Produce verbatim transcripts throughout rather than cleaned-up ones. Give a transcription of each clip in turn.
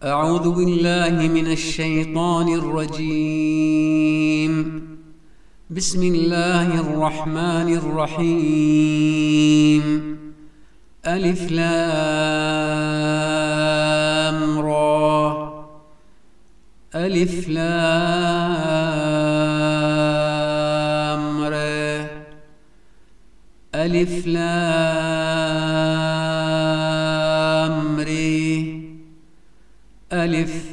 أعوذ بالله من الشيطان الرجيم. بسم الله الرحمن الرحيم. ألف لام را ألف لام را ألف لام ري ألف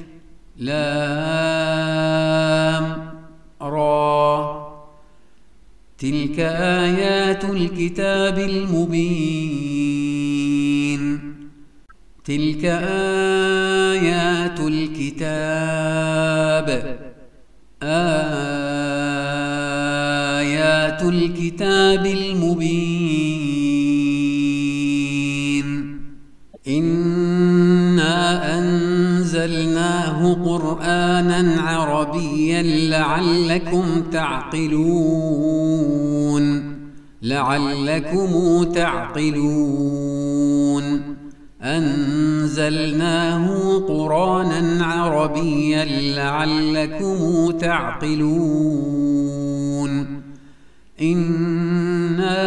لام را. تلك آيات الكتاب المبين. تلك آيات الكتاب آيات الكتاب المبين. إنا أنزلناه قرآنا عربيا لعلكم تعقلون لعلكم تعقلون. أنزلناه قرآنا عربيا لعلكم تعقلون. إنا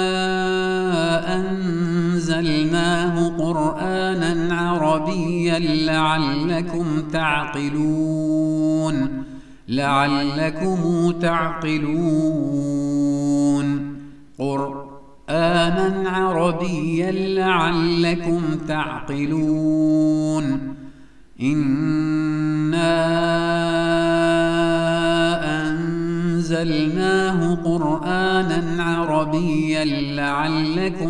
أنزلناه قرآنا عربيا لعلكم تعقلون لعلكم تعقلون. قرآنا عربيا لعلكم تعقلون. إنا أنزلناه قرآنا عربيا لعلكم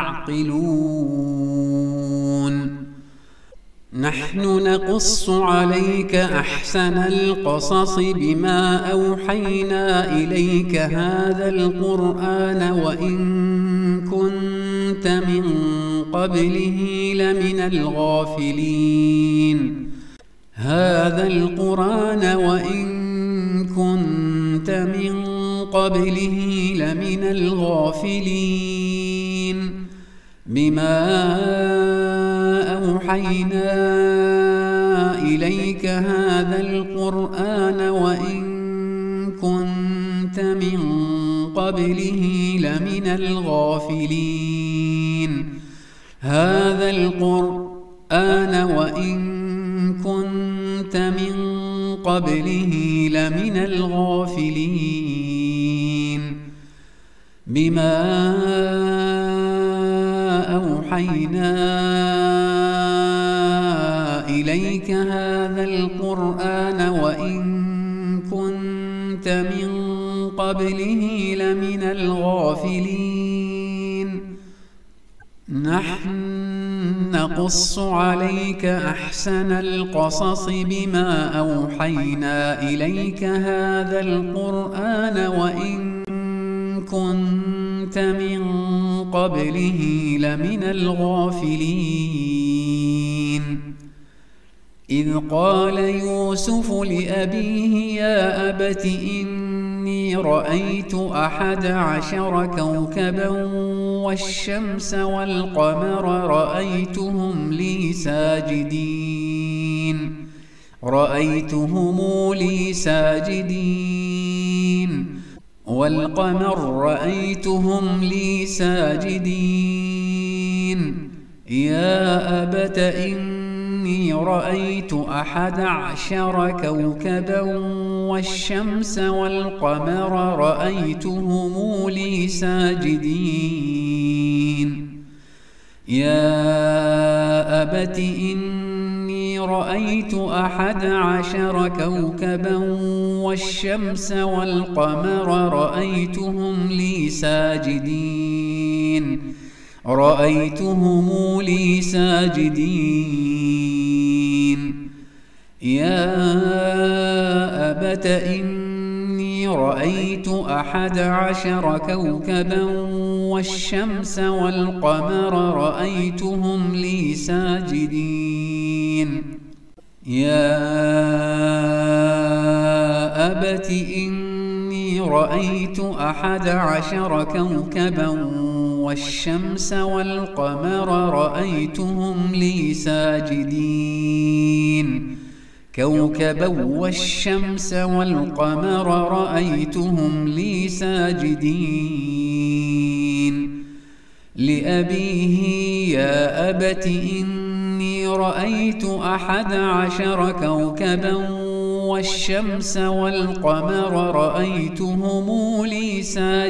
تعقلون. نحن نقص عليك أحسن القصص بما أوحينا إليك هذا القرآن وإن كنت من قبله لمن الغافلين. هذا القرآن وإن كنت من قبله لمن الغافلين. بما أوحينا إليك هذا القرآن وإن كنت من قبله لمن الغافلين. هذا القرآن وإن كنت من قبله لمن الغافلين. بما أوحينا إليك هذا القرآن وإن كنت من قبله لمن الغافلين. نحن نقص عليك أحسن القصص بما أوحينا إليك هذا القرآن وإن كنت من قبله لمن الغافلين. إذ قال يوسف لأبيه يا أبت إني رأيت أحد عشر كوكبا والشمس والقمر رأيتهم لي ساجدين رأيتهم لي ساجدين والقمر رأيتهم لي ساجدين. يا أبت إني رأيت أحد عشر كوكبا والشمس والقمر رأيتهم لي ساجدين. يا أبت إني رأيت أحد عشر كوكبا والشمس والقمر رأيتهم لي ساجدين رأيتهم لي ساجدين. يا أبت إني رأيت أحد عشر كوكبا والشمس والقمر رأيتهم لي ساجدين. يا أبت إني رأيت أحد عشر كوكبا والشمس والقمر رأيتهم لي ساجدين كوكبا والشمس والقمر رأيتهم لي ساجدين لأبيه يا أبت إني رأيت أحد عشر كوكبا والشمس والقمر رأيتهم لي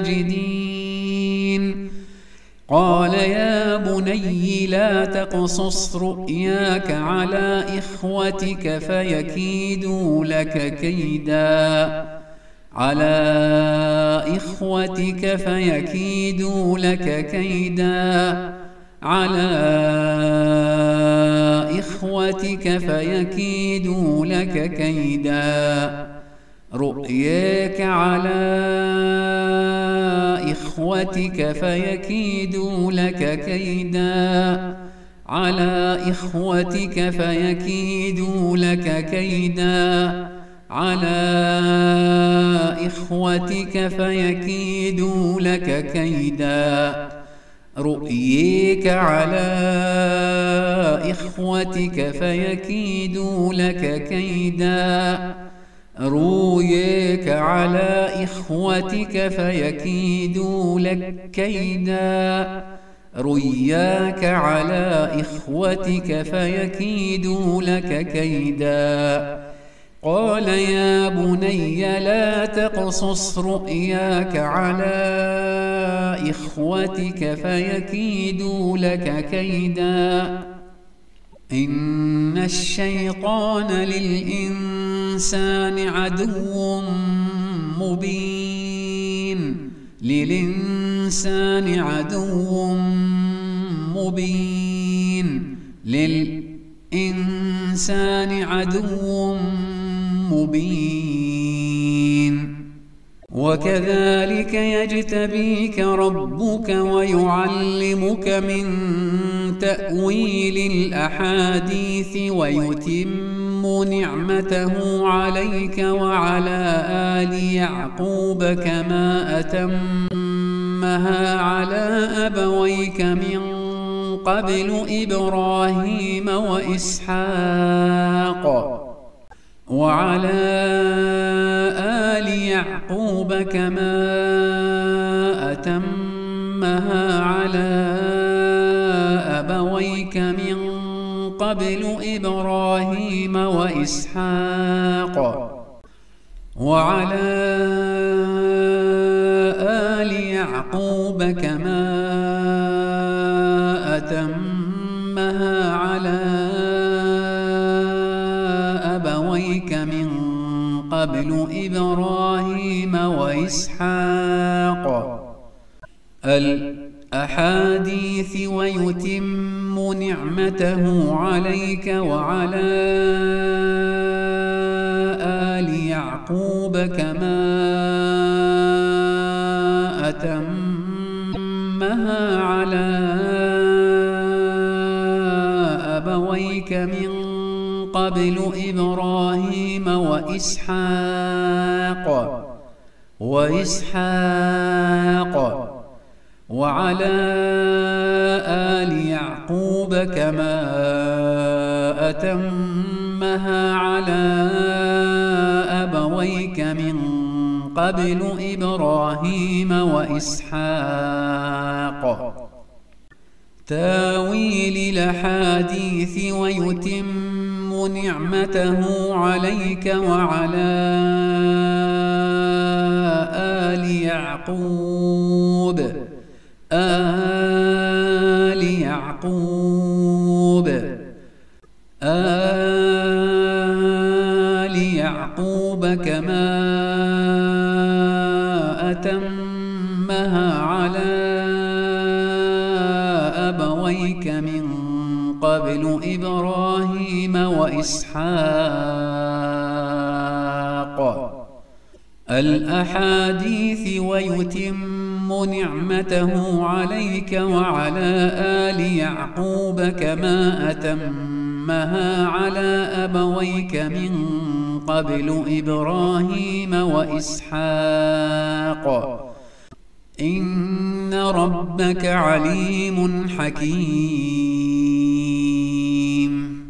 ساجدين قال يا بني لا تقصص رؤياك على إخوتك فيكيدوا لك كيدا على إخوتك فيكيدوا لك كيدا على إخوتك فيكيدوا لك كيدا رؤياك على إخوتك فيكيدوا لك كيدا على إخوتك فيكيدوا لك كيدا على إخوتك فيكيدوا لك كيدا رؤياك على إخوتك فيكيدوا لك كيدا رؤياك على إخوتك فيكيدوا لك كيدا رؤياك على إخوتك فيكيدوا لك كيدا قال يا بني لا تقصص رؤياك على إخوتك فيكيدوا لك كيدا إن الشيطان للإنسان عدو مبين للإنسان عدو مبين للإنسان عدو مبين وكذلك يجتبيك ربك ويعلمك من تأويل الأحاديث ويتم نعمته عليك وعلى آل يعقوب كما أتمها على أبويك من قبل إبراهيم وإسحاق وعلى آل يعقوب كما أتمها على أبويك من قبل إبراهيم وإسحاق وعلى آل يعقوب كما أتمها على أبويك من قبل إبراهيم وإسحاق الأحاديث ويتم نعمته عليك وعلى آل يعقوب كما أتمها على أبويك من قبل إبراهيم وإسحاق وإسحاق وعلى آل يعقوب كما أتمها على أبويك من قبل إبراهيم وإسحاق تاويل الأحاديث ويتم نعمته عليك وعلى آل يعقوب آل يعقوب آل يعقوب كما أتمها على أبويك من قبل إبراهيم وإسحاق الأحاديث ويتم نعمته عليك وعلى آل يعقوب كما أتمها على أبويك من قبل إبراهيم وإسحاق إن ربك عليم حكيم.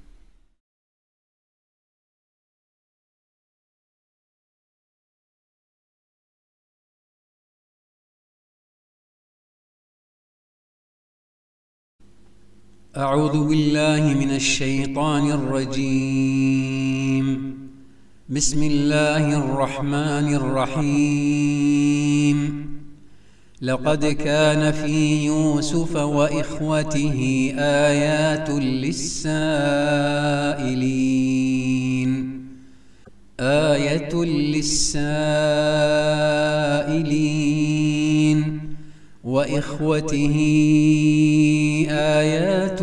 أعوذ بالله من الشيطان الرجيم. بسم الله الرحمن الرحيم. لقد كان في يوسف وإخوته آيات للسائلين آية للسائلين وإخوته آيات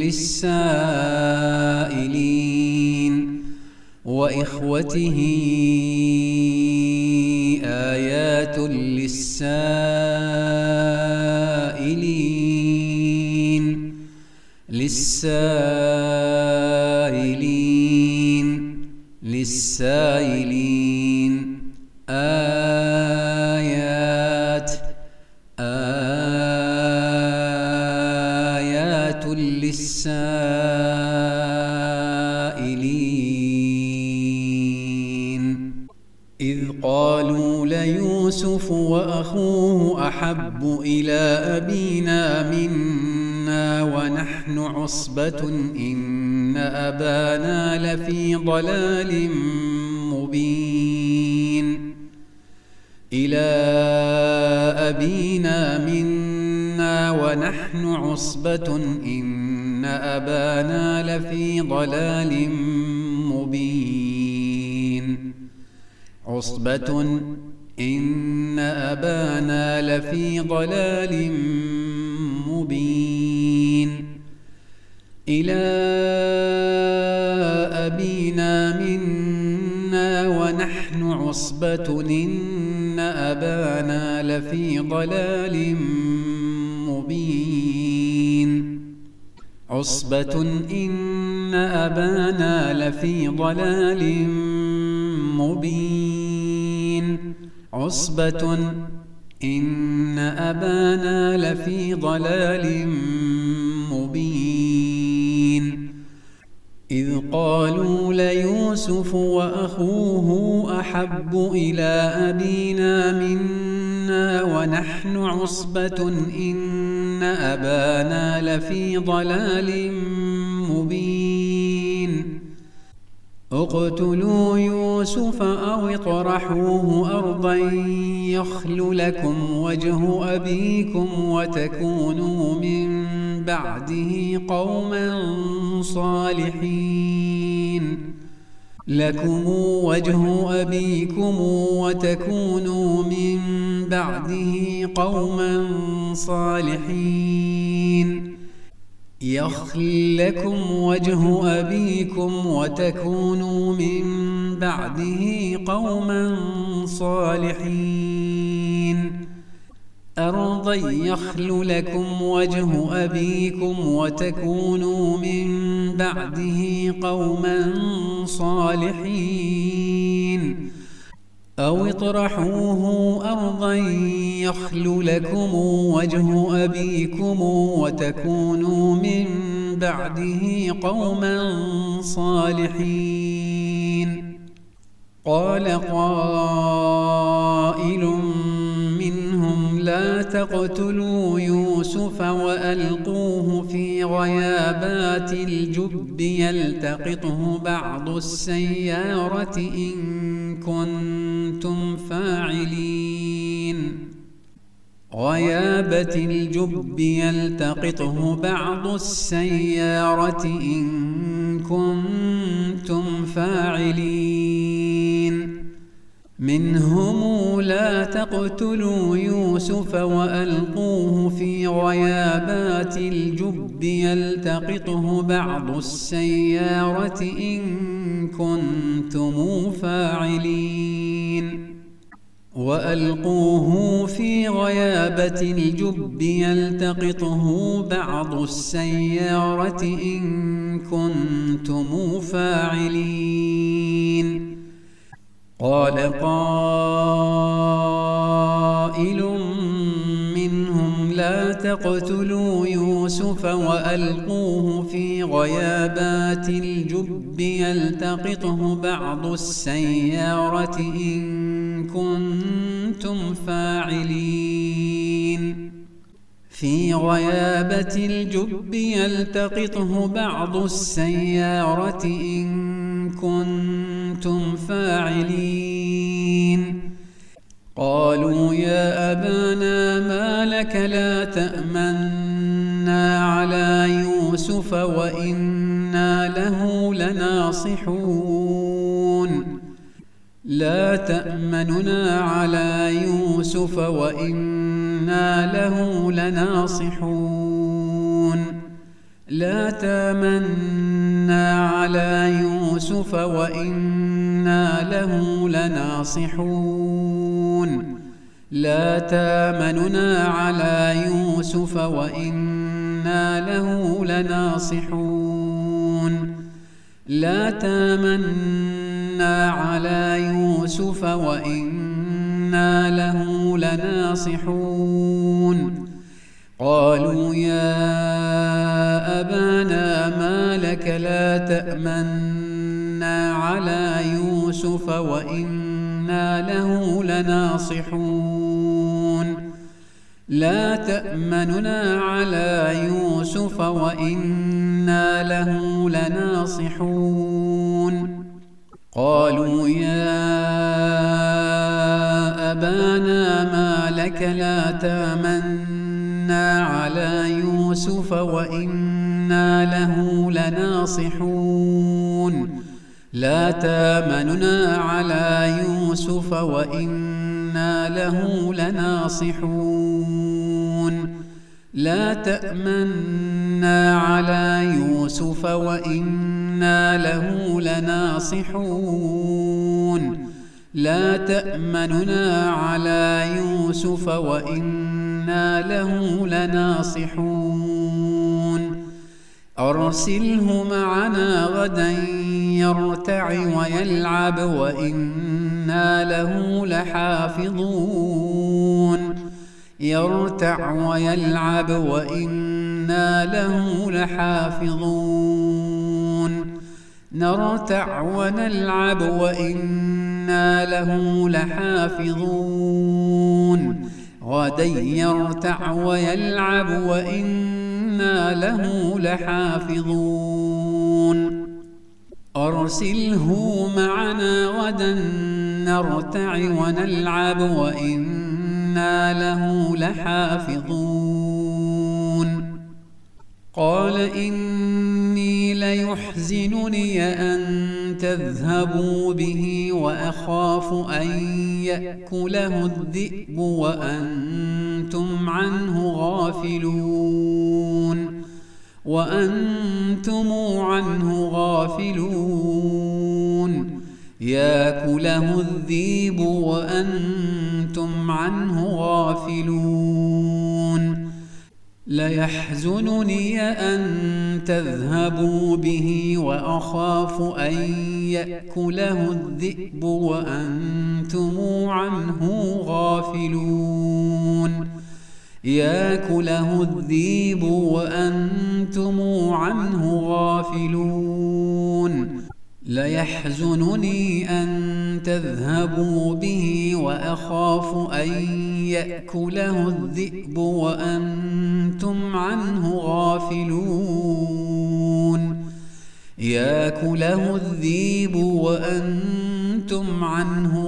للسائلين وإخوته آيات للسائلين للسائلين للسائلين آيات آيات للسائلين إذ قالوا ليوسف وأخوه أحب إلى أبينا منا ونحن عصبة إن أبانا لفي ضلال مبين إلى أبينا منا ونحن عصبة إن أبانا لفي ضلال مبين عصبة إن أبانا لفي ضلال مبين إلى أبينا منا ونحن عصبة إن أبانا لفي ضلال مبين عصبة إن أبانا لفي ضلال مبين عصبة إن أبانا لفي ضلال مبين إذ قالوا ليوسف وأخوه أحب إلى أبينا منا ونحن عصبة إن أبانا لفي ضلال مبين اقتلوا يوسف أو اطرحوه أرضا يخل لكم وجه أبيكم وتكونوا من بعده قوما صالحين لكم وجه أبيكم وتكونوا من بعده قوما صالحين يخل لكم وجه أبيكم وتكونوا من بعده قوما صالحين أرضا يخل لكم وجه أبيكم وتكونوا من بعده قوما صالحين أو اطرحوه أرضا يخل لكم وجه أبيكم وتكونوا من بعده قوما صالحين قال قائل منهم لا تقتلوا يوسف وألقوه في غيابات الجب يلتقطه بعض السيارة إن كنتم فاعلين غيابة الجب يلتقطه بعض السيارة إن كنتم فاعلين منهم لا تقتلوا يوسف وألقوه في غيابات الجب يلتقطه بعض السيارة إن كنتم فاعلين وألقوه في غيابة الجب يلتقطه بعض السيارة إن كنتم فاعلين قال قائل منهم لا تقتلوا يوسف وألقوه في غيابات الجب يلتقطه بعض السيارة إن كنتم فاعلين في غيابة الجب يلتقطه بعض السيارة إن كنتم فاعلين قالوا يا أبانا ما لك لا تأمنا على يوسف وإنا له لناصحون لا تأمننا على يوسف وإنا له لناصحون لا تأمنا على يوسف وإنا له لناصحون لا تأمننا على يوسف وإنا له لناصحون لا تأمنا على يوسف وإنا له لناصحون قالوا يا أبانا ما لك لا تأمنا على يوسف وإنا له لناصحون لا تأمننا على يوسف وإنا له لناصحون قالوا يا أبانا ما لك لا تأمنا على يوسف وإنا له لناصحون لا تأمننا على يوسف وإنا له لناصحون لا تأمنا على يوسف وإنا له لناصحون لا تأمننا على يوسف وإنا له لناصحون أرسله معنا غدا يرتع ويلعب وإنا له لحافظون يرتع ويلعب وإنا له لحافظون نرتع ونلعب وإنا له لحافظون غدا يرتع ويلعب وإنا له لحافظون أرسله معنا غدا نرتع ونلعب وإنا له لحافظون قال إني ليحزنني أن تذهبوا به وأخاف أن يأكله الذئب وأنتم عنه غافلون وأنتم عنه غافلون يأكله الذئب وأنتم عنه غافلون ليحزنني أن تذهبوا به وأخاف أن يأكله الذئب وأنتم عنه غافلون يأكله الذئب وأنتم عنه غافلون ليحزنني أن تذهبوا به وأخاف أن يأكله الذئب وأنتم عنه غافلون يأكله الذئب وأنتم عنه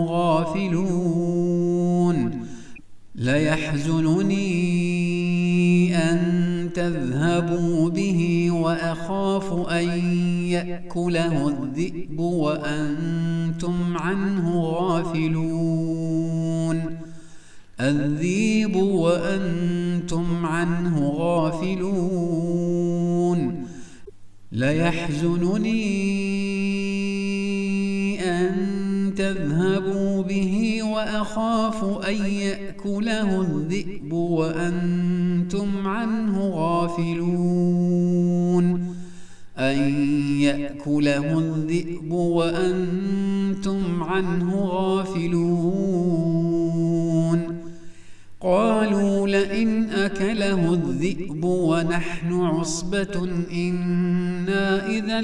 غافلون ليحزنني أن تذهبوا به وأخاف أن يأكله الذئب وأنتم عنه غافلون الذئب وأنتم عنه غافلون ليحزنني أن تذهبوا به وأخاف أن يأكله الذئب وأنتم عنه غافلون أن يأكله الذئب وأنتم عنه غافلون قالوا لئن أكله الذئب ونحن عصبة إنا إذا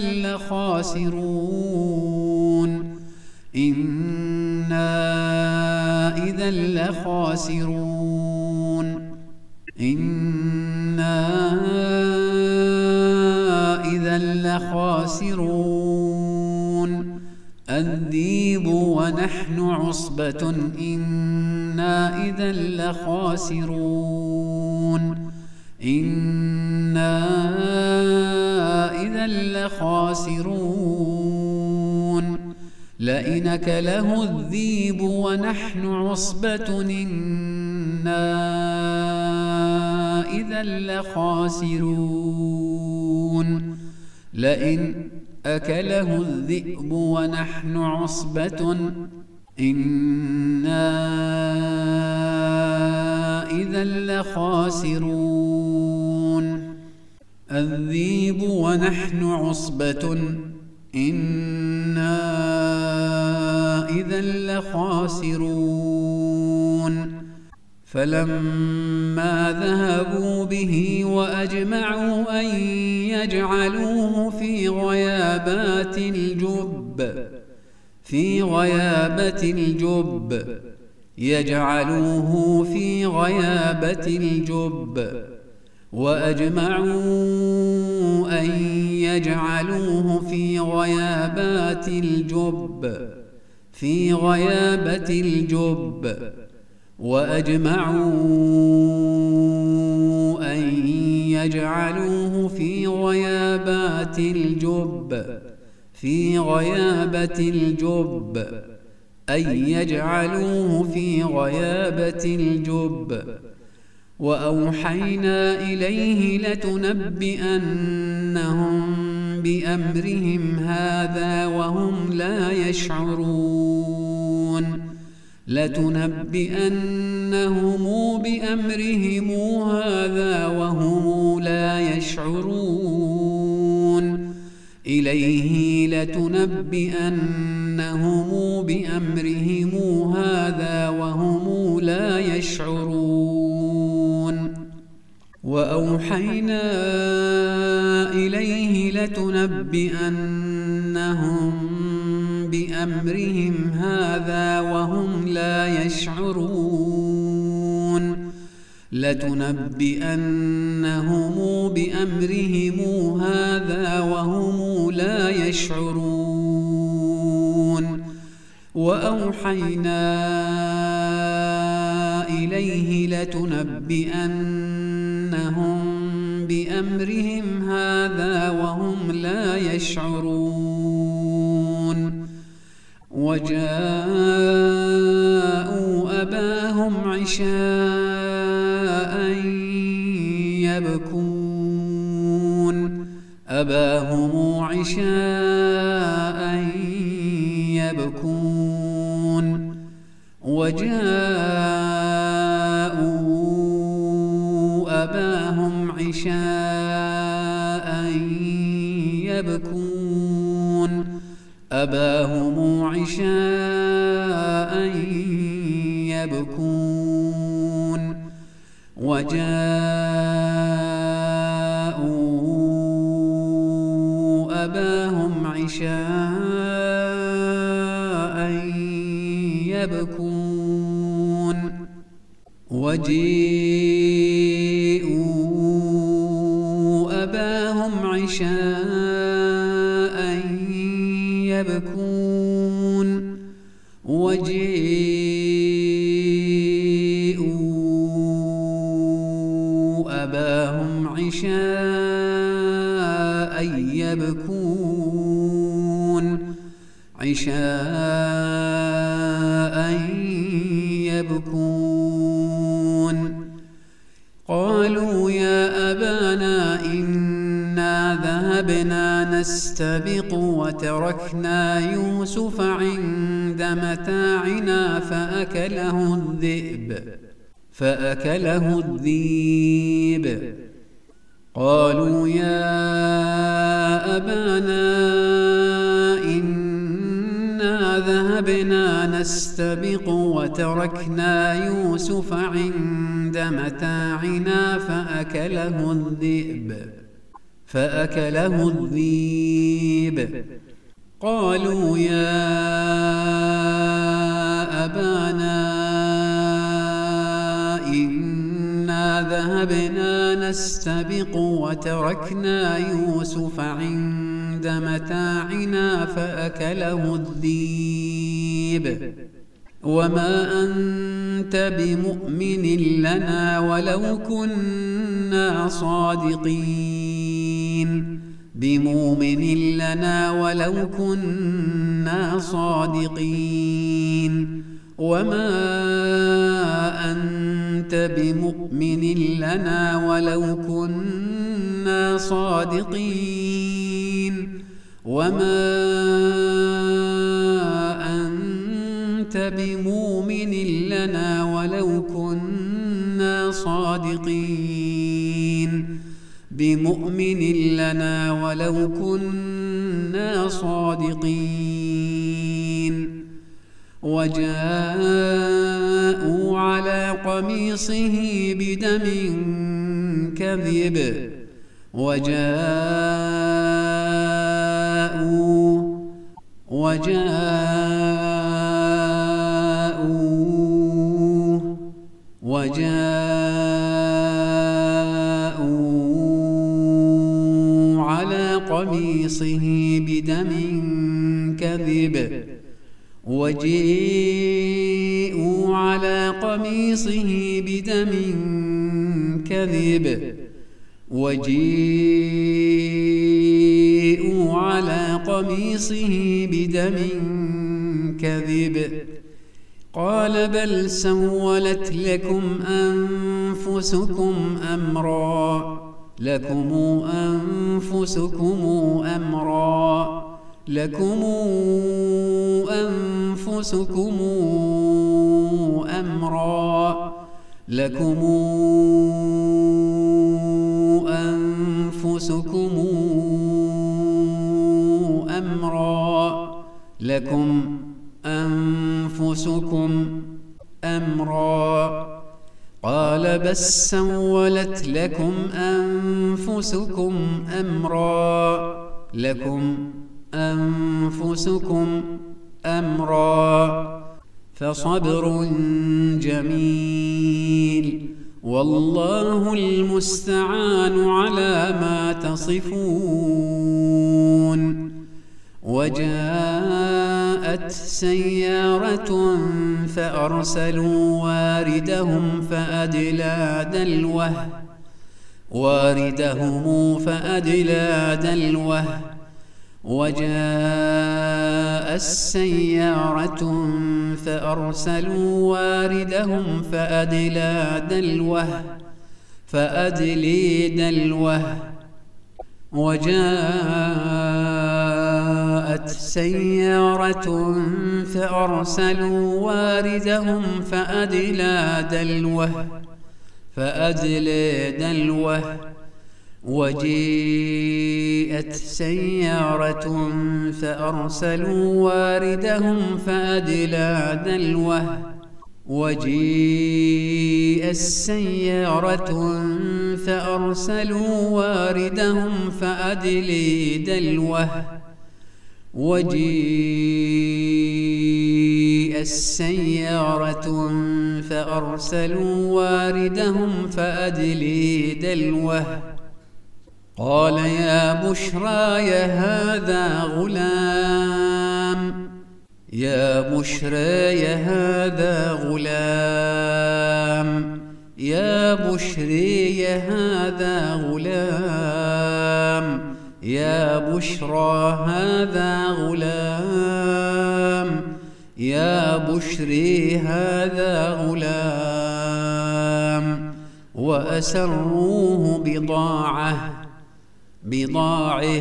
لخاسرون إنا إذا لخاسرون إنا إذا لخاسرون الذئب ونحن عصبة إنا إذا لخاسرون إنا إذا لخاسرون لئن أكله الذئب ونحن عصبة إنا إذا لخاسرون لئن أكله الذئب ونحن عصبة إنا إذا لخاسرون الذئب ونحن عصبة إنا إذا لخاسرون فلما ذهبوا به وأجمعوا أن يجعلوه في غيابات الجب في غيابة الجب يجعلوه في غيابة الجب وأجمعوا أن يجعلوه في غيابات الجب في غيابة الجب وأجمعوا أن يجعلوه في غيابات الجب في غيابة الجب أي يجعلوه في غيابة الجب وأوحينا إليه لتنبئنهم بأمرهم هذا وهم لا يشعرون لتنبئنهم بأمرهم هذا وهم لا يشعرون إليه لتنبئنهم بأمرهم هذا وهم لا يشعرون وأوحينا إليه لتنبئنهم بأمرهم هذا وهم لا يشعرون لتنبئنهم بأمرهم هذا وهم لا يشعرون وأوحينا إليه لتنبئنهم بأمرهم هذا وهم لا يشعرون وجاءوا أباهم عشاء يبكون أباهم عشاء يبكون وجاءوا أباهم عشاء يبكون أباهم عشاء يبكون وجاءوا أباهم عشاء يبكون وجيءوا أباهم عشاء يبكون وجيءوا أباهم عشاء يبكون عشاء يبكون قالوا يا أبانا إنا ذهبنا نستبق وتركنا يوسف عند متاعنا فأكله الذئب فأكله الذئب قالوا يا أبانا إنا ذهبنا ذهبنا نستبق وتركنا يوسف عند متاعنا فأكله الذئب فأكله الذئب قالوا يا أبانا إنا ذهبنا نستبق وتركنا يوسف عند متاعنا فأكله الذئب وما أنت بمؤمن لنا ولو كنا صادقين بمؤمن لنا ولو كنا صادقين وما أنت بمؤمن لنا ولو كنا صادقين وما أنت بمؤمن لنا ولو كنا صادقين بمؤمن لنا ولو كنا صادقين وجاءوا على قميصه بدم كذب وجاءوا وجاءوا وجاءوا على قميصه بدم كذب وجيءوا على قميصه بدم كذب وجيءوا على قميصه بدم كذب قال بل سولت لكم أنفسكم أمرا لكم أنفسكم أمرا لكم أنفسكم أمرا لكم أنفسكم أمرا لكم أنفسكم أمرا قال بس سولت لكم أنفسكم أمرا لكم أنفسكم أمرا فصبر جميل والله المستعان على ما تصفون وجاءت سيارة فأرسلوا واردهم فأدلى دلوه واردهم فأدلى دلوه وجاء السيارة فأرسلوا واردهم فأدلى دلوه فأدلي دلوه وجاءت سيارة فأرسلوا واردهم فأدلى دلوه فأدلي دلوه وجيءت سيارة فأرسلوا واردهم فأدلى دلوه وجيء السيارة فأرسلوا واردهم فأدلي دلوه وجيء السيارة فأرسلوا واردهم فأدلي دلوه قال يا بشرى يا هذا غلام يا بشرى يا هذا غلام يا بشري يا هذا غلام يا بشرى هذا غلام يا بشري هذا غلام وأسروه بضاعة بضاعه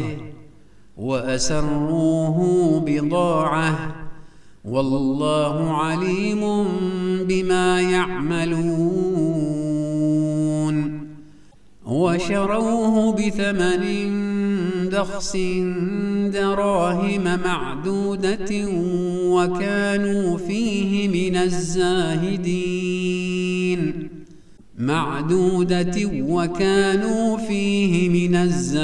وأسروه بضاعة والله عليم بما يعملون وشروه بثمن بخس دراهم معدودة وكانوا فيه من الزاهدين معدودة وكانوا فيه من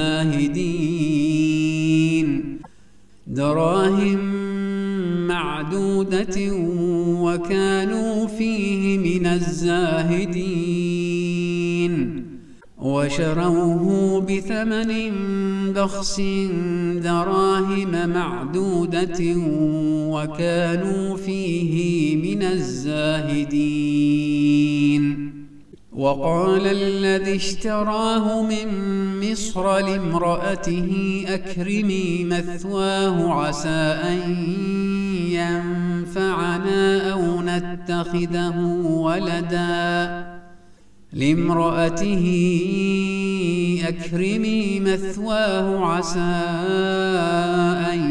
الزاهدين دراهم معدودة وكانوا فيه من الزاهدين وشروه بثمن بخس دراهم معدودة وكانوا فيه من الزاهدين وقال الذي اشتراه من مصر لامرأته أكرمي مثواه عسى أن ينفعنا أو نتخذه ولدا لامرأته أكرمي مثواه عسى أن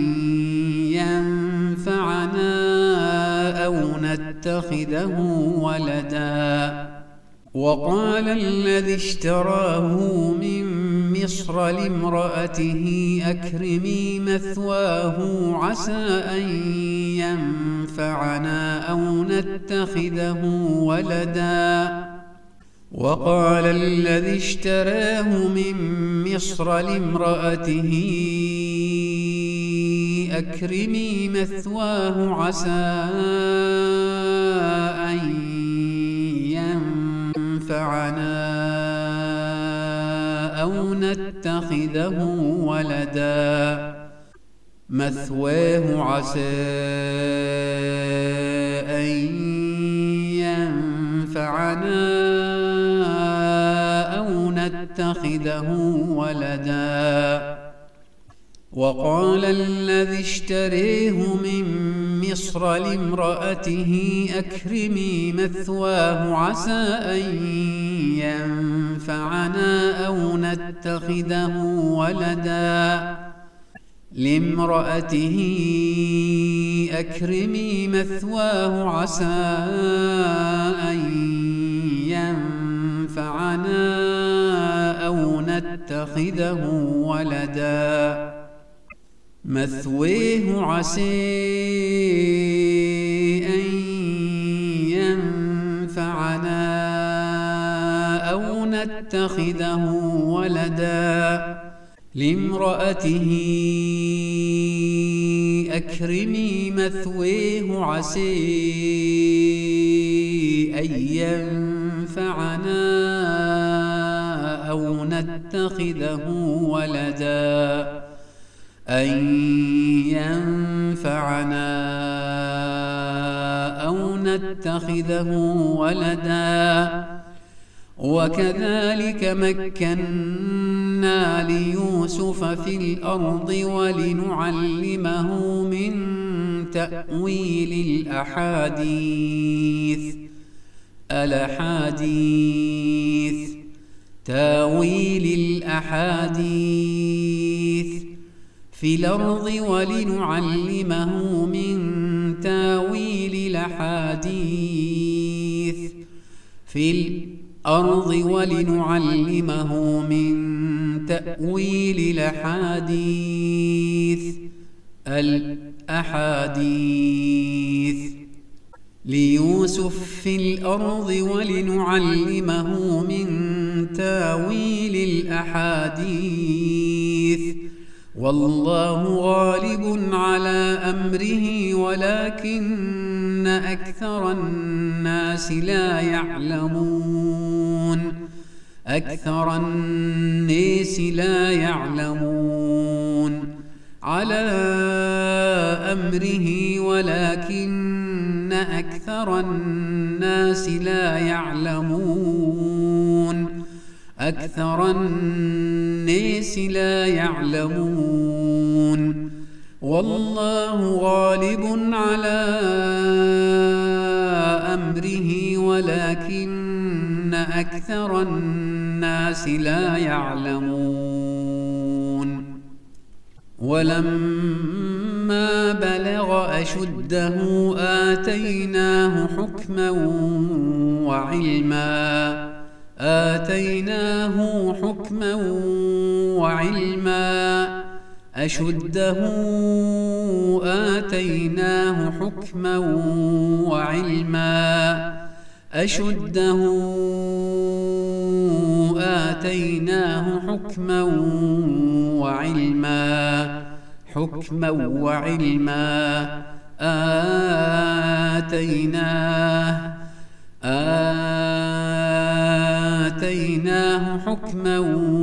ينفعنا أو نتخذه ولدا وقال الذي اشتراه من مصر لامرأته أكرمي مثواه عسى أن ينفعنا أو نتخذه ولدا وقال الذي اشتراه من مصر لامرأته أكرمي مثواه عسى أن ينفعنا أو نتخذه ولدا مثواه عسى أن ينفعنا أو نتخذه ولدا وقال الذي اشتريه من مصر لامرأته أكرمي مثواه عسى أن ينفعنا أو نتخذه ولدا لامرأته أكرمي مثواه عسى أن ينفعنا أو نتخذه ولدا مثواه عسى أن ينفعنا أو نتخذه ولدا لامرأته أكرمي مثواه عسى أن ينفعنا أو نتخذه ولدا أن ينفعنا أو نتخذه ولدا وكذلك مكنا ليوسف في الأرض ولنعلمه من تأويل الأحاديث الأحاديث تاويل الأحاديث في الأرض ولنعلمه من تاويل الأحاديث في الأرض ولنعلمه من تأويل الأحاديث الأحاديث ليوسف في الأرض ولنعلمه من تاويل الأحاديث والله غالب على أمره ولكن أكثر الناس لا يعلمون أكثر الناس لا يعلمون على أمره ولكن أكثر الناس لا يعلمون أكثر الناس لا يعلمون والله غالب على أمره ولكن أكثر الناس لا يعلمون ولما بلغ أشده آتيناه حكما وعلما آتيناه حكما وعلما أشده آتيناه حكما وعلما أشده آتيناه حكما وعلما حكما وعلما آتيناه آتيناه حكما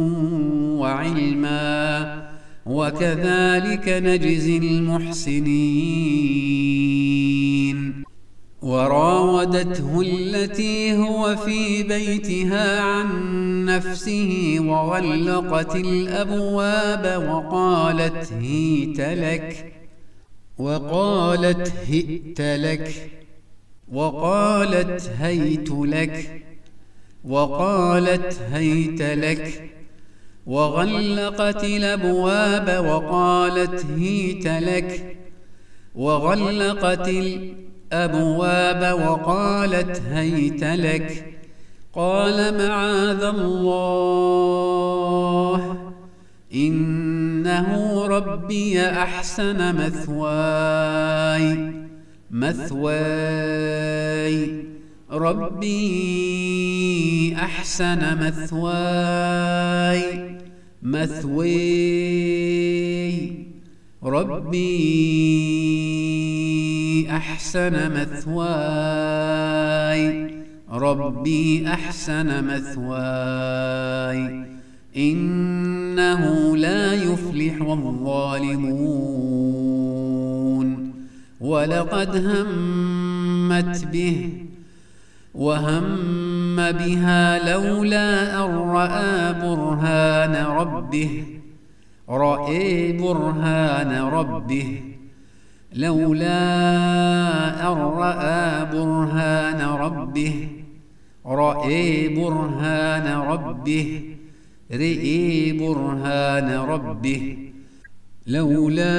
وعلما وكذلك نجزي المحسنين. وراودته التي هو في بيتها عن نفسه وغلقت الأبواب وقالت هيت لك وقالت هئت لك وقالت هيت لك وقالت هيت لك وغلقت الأبواب وقالت هيت لك وغلقت الأبواب وقالت هيت لك قال معاذ الله إنه ربي أحسن مثواي مثواي ربي أحسن مثواي مثواي ربي أحسن مثواي ربي أحسن مثواي إنه لا يفلح الظالمون. ولقد همت به وهم بها لولا أن رأى برهان ربه رأى برهان ربه لولا أن رأى برهان ربه رأى برهان ربه رأى برهان ربه لولا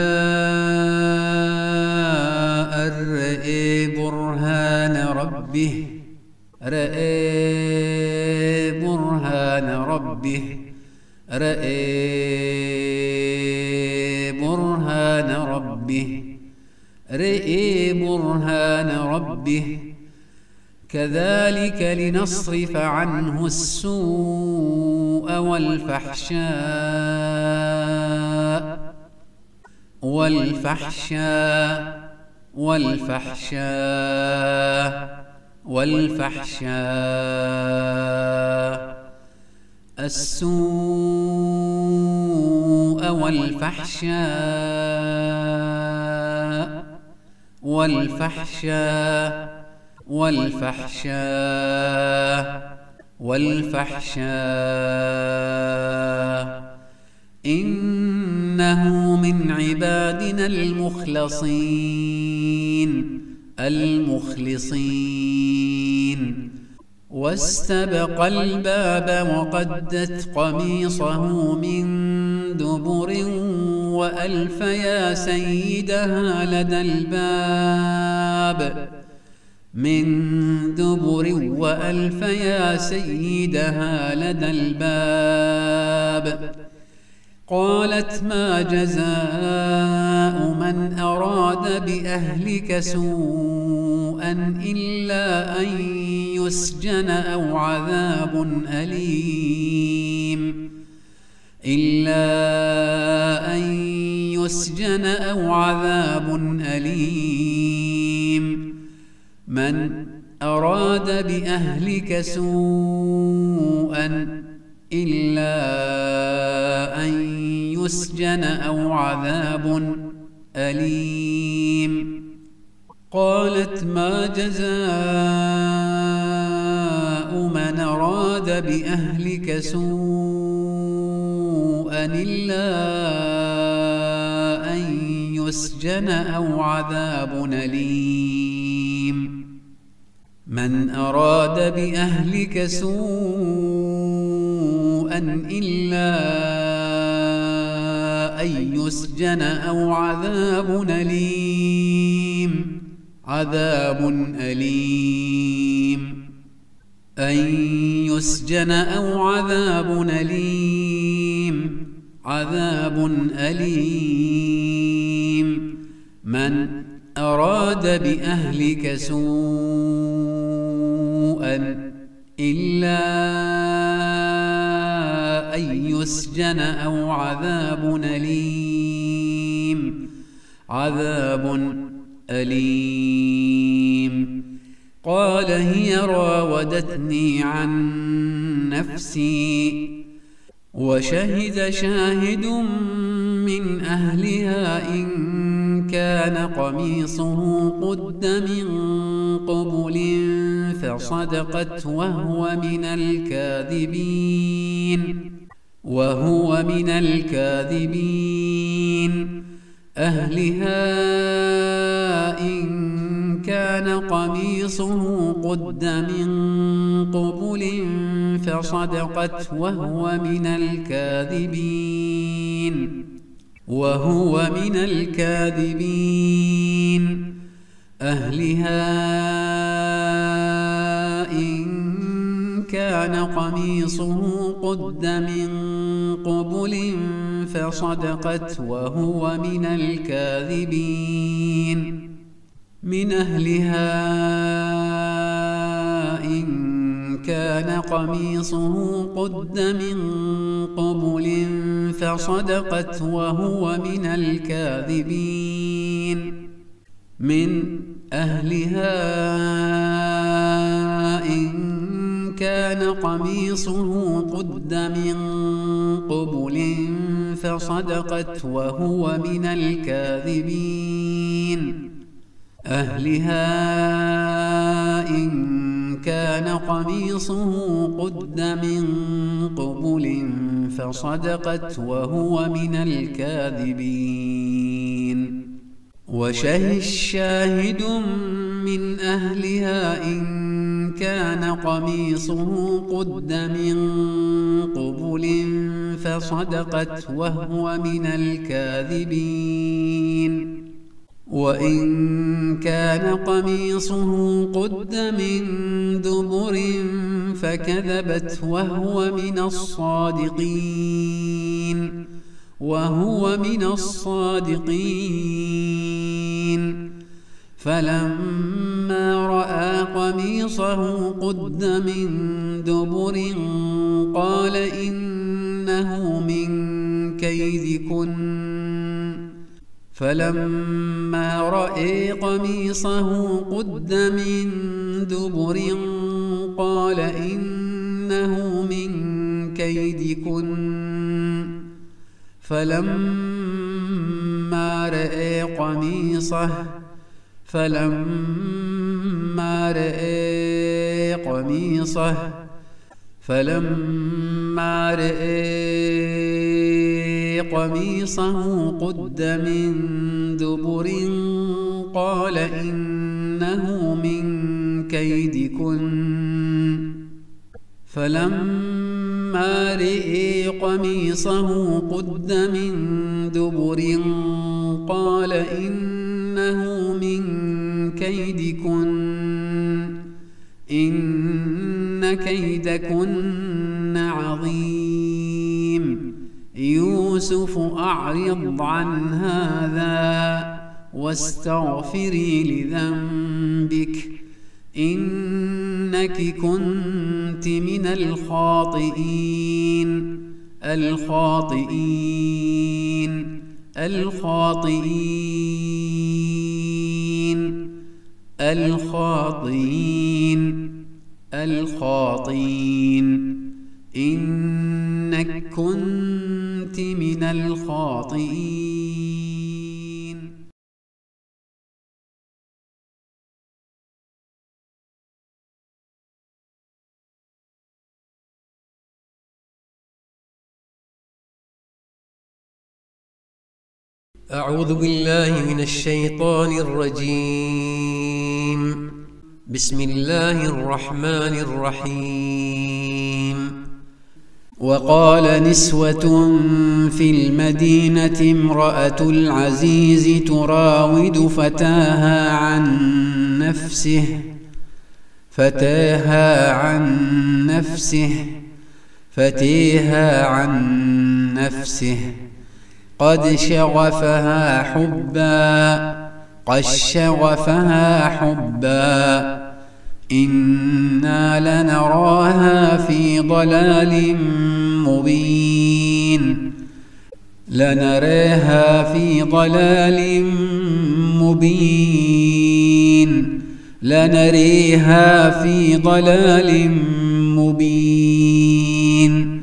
أن رأى برهان ربه رأى برهان ربه رأى برهان ربه رأى برهان ربه كذلك لنصرف عنه السوء والفحشاء والفحشاء والفحشاء والفحشاء السوء والفحشاء والفحشاء والفحشاء والفحشاء إنه من عبادنا المخلصين المخلصين. واستبق الباب وقدت قميصه من دبر وألف يا سيدها لدى الباب من دبر وألف يا سيدها لدى الباب قالت ما جزاء من أراد بأهلك سوءا إلا أن يسجن أو عذاب أليم إلا أن يسجن أو عذاب أليم من أراد بأهلك سوءا إلا أن يسجن أو عذاب أليم قالت ما جزاء من أراد بأهلك سوءا إلا أن يسجن أو عذاب أليم من أراد بأهلك سوءا إلا أن يسجن أو عذاب أليم عذاب أليم أن يسجن أو عذاب أليم عذاب أليم من أراد بأهلك سوءا إلا أن يسجن أو عذاب أليم عذاب أليم قال هي راودتني عن نفسي وشهد شاهد من أهلها إن كان قميصه قد من قبل فصدقت وهو من الكاذبين وهو من الكاذبين أهلها إن كان قميصه قد من قبل فصدقت وهو من الكاذبين وهو من الكاذبين أهلها إن كان قميصه قد من قبل فصدقت وهو من الكاذبين من أهلها إن كان قميصه قد من قبل فصدقت وهو من الكاذبين من أهلها إن كان قميصه قد من قبل فصدقت وهو من الكاذبين أهلها إن كان قميصه قد من قبل فصدقت وهو من الكاذبين وشهد شاهد من أهلها إن كان قميصه قد من قبل فصدقت وهو من الكاذبين وإن كان قميصه قد من دبر فكذبت وهو من الصادقين وهو من الصادقين فلما رأى قميصه قد من دبر قال إنه من كيدكن فلما رأى قميصه قد من دبر قال إنه من كيدكن فلما رأى قميصه فلما رأى قميصه فلما رأى قميصه قد من دبر قال إنه من كيدكن فلما رأى قميصه قد من دبر قال إنه من كيدكن إن كيدكن عظيم يوسف أعرض عن هذا واستغفري لذنبك إنك كنت من الخاطئين الخاطئين الخاطئين الخاطئين الخاطئين إنك كنت من الخاطئين. أعوذ بالله من الشيطان الرجيم. بسم الله الرحمن الرحيم. وقال نسوة في المدينة امرأة العزيز تراود فتاها عن نفسه فتاها عن نفسه فتيها عن نفسه قد شغفها حبا قد شغفها حبا إنا لنراها في ضلال مبين لنريها في ضلال مبين لنريها في ضلال مبين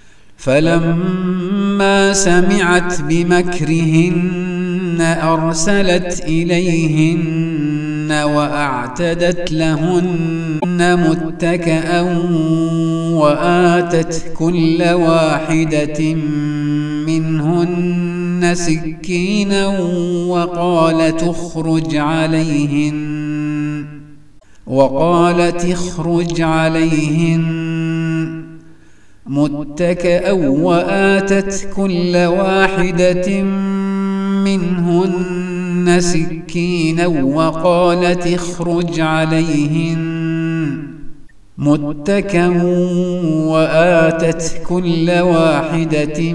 فلما سمعت بمكرهن أرسلت إليهن وأعتدت لهن متكئا وآتت كل واحدة منهن سكينا وقالت اخرج عليهن وقالت اخرج عليهن متكئا وآتت كل واحدة منهن سكينا وقالت اخرج عليهن متكئا وآتت كل واحدة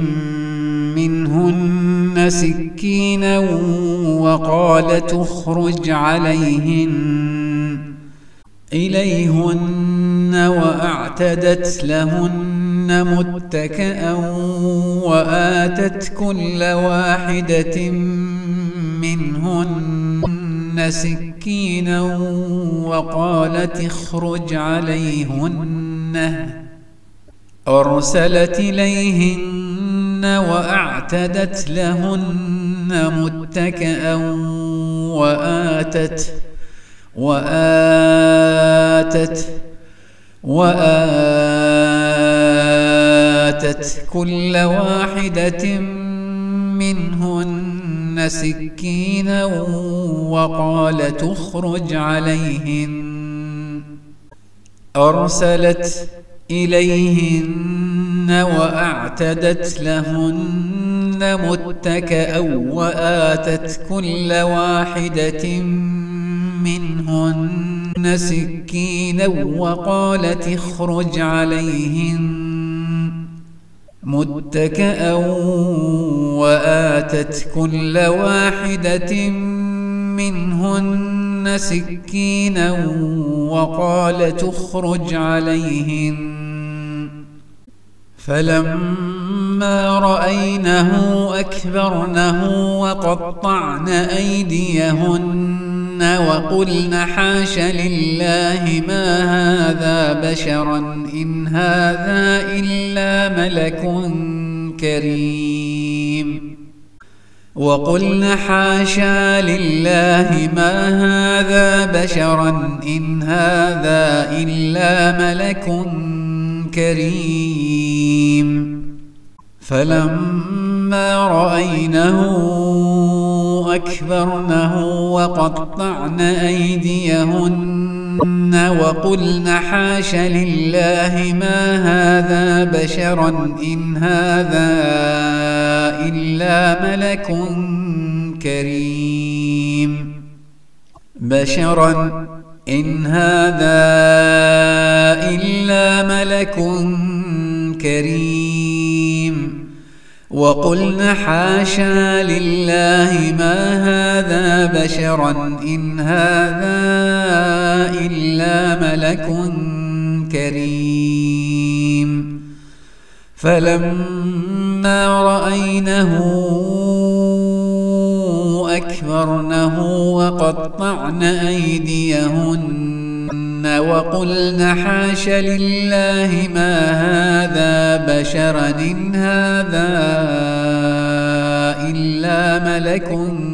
منهن سكينا وقالت اخرج عليهن إليهن وأعتدت لهن متكئا وآتت كل واحدة منهن سكينا وقالت اخرج عليهن أرسلت إليهن وأعتدت لهن متكئا وآتت وآتت وآتت كل واحدة منهن سكينا وقالت اخرج عليهن أرسلت إليهن وأعتدت لهن متكئا وآتت كل واحدة منهن سكينا وقالت اخرج عليهن متكئا وآتت كل واحدة منهن سكينا وقالت اخرج عليهن فلما رأينه أكبرنه وقطعن أيديهن وقلن حاش لله ما هذا بشرا إن هذا إلا ملك كريم وقلن حاشا لله ما هذا بشرا إن هذا إلا ملك كريم فلما رأينه أكبرنه وقطعن أيديهن وقلن حاش لله ما هذا بشرا إن هذا إلا ملك كريم بشرا إن هذا إلا ملك كريم وقلن حاشا لله ما هذا بشرا إن هذا إلا ملك كريم فلما رأينه أكبرنه وقطعن أيديهن وقلن حاش لله ما هذا بشرا إن هذا إلا ملك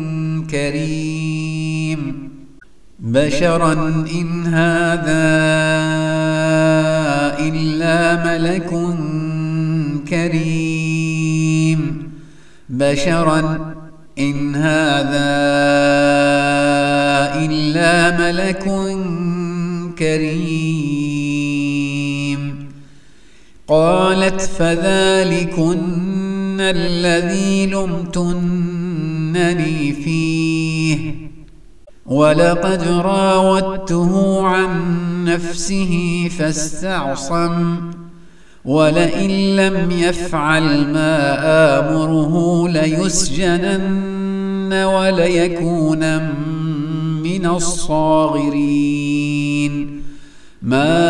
كريم بشرا إن هذا إلا ملك كريم بشرا إن هذا إلا ملك كريم قالت فذلكن الذي لمتنني فيه ولقد راودته عن نفسه فاستعصم ولئن لم يفعل ما آمره ليسجنن وليكونن من الصاغرين. ما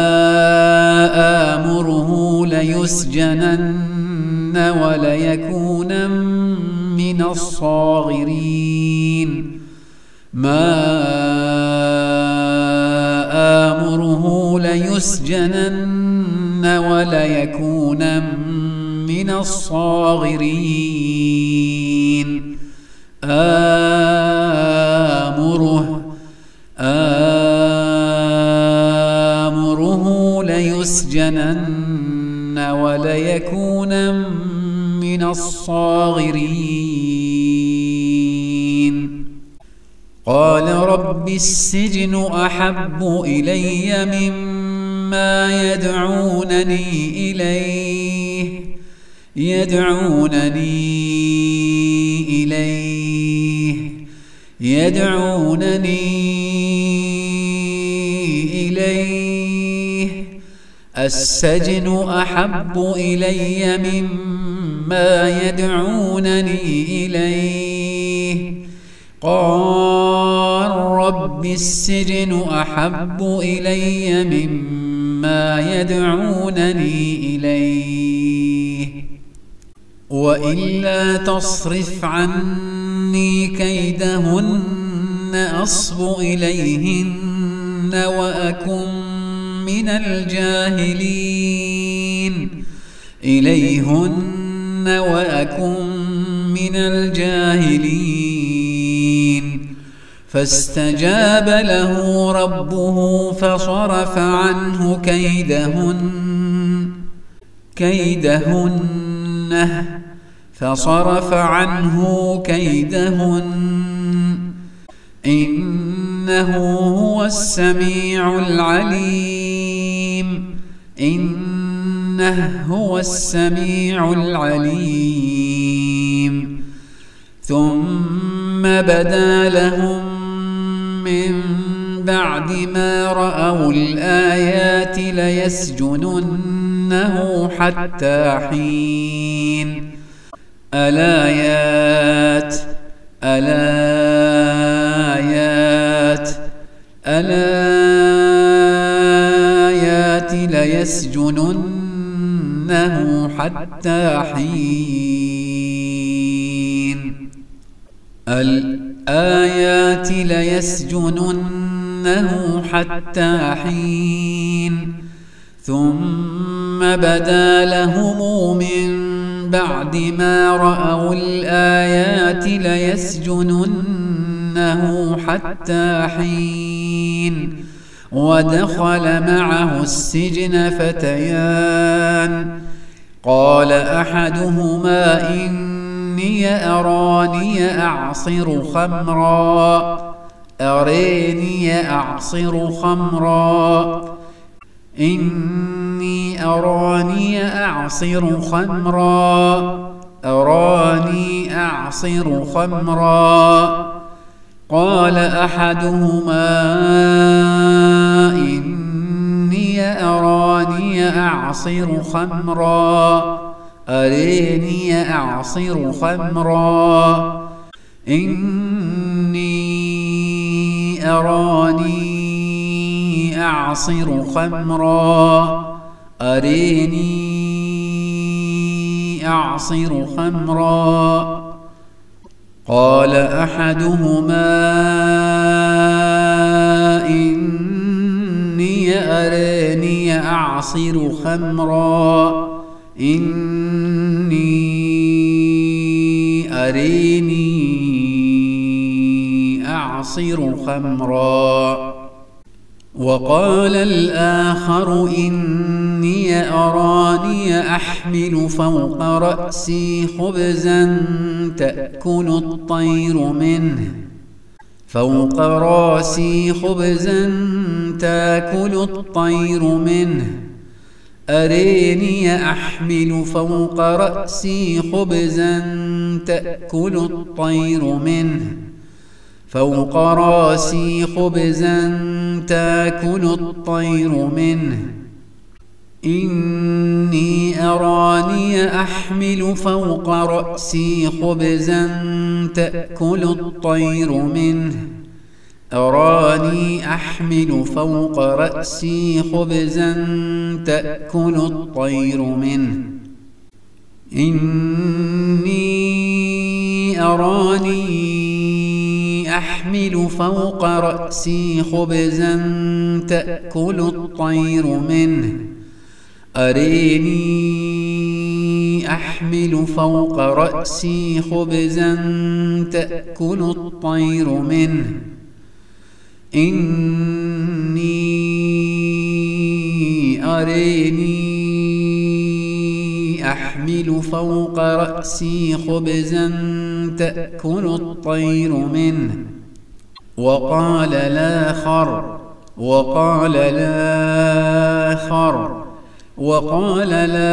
آمره ليسجنن وليكونن من الصاغرين. ما آمره ليسجنن وليكونن من الصاغرين. آمره آمره ليسجنن وليكونن من الصاغرين. قال رب السجن أحب إلي مما يدعونني إليه يدعونني إليه يدعونني إليه السجن أحب إلي مما يدعونني إليه. قال رب السجن أحب إلي مما يدعونني إليه وإلا تصرف عني كيدهن أصب إليهن وأكن من الجاهلين إليهن وأكن من الجاهلين. فاستجاب له ربه فصرف عنه كيدهن كيدهن فصرف عنه كيدهن إنه هو السميع العليم إنه هو السميع العليم. ثم بدا لهم من بعد ما رأوا الآيات ليسجننه حتى حين. الآيات الآيات الآيات ليسجننه حتى حين. الآيات ليسجننه حتى حين. ثم بدا لهم من بعد ما رأوا الآيات ليسجننه حتى حين. ودخل معه السجن فتيان قال أحدهما إني أراني أعصر خمرا أراني أعصر خمرا إني أراني أعصر خمرا أراني أعصر خمرا. قال أحدهما إني أراني أعصر خمرا أراني أعصر خمرا إني أراني أعصر خمرا أريني أعصر خمرا. قال أحدهما إني أراني أعصر خمرا إني أريني أعصر خمرا. وقال الآخر إني أراني أحمل فوق رأسي خبزا تأكل الطير منه فوق رأسي خبزا تأكل الطير منه أريني أحمل فوق رأسي خبزا تأكل الطير منه فوق رأسي خبزا تأكل الطير منه إني أراني أحمل فوق رأسي خبزا تأكل الطير منه أراني أحمل فوق رأسي خبزا تأكل الطير منه إني أراني أحمل فوق رأسي خبزا تأكل الطير منه أريني أحمل فوق رأسي خبزا تأكل الطير منه إني أريني أحمل فوق رأسي خبزا تأكل الطير منه وقال الآخر وقال الآخر وقال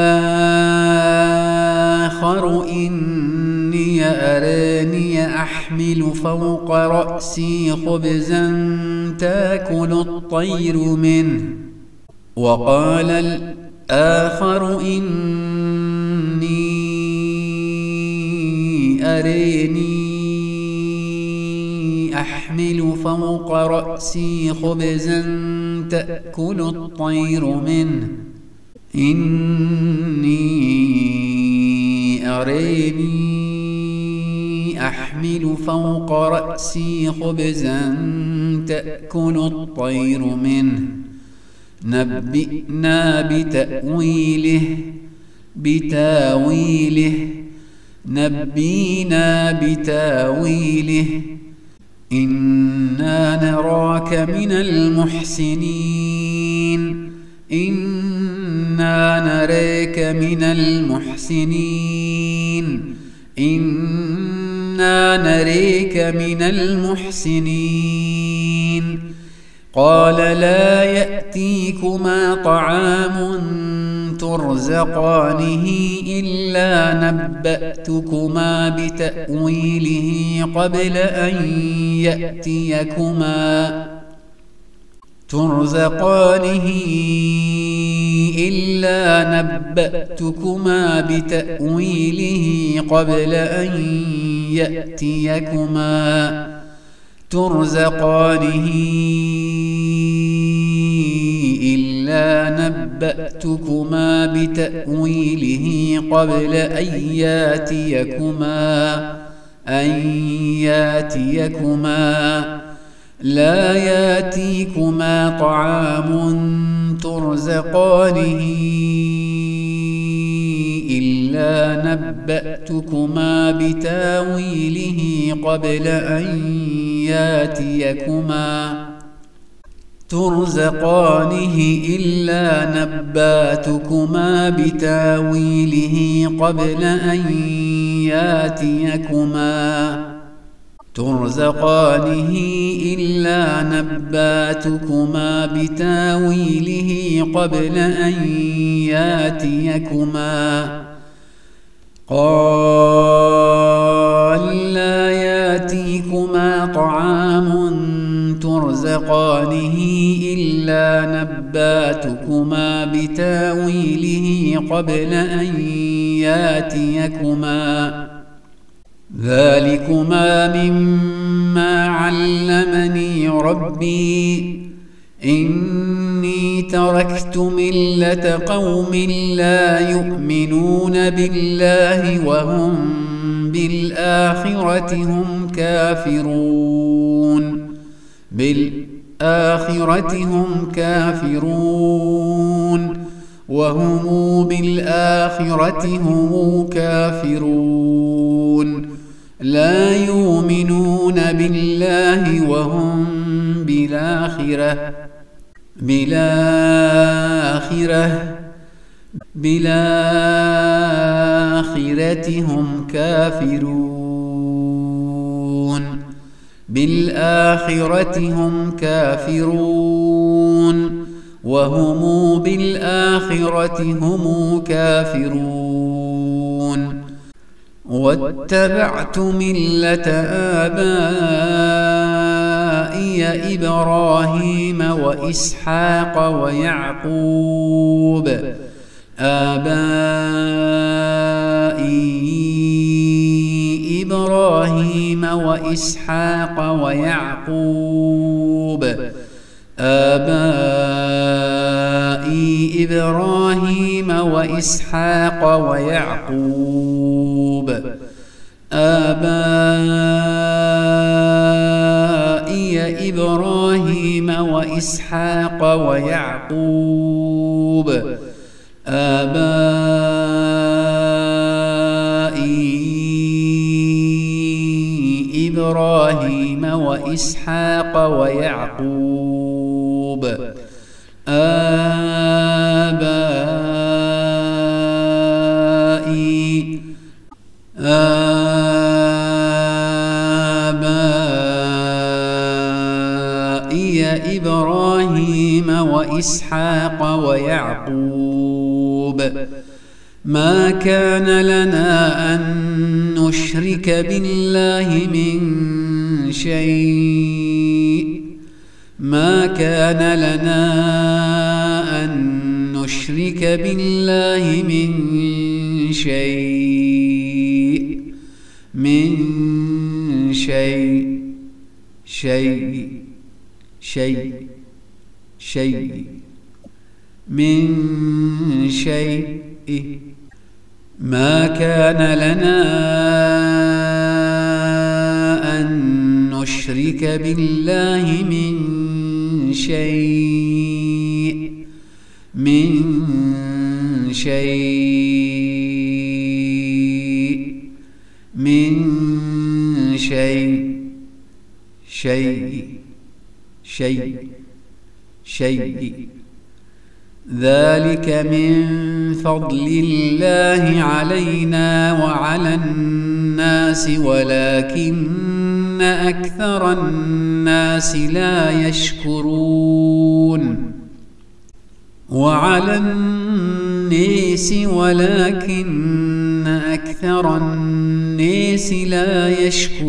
الآخر إني أراني أحمل فوق رأسي خبزا تأكل الطير منه وقال الآخر إني أراني أحمل فوق رأسي خبزا تأكل الطير منه إني أراني أحمل فوق رأسي خبزا تأكل الطير منه نبئنا بتأويله بتاويله نبينا بتاويله إنا نراك من المحسنين إنا نراك من المحسنين إنا نريك من المحسنين قال لا يأتيكما طعام ترزقانه إلا نبأتكما بتأويله قبل أن يأتيكما ترزقانه إلا نبأتكما بتأويله قبل أن يأتيكما ترزقانه إلا نبأتكما بتأويله قبل أن يأتيكما أن يأتيكما لا يأتيكما طعام ترزقانه إلا نبأتكما بتاويله قبل أن يأتيكما ترزقانه إلا نبأتكما بتاويله قبل أن يأتيكما ترزقانه إلا نبأتكما بتاويله قبل أن يأتيكما قال لا يأتيكما طعام ترزقانه إلا نبأتكما بتاويله قبل أن يأتيكما ذلكما مما علمني ربي إني تركت ملة قوم لا يؤمنون بالله وهم بالآخرة هم كافرون بالآخرة هم كافرون وهم بالآخرة هم كافرون لا يؤمنون بالله وهم بالآخرة بالآخرة بالآخرة هم كافرون بالآخرة هم كافرون وهم بالآخرة هم كافرون واتبعت ملة آبائي آبائي إبراهيم وإسحاق ويعقوب آبائي إبراهيم وإسحاق ويعقوب آبائي إبراهيم وإسحاق ويعقوب آبائي إبراهيم وإسحاق ويعقوب آبائي إبراهيم وإسحاق ويعقوب آبائي آبائي إبراهيم وإسحاق ويعقوب ما كان لنا أن نشرك بالله من شيء ما كان لنا أن نشرك بالله من شيء من شيء شيء شيء شيء من شيء ما كان لنا أن نشرك بالله من شيء من شيء من شيء شيء شيء شيء ذلك من فضل الله علينا وعلى الناس ولكن أكثر الناس لا يشكرون وعلى الناس ولكن أكثر الناس لا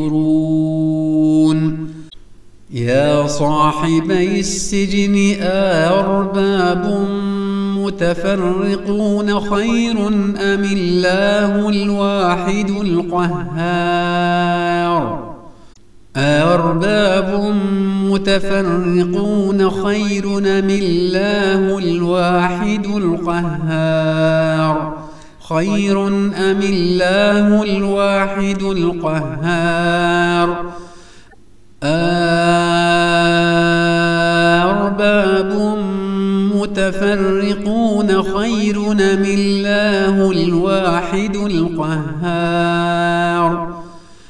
يشكرون يا صاحبي السجن أأرباب متفرقون خير أم الله الواحد القهار أأرباب متفرقون خير أم الله الواحد القهار خير أم الله الواحد القهار أأرباب متفرقون خير أم الله الواحد القهار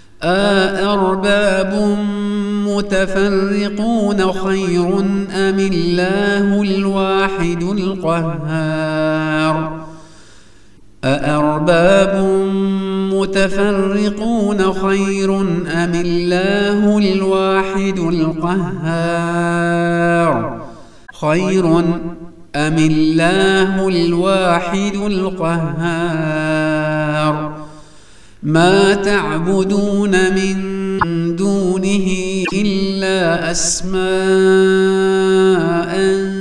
أأرباب متفرقون خير أم الله الواحد القهار أأرباب متفرقون خير أم الله الواحد القهار خير أم الله الواحد القهار ما تعبدون من دونه إلا أسماء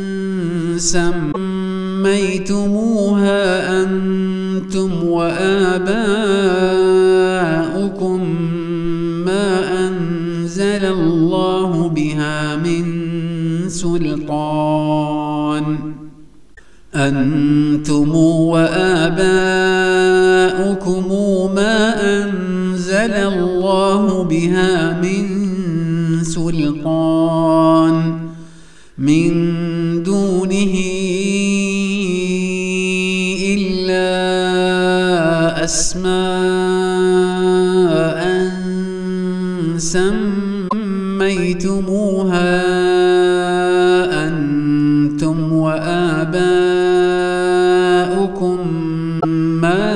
سميتموها أنتم وآباؤكم ما أنزل الله بها من سلطان أنتم وآباؤكم ما أنزل الله بها من سلطان من دونه إلا أسماء سميتموها أنتم وآباؤكم ما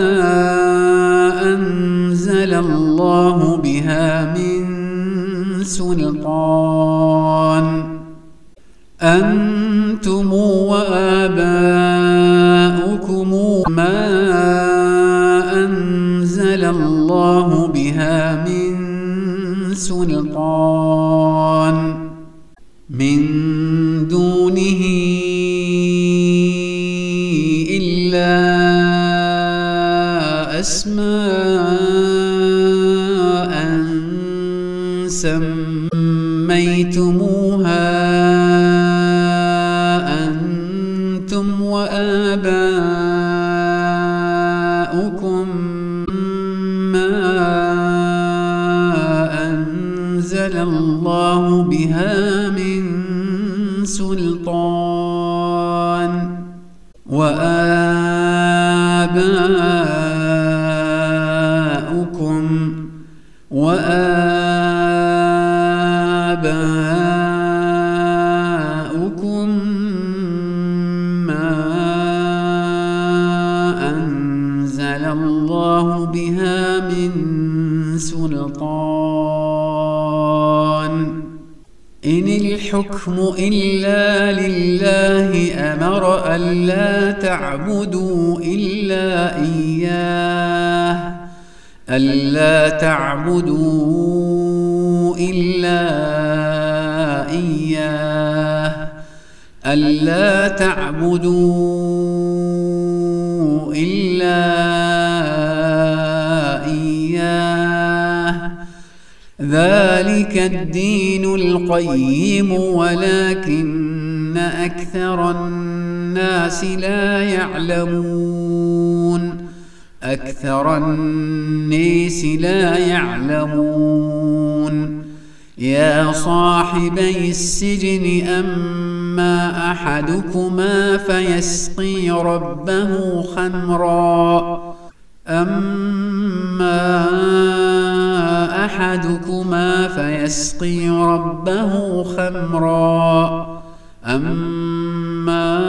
أنزل الله بها من سلطان أنتم وآباؤكم ما أنزل الله بها من سلطان من دونه إلا أسماء سميتموها أنتم وآباؤكم ما أنزل الله بها من سلطان وآباؤكم وآباؤكم ما أنزل الله بها من سلطان إن الحكم إلا لله أمر ألا تعبدوا إلا إياه ألا تعبدوا إلا إياه ألا تعبدوا إلا إياه ذلك الدين القيم ولكن أكثر الناس لا يعلمون أكثر الناس لا يعلمون يا صاحبي السجن أما أحدكما فيسقي ربه خمرا أما أحدكما فيسقي ربه خمرا أما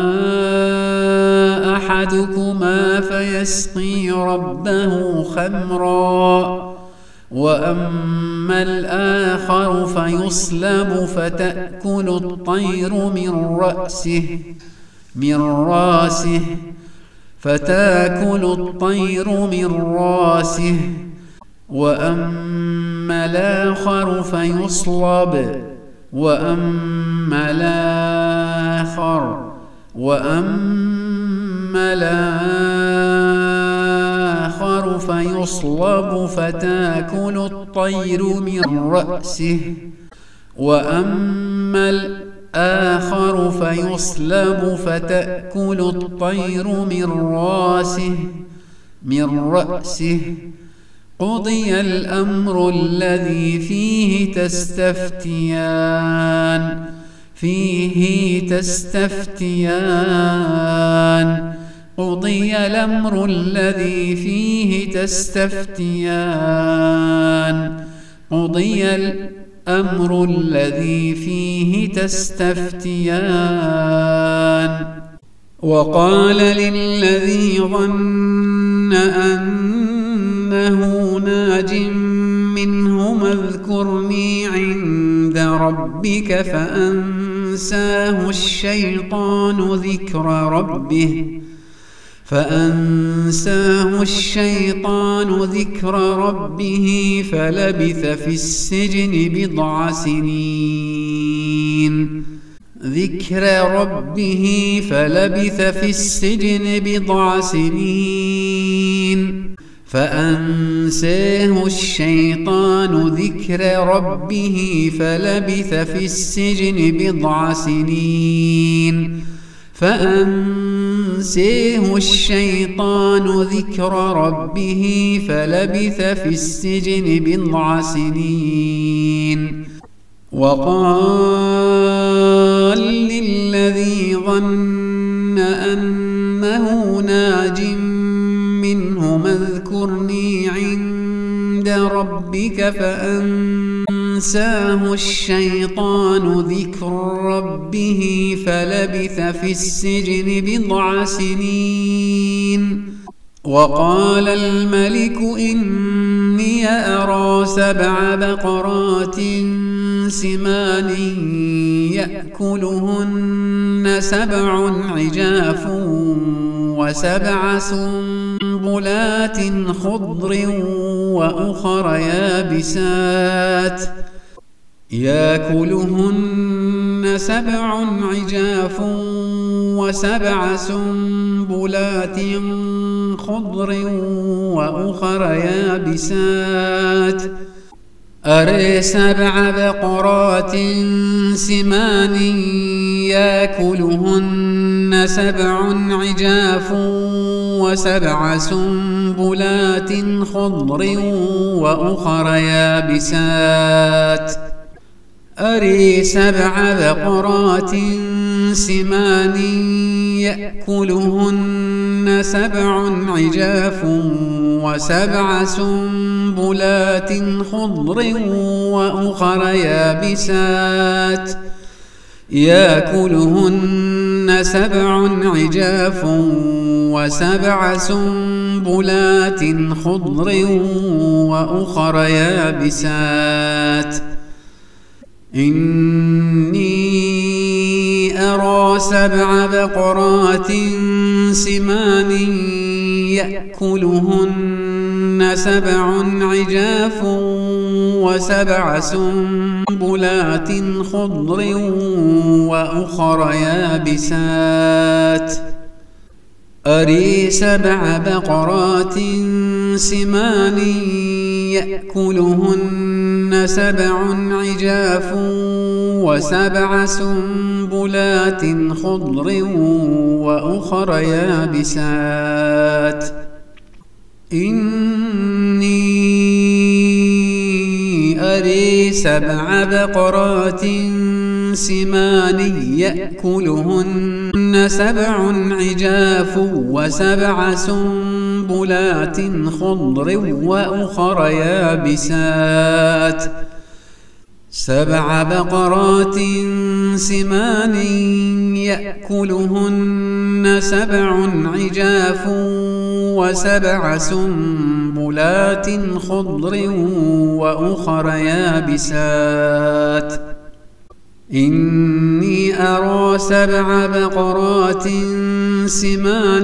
أحدكما فيسقي ربه خمرا وأما الآخر فيصلب فتأكل الطير من رأسه من راسه فتأكل الطير من راسه وأما الآخر فيصلب وأما الآخر وأما الآخر فيصلب فتأكل الطير من رأسه وأما الآخر فيصلب فتأكل الطير من راسه من رأسه قضي الأمر الذي فيه تستفتيان فيه تستفتيان قضي الأمر الذي فيه تستفتيان قضي الأمر الذي فيه تستفتيان وقال للذي ظن أنه ناج منهما اذكرني عند ربك فأنساه الشيطان ذكر ربه فأنساه الشيطان ذكر ربه فلبث في السجن بضع سنين ذكر ربه فلبث في السجن بضع سنين فأنساه الشيطان ذكر ربه فلبث في السجن بضع سنين فأنساه الشيطان ذكر ربه فلبث في السجن بضع سنين وقال للذي ظن أنه ناج منهما اذكرني عند ربك فأنساه الشيطان ذكر ربه فلبث في السجن بضع سنين وقال الملك إني أرى سبع بقرات سمان يأكلهن سبع عجاف وسبع سنبلات خضر وأخر يابسات ياكلهن سبع عجاف وسبع سنبلات خضر وأخر يابسات أري سبع بقرات سمان ياكلهن سبع عجاف وسبع سنبلات خضر وأخر يابسات أري سبع بقرات سمان يأكلهن سبع عجاف وسبع سنبلات خضر وأخر يابسات يأكلهن سبع عجاف وسبع سنبلات خضر وأخر يابسات إني أرى سبع بقرات سمان يأكلهن سبع عجاف وسبع سنبلات خضر وأخر يابسات أري سبع بقرات سمان يأكلهن سبع عجاف وسبع سنبلات خضر وأخر يابسات إني أري سبع بقرات سمان يأكلهن سبع عجاف وسبع سنبلات خضر وأخر يابسات سبع بقرات سمان يأكلهن سبع عجاف وسبع سنبلات خضر وأخر يابسات إني أرى سبع بقرات سمان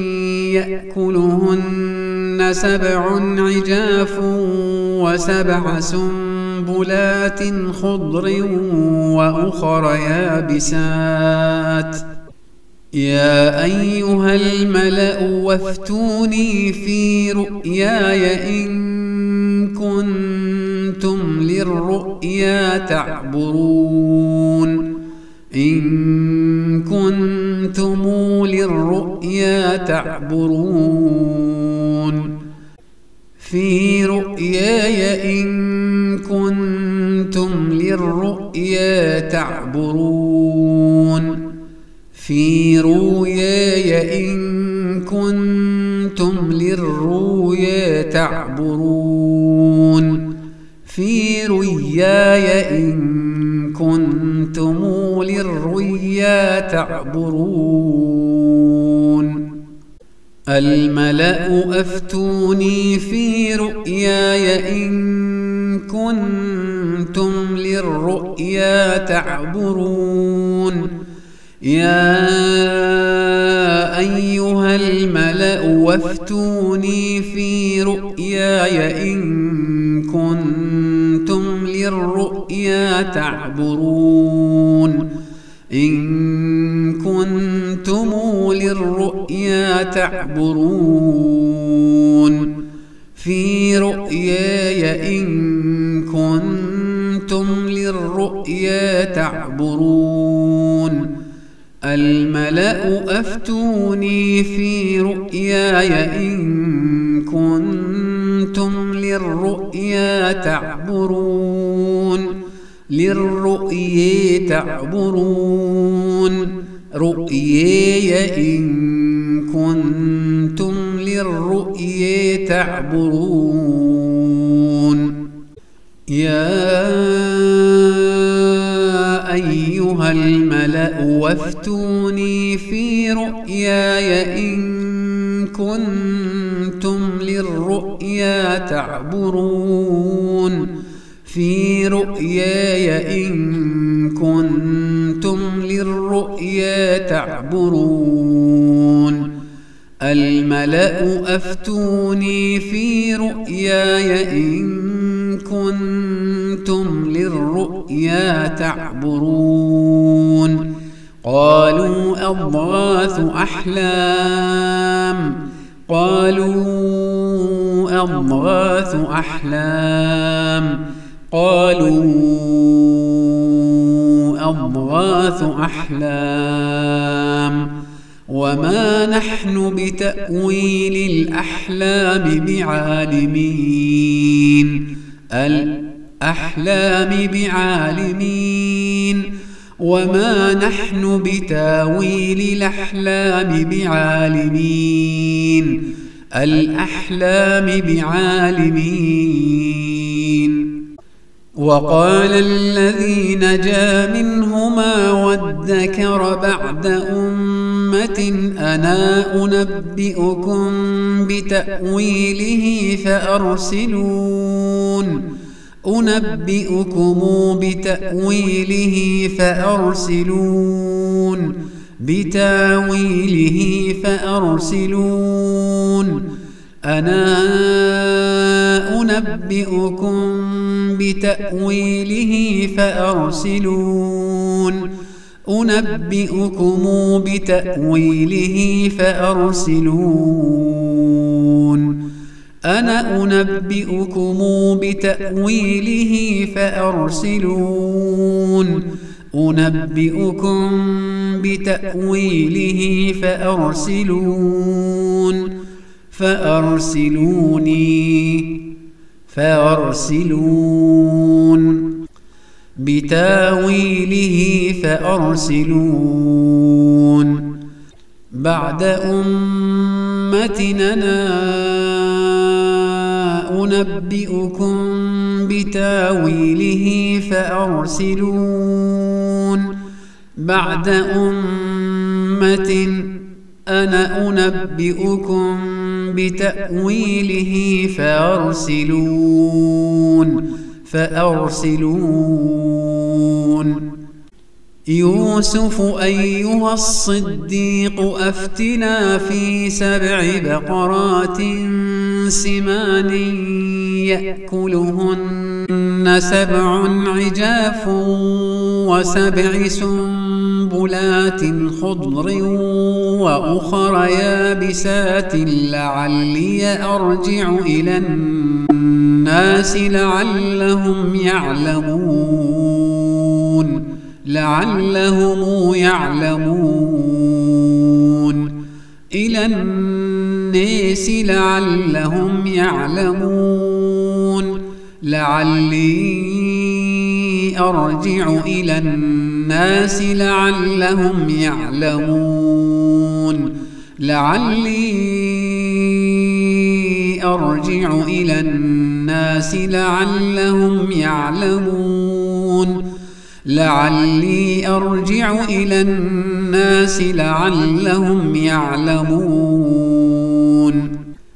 يأكلهن سبع عجاف وسبع سنبلات خضر وأخر يابسات يا أيها الملأ وافتوني في رؤياي إن كنتم للرؤيا تعبرون إن كنتم للرؤيا تعبرون في رؤياي إن كنتم للرؤيا تعبرون في رؤياي إن كنتم للرؤيا تعبرون في رؤياي إن كنتم للرؤيا تعبرون الملأ أفتوني في رؤياي إن كنتم للرؤيا تعبرون يا أيها الملأ وافتوني في رؤياي إن كنتم للرؤيا تعبرون إن كنتم للرؤيا تعبرون في رؤياي إن كنتم للرؤيا تعبرون الملأ أفتوني في رؤياي إن كنتم للرؤيا تعبرون للرؤيا تعبرون رؤياي إن كنتم للرؤيا تعبرون يا أيها الملأ وافتوني في رؤياي إن كنتم للرؤيا تعبرون في رؤياي إن كنتم للرؤيا تعبرون الملأ أفتوني في رؤياي إن كنتم للرؤيا تعبرون قالوا أضغاث أحلام قالوا أضغاث أحلام قالوا أضغاث أحلام وما نحن بتأويل الأحلام بعالمين الأحلام بعالمين وما نحن بتاويل الأحلام بعالمين الأحلام بعالمين وقال الذي نجا منهما وادكر بعد أمة أنا أنبئكم بتأويله فأرسلون أنبئكم بتأويله فأرسلون بتاويله فأرسلون أنا أنبئكم بتأويله فأرسلون أنبئكم بتأويله فأرسلون أنا أنبئكم بتأويله فأرسلون أنبئكم بتأويله فأرسلون فأرسلوني فأرسلون بتاويله فأرسلون بعد أمتنا أنبئكم بتاويله فأرسلون بعد أمة أنا أنبئكم بتأويله فأرسلون فأرسلون يوسف أيها الصديق أفتنا في سبع بقرات سمان يأكلهن سبع عجاف وسبع سنبلات خضر وأخر يابسات لعلي أرجع إلى الناس لعلهم يعلمون لعلهم يعلمون إلى الناس لعلهم يعلمون لعلي أرجع إلى الناس لعلهم يعلمون لعلي أرجع إلى الناس لعلهم يعلمون لعلي أرجع إلى الناس لعلهم يعلمون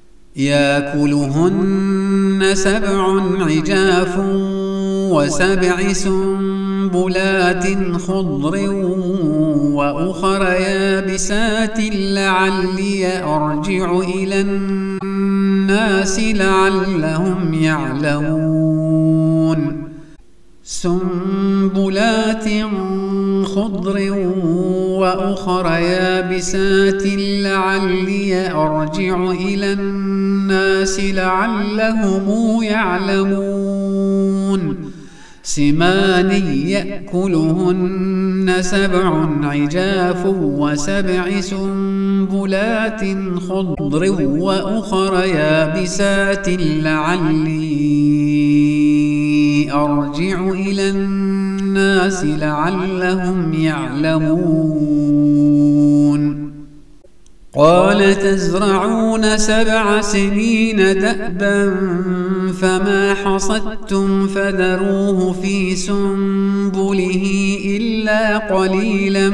يأكلهن سبع عجاف وسبع سنبلات خضر وأخر يابسات لعلي أرجع إلى الناس لعلهم يعلمون سنبلات خضر وأخر يابسات لعلي أرجع إلى الناس لعلهم يعلمون سمان يأكلهن سبع عجاف وسبع سنبلات خضر وأخر يابسات لعلي أرجع إلى الناس لعلهم يعلمون قال تزرعون سبع سنين دأبا فما حصدتم فذروه في سنبله إلا قليلا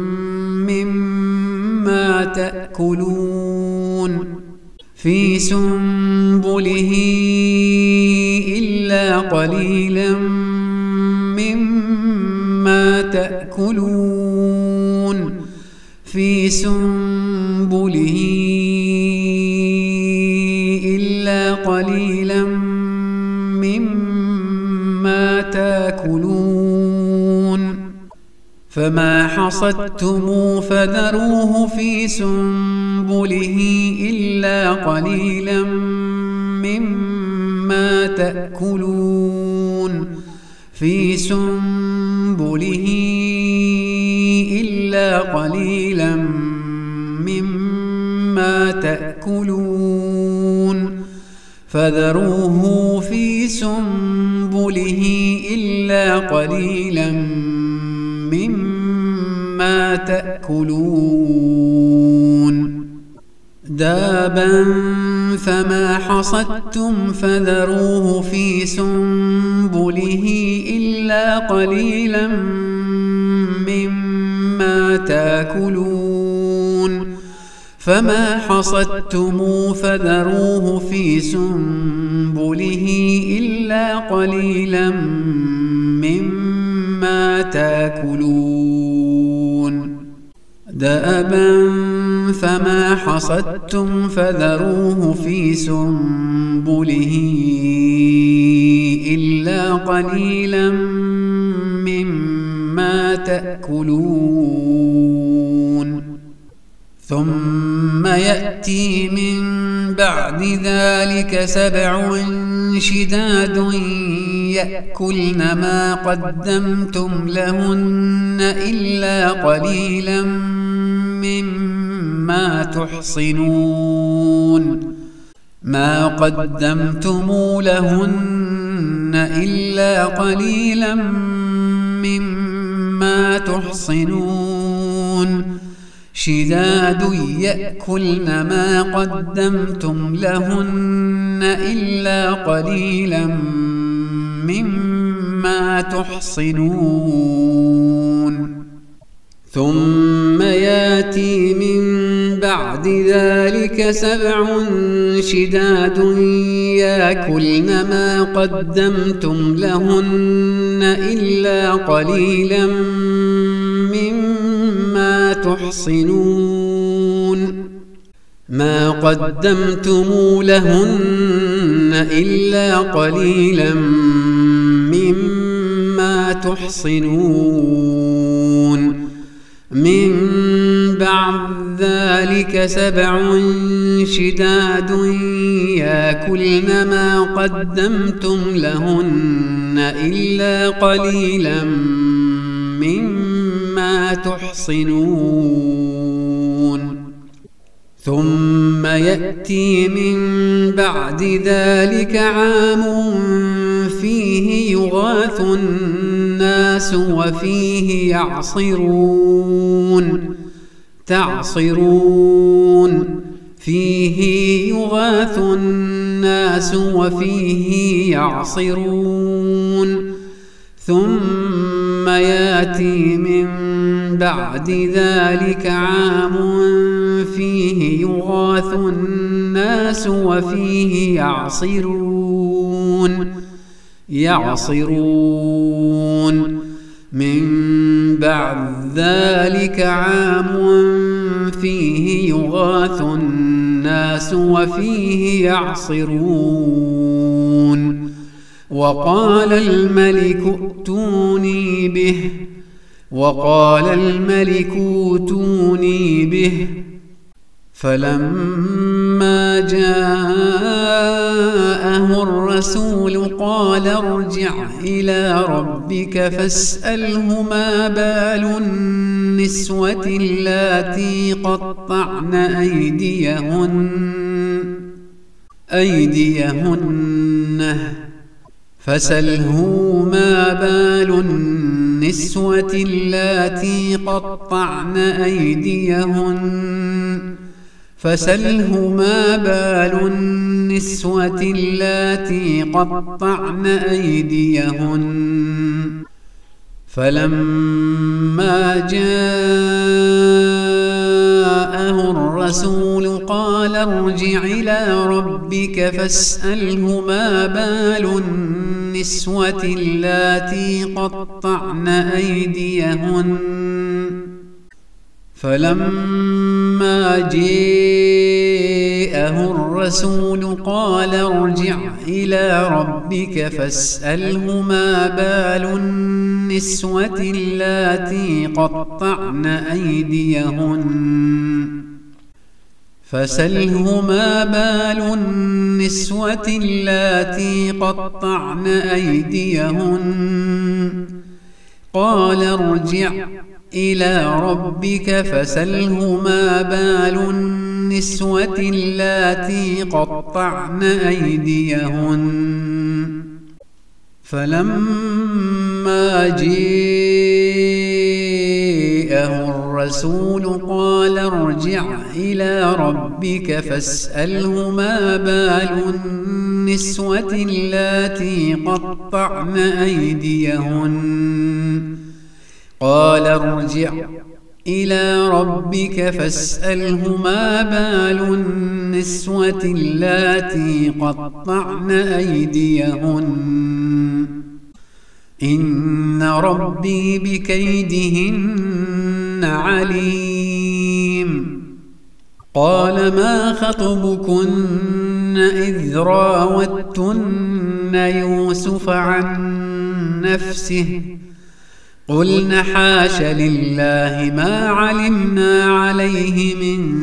مما تأكلون في سنبله إلا قليلا مما تأكلون في سنبله إلا قليلا مما تاكلون فما حصدتم فذروه في سنبله إلا قليلا مما تأكلون في سنبله إلا قليلا مما تأكلون فذروه في سنبله إلا قليلا مما تأكلون دابا فما حصدتم فذروه في سنبله إلا قليلا مما تأكلون فما حصدتم فذروه في سنبله إلا قليلا مما تأكلون دأبا فما حصدتم فذروه في سنبله إلا قليلا مما تأكلون ثم يأتي من بعد ذلك سبع شداد يأكلن ما قدمتم لهن إلا قليلا مما تحصنون ما قدمتم لهن إلا قليلا مما تحصنون شداد يأكلن ما قدمتم لهن إلا قليلا مما تحصنون ثم ياتي من بعد ذلك سبع شداد يأكلن ما قدمتم لهن إلا قليلا مما تحصنون ما قدمتم لهن إلا قليلا مما تحصنون من بعد ذلك سبع شداد يأكلن ما قدمتم لهن إلا قليلا مما تحصنون ثم يأتي من بعد ذلك عام فيه يغاث الناس وفيه يعصرون تعصرون فيه يغاث الناس وفيه يعصرون ثم يأتي من بعد ذلك عام فيه يغاث الناس وفيه يعصرون يعصرون من بعد ذلك عام فيه يغاث الناس وفيه يعصرون وقال الملك ائتوني به وقال الملك ائتوني به فلما جاءه الرسول قال ارجع إلى ربك فاسأله ما بال النسوة اللاتي قطعن أيديهن أيديهن فسله ما بال النسوة اللاتي قطعن أيديهن فسله ما بال النسوة اللاتي قطعن أيديهن فلما جاءه الرسول قال ارجع إلى ربك فاسأله ما بال النسوة اللاتي قطعن أيديهن فلما جاءه جاءه الرسول قال ارجع إلى ربك فاسأله ما بال النسوة اللاتي قطعن أيديهن فسله ما بال النسوة اللاتي قطعن أيديهن قال ارجع إلى ربك فسله ما بال النسوة اللاتي قطعن أيديهن فلما جاءه الرسول قال ارجع إلى ربك فاسأله ما بال النسوة اللاتي قطعن أيديهن قال ارجع إلى ربك فاسأله ما بال النسوة اللاتي قطعن أيديهن إن ربي بكيدهن عليم قال ما خطبكن إذ راوتن يوسف عن نفسه قلن حاش لله ما علمنا عليه من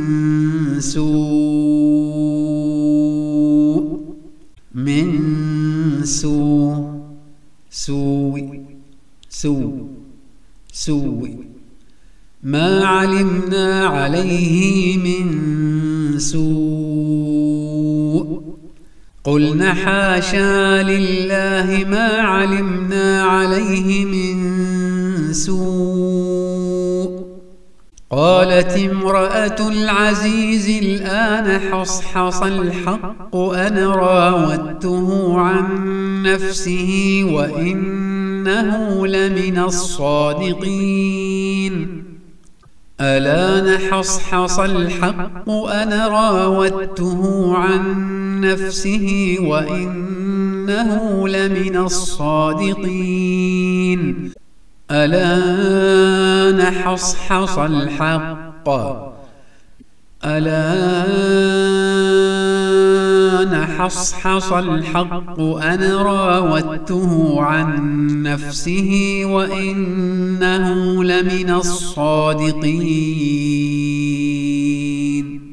سوء من سوء سوء سوء سوء ما علمنا عليه من سوء قلن حاشا لله ما علمنا عليه من سوء قالت امرأة العزيز الآن حصحص الحق أنا راودته عن نفسه وإنه لمن الصادقين الآن حصحص الحق أنا راودته عن نفسه وإنه لمن الصادقين الآن حصحص الحق الآن حصحص الحق أنا راودته عن نفسه وإنه لمن الصادقين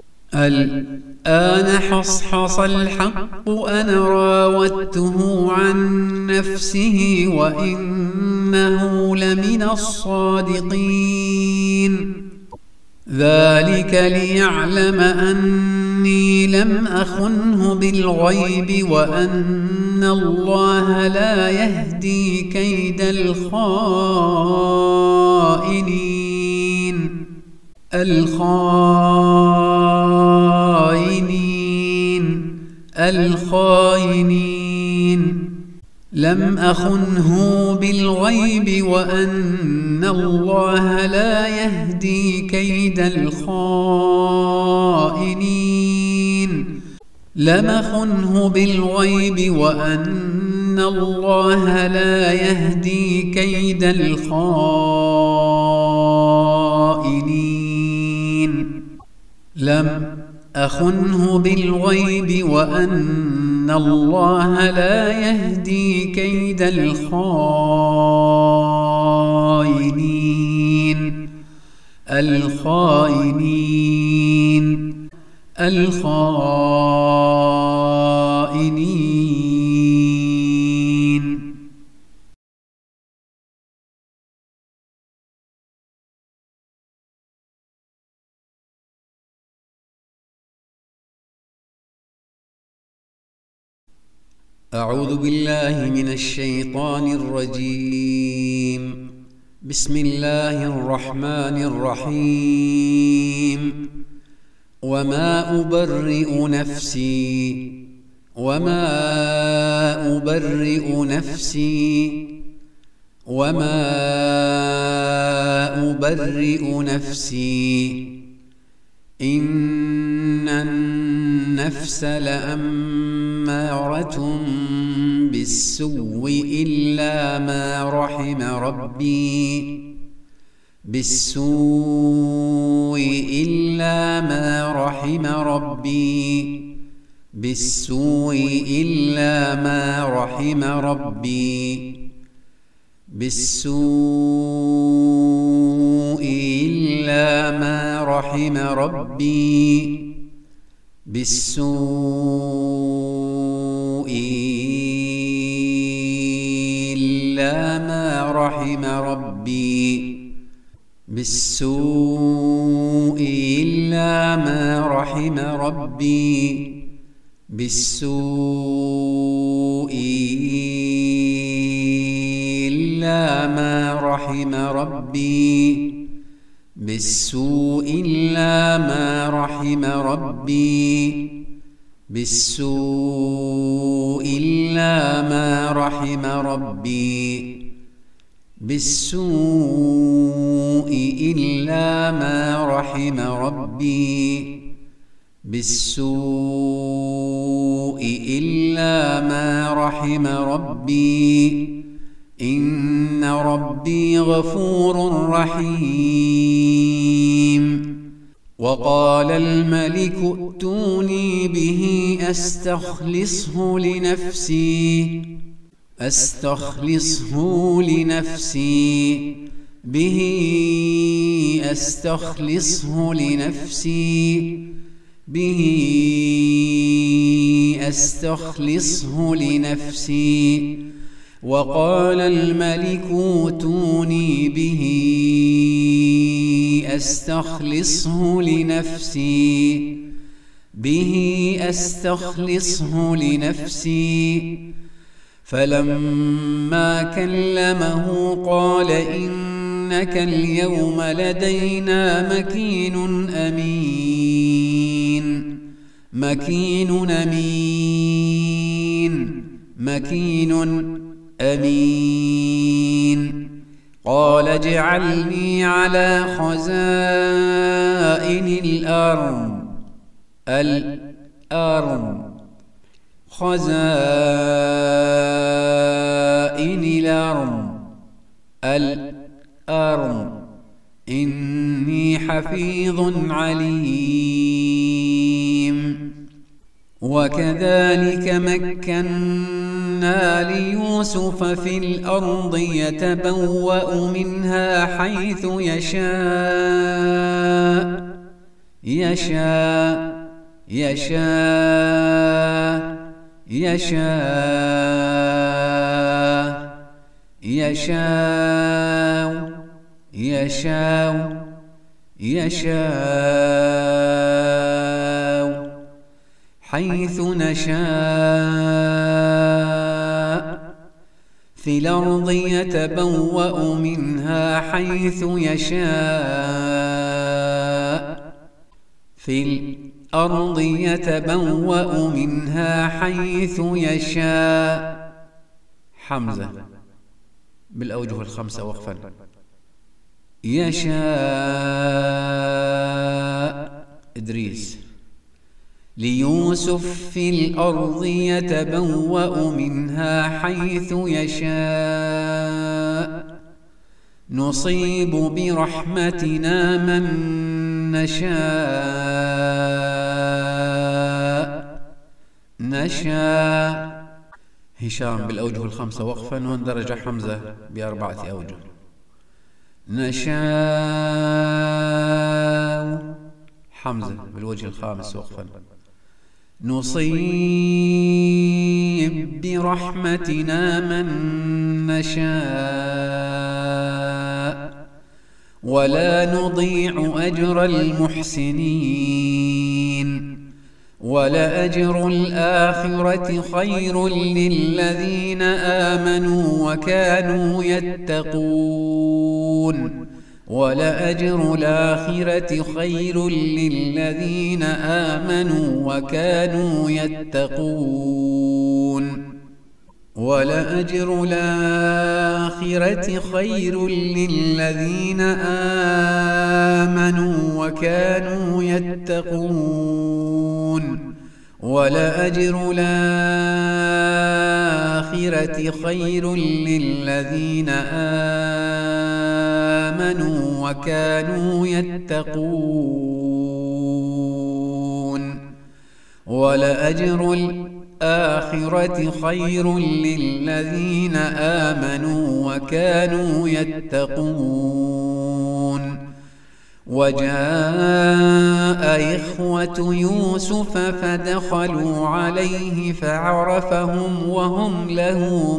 الآن حصحص الحق أنا راودته عن نفسه وإنه لمن الصادقين ذلك ليعلم أني لم أخنه بالغيب وأن الله لا يهدي كيد الخائنين الخائنين الخائنين لم أخنه بالغيب وأن الله لا يهدي كيد الخائنين لم أخنه بالغيب وأن الله لا يهدي كيد الخائنين لم أخنه بالغيب وأن الله لا يهدي كيد الخائنين الخائنين الخائنين أعوذ بالله من الشيطان الرجيم بسم الله الرحمن الرحيم وما أبرئ نفسي وما أبرئ نفسي وما أبرئ نفسي إن النفس لأمارة بالسوء إلا ما رحم ربي بالسوء إلا ما رحم ربي بالسوء إلا ما رحم ربي بالسوء إلا ما رحم ربي بالسوء إلا ما رحم ربي بالسوء إلا ما رحم ربي بالسوء إلا ما رحم ربي بالسوء إلا ما رحم ربي بالسوء إلا ما رحم ربي بالسوء إلا ما رحم ربي بالسوء إلا ما رحم ربي إن ربي غفور رحيم. وقال الملك ائتوني به أستخلصه لنفسي أستخلصه لنفسي به أستخلصه لنفسي به أستخلصه لنفسي. وقال الملك ائتوني به أستخلصه لنفسي به أستخلصه لنفسي. فلما كلمه قال إنك اليوم لدينا مكين أمين مكين أمين مكين أمين. قال اجعلني على خزائن الأرض الأرض خزائن الأرض الأرض إني حفيظ عليم. وكذلك مكنا ليوسف في الأرض يتبوأ منها حيث يشاء يشاء يشاء يشاء يشاء يشاء يشاء حيث نشاء في الأرض يتبوأ منها حيث يشاء في الأرض يتبوأ منها حيث يشاء. حمزة بالأوجه الخمسة وقفا. يشاء إدريس. ليوسف في الأرض يتبوأ منها حيث يشاء نصيب برحمتنا من نشاء نشاء. هشام بالأوجه الخمسة وقفا واندرج حمزة بأربعة أوجه. نشاء حمزة بالوجه الخامس وقفا. نصيب برحمتنا من نشاء ولا نضيع أجر المحسنين ولأجر الآخرة خير للذين آمنوا وكانوا يتقون ولأجر الآخرة خير للذين آمنوا وكانوا يتقون ولأجر الآخرة خير للذين آمنوا وكانوا يتقون ولأجر الآخرة خير للذين آمنوا وكانوا يتقون ولأجر الآخرة خير للذين آمنوا وكانوا يتقون وجاء إخوة يوسف فدخلوا عليه فعرفهم وهم له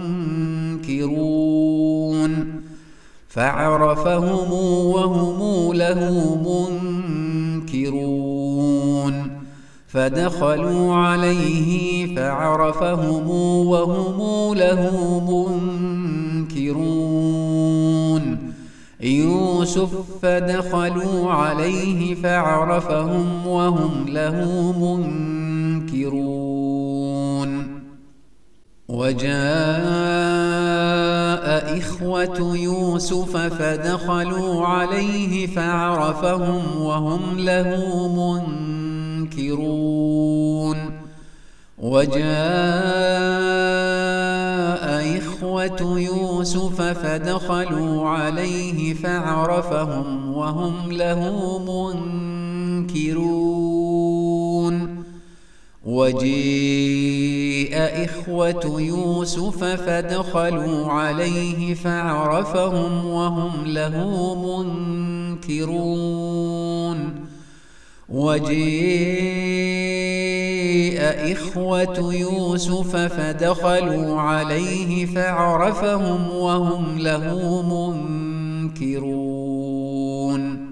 منكرون فعرفهم وهم له منكرون فدخلوا عليه فعرفهم وهم له منكرون يوسف فدخلوا عليه فعرفهم وهم له منكرون وجاء إخوة يوسف فدخلوا عليه فعرفهم وهم له منكرون وجاء إخوة يوسف فدخلوا عليه فعرفهم وهم له منكرون وجيء إخوة يوسف فدخلوا عليه فعرفهم وهم له منكرون وجيء إخوة يوسف فدخلوا عليه فعرفهم وهم له منكرون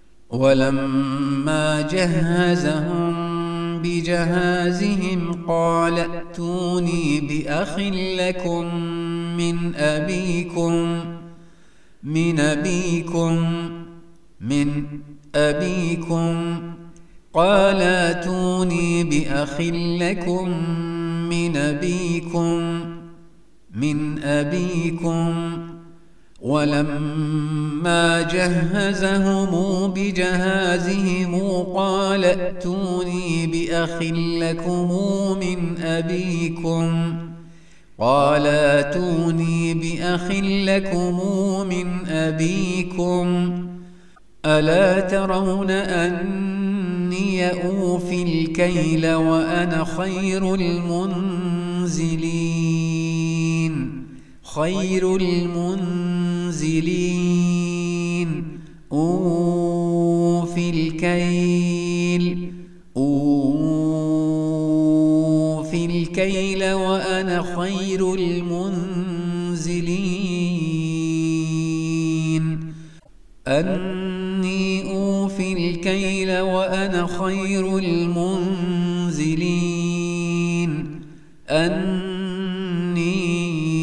ولما جهزهم بجهازهم قال ائتوني بأخ لكم من أبيكم من أبيكم من أبيكم قال ائتوني بأخ لكم من أبيكم من أبيكم ولما جهزهم بجهازهم قال ائتوني بأخ لكم من أبيكم قال ائتوني بأخ لكم من أبيكم ألا ترون أني أوفي الكيل وأنا خير المنزلين خير المنزلين أوفي الكيل أوفي الكيل وأنا خير المنزلين أني أوفي الكيل وأنا خير المنزلين أني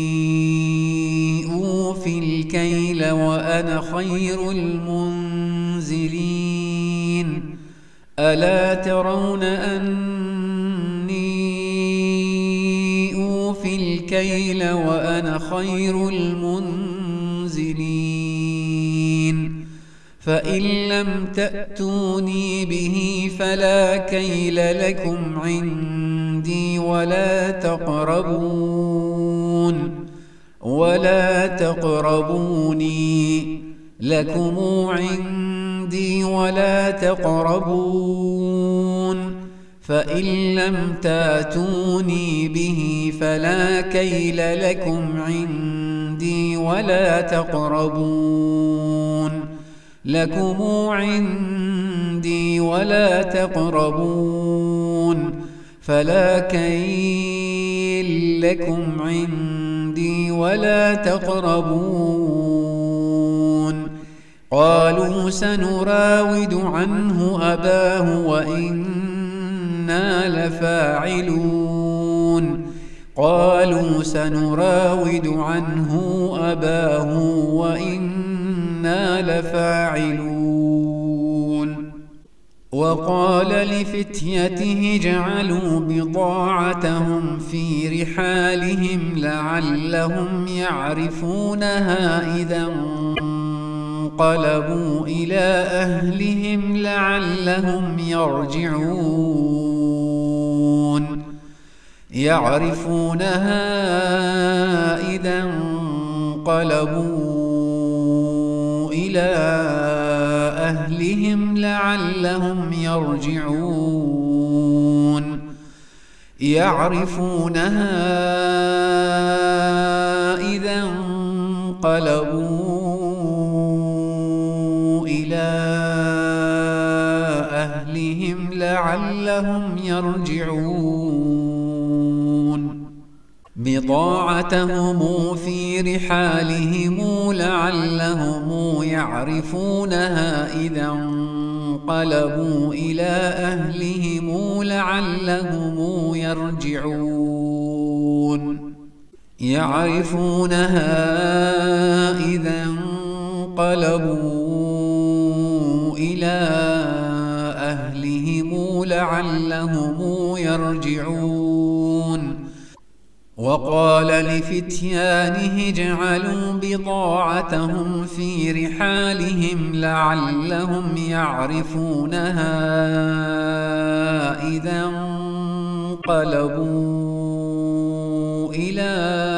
أوفي الكيل وأنا خير المنزلين ألا ترون أني أوفي الكيل وأنا خير المنزلين فإن لم تأتوني به فلا كيل لكم عندي ولا تقربون ولا تقربوني لكم عندي ولا تقربون فإن لم تأتوني به فلا كيل لكم عندي ولا تقربون لكم عندي ولا تقربون فلا كيل لكم عندي ولا تقربون قالوا سنراود عنه أباه وإنا لفاعلون قالوا سنراود عنه أباه وإنا لفاعلون وقال لفتيته اجعلوا بضاعتهم في رحالهم لعلهم يعرفونها إذا انقلبوا إلى أهلهم لعلهم يرجعون يعرفونها إذا انقلبوا إلى أهلهم لعلهم يرجعون يعرفونها إذا انقلبوا إلى أهلهم لعلهم يرجعون بضاعتهم في رحالهم لعلهم يعرفونها إذا انقلبوا إلى أهلهم لعلهم يرجعون يعرفونها إذا انقلبوا إلى أهلهم لعلهم يرجعون وقال لفتيانه اجعلوا بضاعتهم في رحالهم لعلهم يعرفونها إذا انقلبوا إلى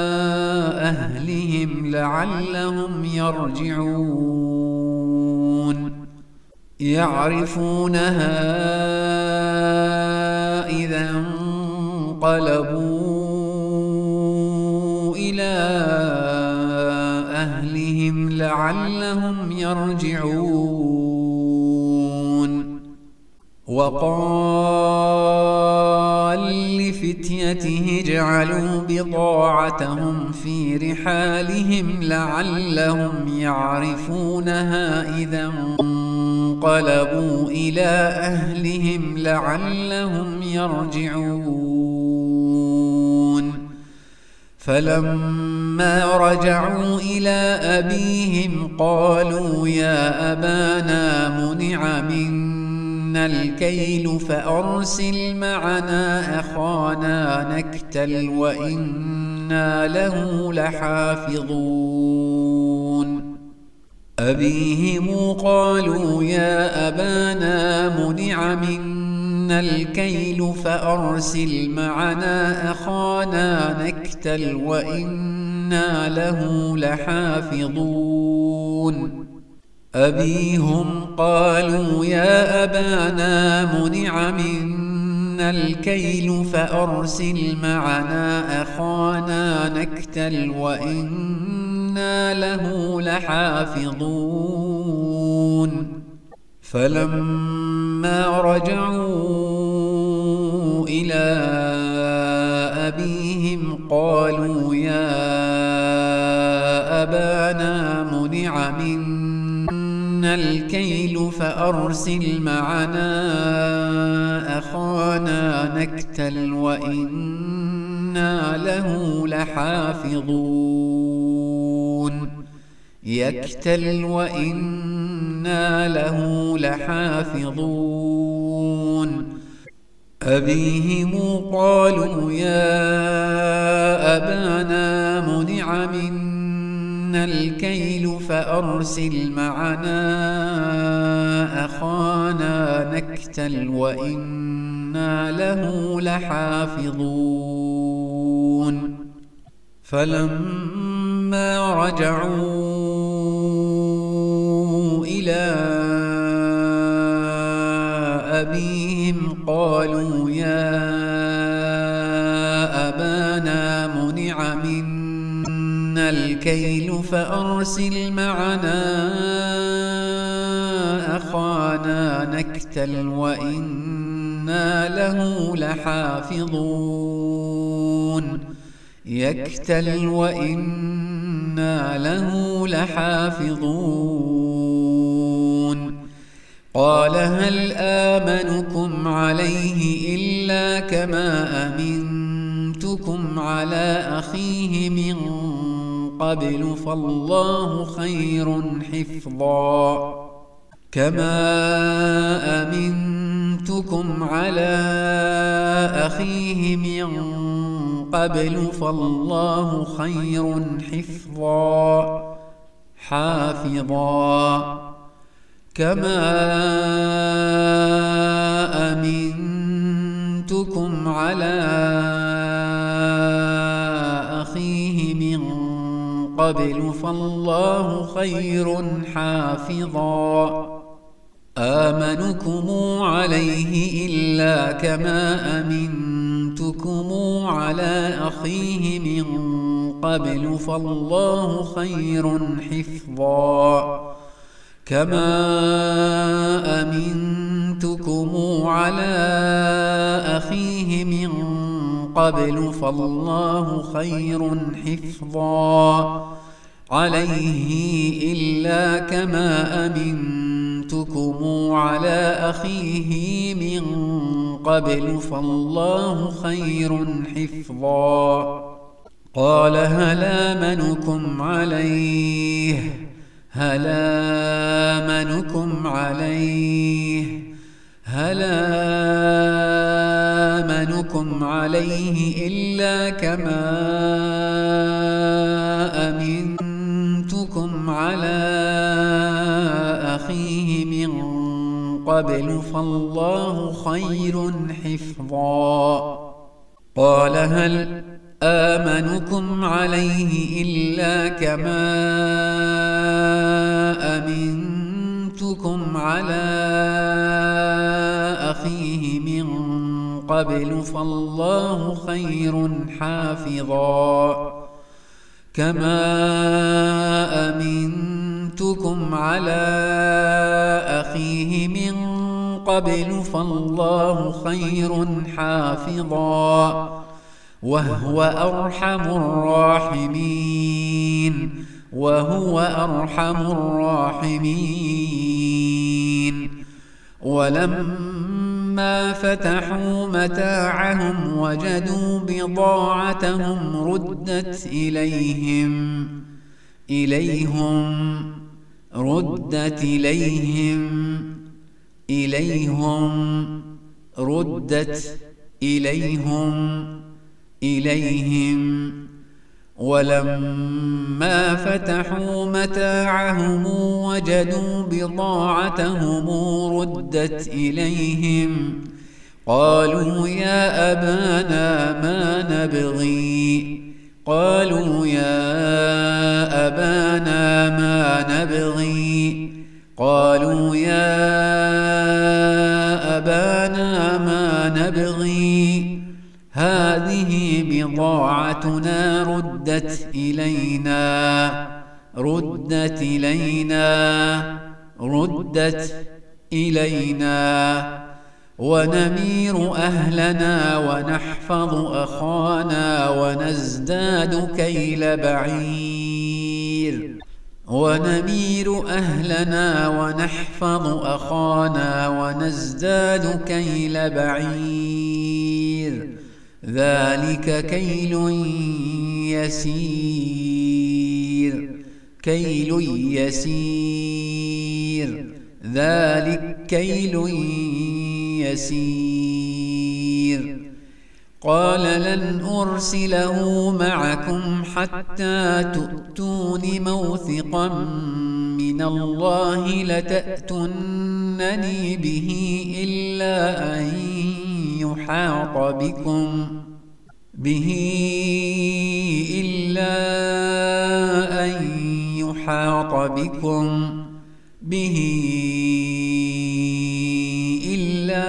أهلهم لعلهم يرجعون يعرفونها إذا انقلبوا إلى أهلهم لعلهم يرجعون وقال لفتيته اجعلوا بضاعتهم في رحالهم لعلهم يعرفونها إذا انقلبوا إلى أهلهم لعلهم يرجعون فلما رجعوا إلى أبيهم قالوا يا أبانا منع منا الكيل فأرسل معنا أخانا نكتل وإنا له لحافظون أبيهم قالوا يا أبانا منع منا الكيل فأرسل معنا أخانا نكتل وإنا له لحافظون أبيهم قالوا يا أبانا منع منا الكيل فأرسل معنا أخانا نكتل وإنا له لحافظون فلما رجعوا إلى أبيهم قالوا يا أبانا منع منا الكيل فأرسل معنا أخانا نكتل وإنا له لحافظون يكتل وإنا له لحافظون أبيهم قالوا يا أبانا منع منا الكيل فأرسل معنا أخانا نكتل وإنا له لحافظون فلما رجعوا إلى أبيهم قالوا يا أبانا منع منا الكيل فأرسل معنا أخانا نكتل وإنا له لحافظون يكتل وإنا له لحافظون قال هل آمنكم عليه إلا كما أمنتكم على أخيه من قبل فالله خير حفظا كما أمنتكم على أخيه من قبل فالله خير حفظا حافظا كما أمنتكم على أخيه من قبل فالله خير حافظا. آمنكم عليه إلا كما أمنتكم على أخيه من قبل فالله خير حفظا. كما أمنتكم على أخيه من قبل فالله خير حفظا عليه إلا كما أمنتكم على أخيه من قبل فالله خير حفظا. قال هل آمنكم عليه هل آمنكم عليه هل آمنكم عليه إلا كما أمنتكم على أخيه من قبل فالله خير حفظا. قال هل آمنكم عليه إلا كما أمنتكم على أخيه من قبل فالله خير حافظا. كما أمنتكم على أخيه من قبل فالله خير حافظا وهو أرحم الراحمين وهو أرحم الراحمين. ولما فتحوا متاعهم وجدوا بضاعتهم ردت إليهم إليهم ردت إليهم إليهم ردت إليهم إليهم ولما فتحوا متاعهم وجدوا بضاعتهم ردت إليهم قالوا يا أبانا ما نبغي قالوا يا أبانا ما نبغي قالوا يا أبانا ما نبغي هذه بضاعتنا ردت إلينا ردت إلينا ردت إلينا ونمير أهلنا ونحفظ أخانا ونزداد كيل بعير ونمير أهلنا ونحفظ أخانا ونزداد كيل بعير ذلك كيل يسير كيل يسير ذلك كيل يسير. قال لن أرسله معكم حتى تؤتون موثقا من الله لتأتونني به إلا أن يحاط بكم به إلا أن يحاط بكم به إلا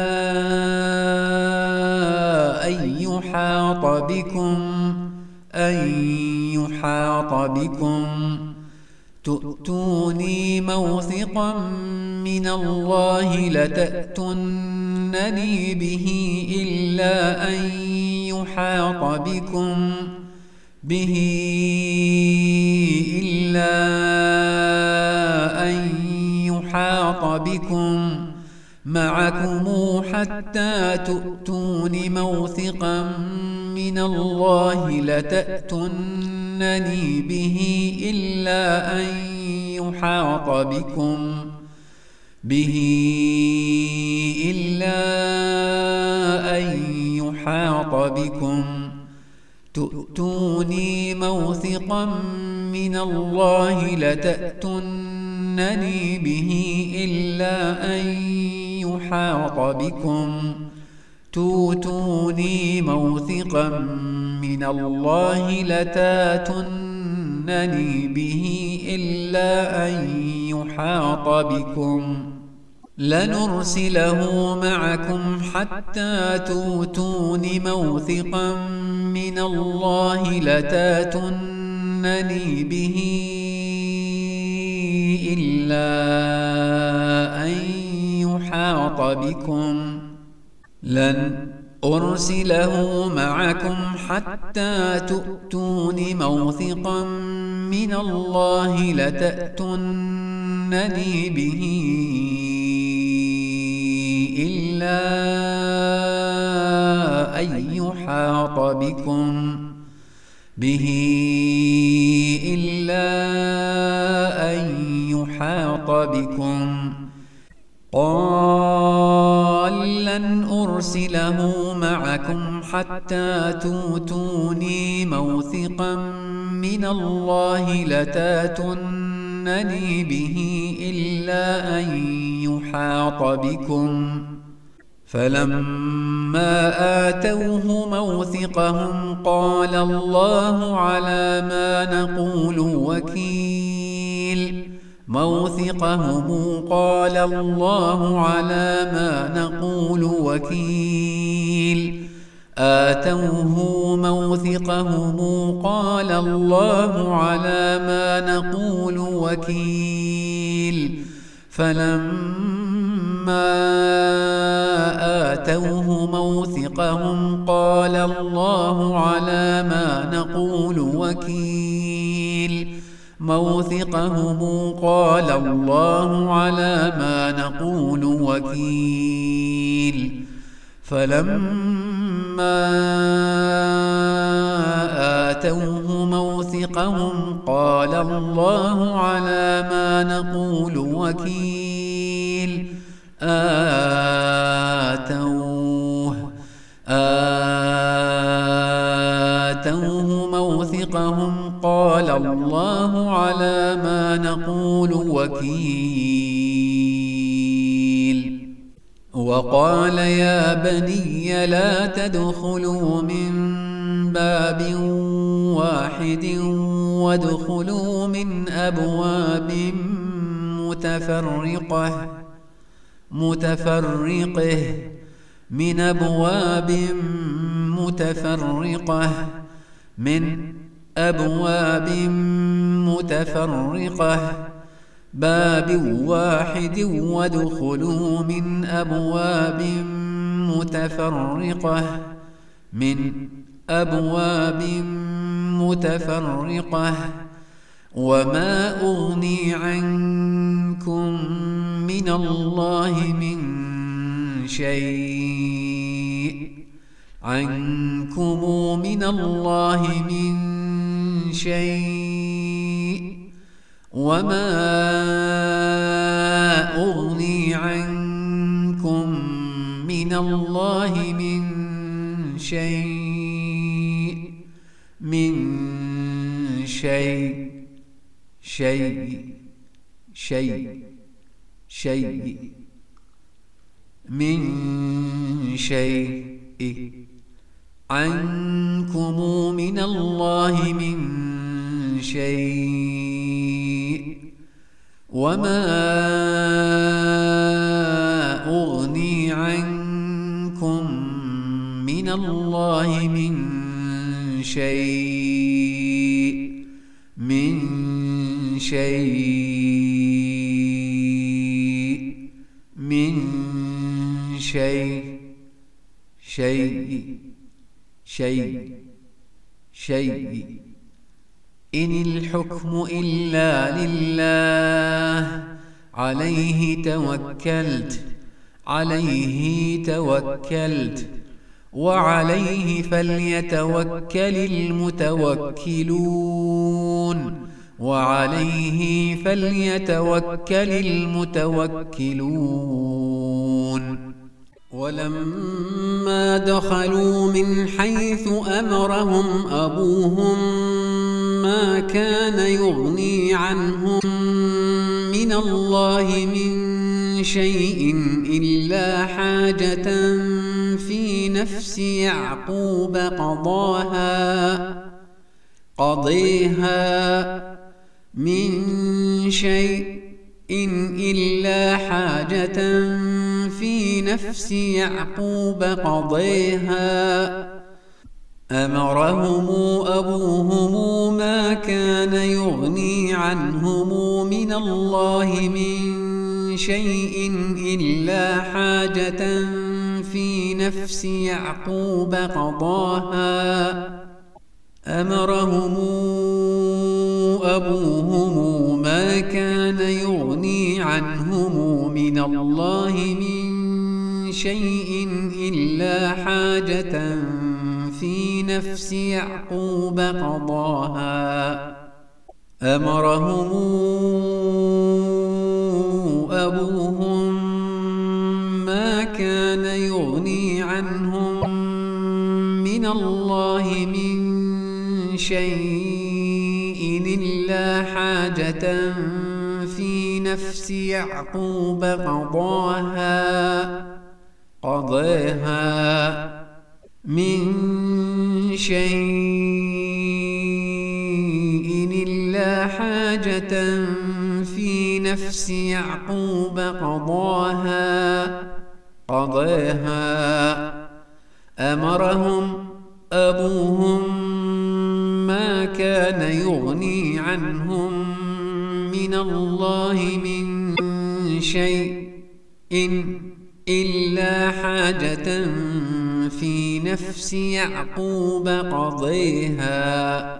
أن يحاط بكم أن يحاط بكم تؤتوني موثقا من الله لتأتونني به إلا أن يحاط بكم به إلا أن يحاط بكم معكم حتى تؤتون موثقا من الله لتأتونني به إلا أن يحاط بكم به إلا أن يحاط بكم تؤتوني موثقا من الله لتأتونني به إلا أن يحاط بكم تؤتوني موثقا من الله لتأتونني لتأتونني به إلا أن يحاط بكم لنرسله معكم حتى تؤتون موثقا من الله لتأتونني به إلا أن يحاط بكم لن أرسله معكم حتى تؤتون موثقا من الله لتأتونني به إلا أن يحاط بكم به إلا أن يحاط بكم قال لن أرسله معكم حتى تؤتوني موثقا من الله لتأتونني به إلا أن يحاط بكم فلما آتوه موثقهم قال الله على ما نقول وكيل موثقهم قال الله على ما نقول وكيل آتوه موثقهم قال الله على ما نقول وكيل فلما آتوه موثقهم قال الله على ما نقول وكيل موثقهم قال الله على ما نقول وكيل فلما آتوه موثقهم قال الله على ما نقول وكيل آتوه آتوه موثقهم قال الله على ما نقول وكيل وقال يا بني لا تدخلوا من باب واحد وادخلوا من أبواب متفرقة متفرقة من أبواب متفرقة من أبواب متفرقة باب واحد وادخلوا من أبواب متفرقة من أبواب متفرقة وما أغني عنكم من الله من شيء عنكم من الله من شيء وما أغني عنكم من الله من شيء من شيء شيء شيء شيء من شيء عنكم من الله من شيء وما أغني عنكم من الله من شيء من شيء من شيء شيء شيء شيء إن الحكم إلا لله عليه توكلت عليه توكلت وعليه فليتوكل المتوكلون وعليه فليتوكل المتوكلون ولما دخلوا من حيث أمرهم أبوهم ما كان يغني عنهم من الله من شيء إلا حاجة في نفس يعقوب قضاها قضيها من شيء إلا حاجة في نفس يعقوب قضيها. أمرهم أبوهم ما كان يغني عنهم من الله من شيء إلا حاجة في نفس يعقوب قضاها. أمرهم أبوهم ما كان يغني عنهم من الله من شيء إلا حاجة في نفس يعقوب قضاها. أمرهم أبوهم ما كان يغني عنهم من الله من شيء إلا حاجة في نفس يعقوب قضاها قضاها من شيء إلا حاجة في نفس يعقوب قضاها قضاها. أمرهم أبوهم ما كان يغني عنهم من الله من شيء إلا حاجة في نفس يعقوب قضيها.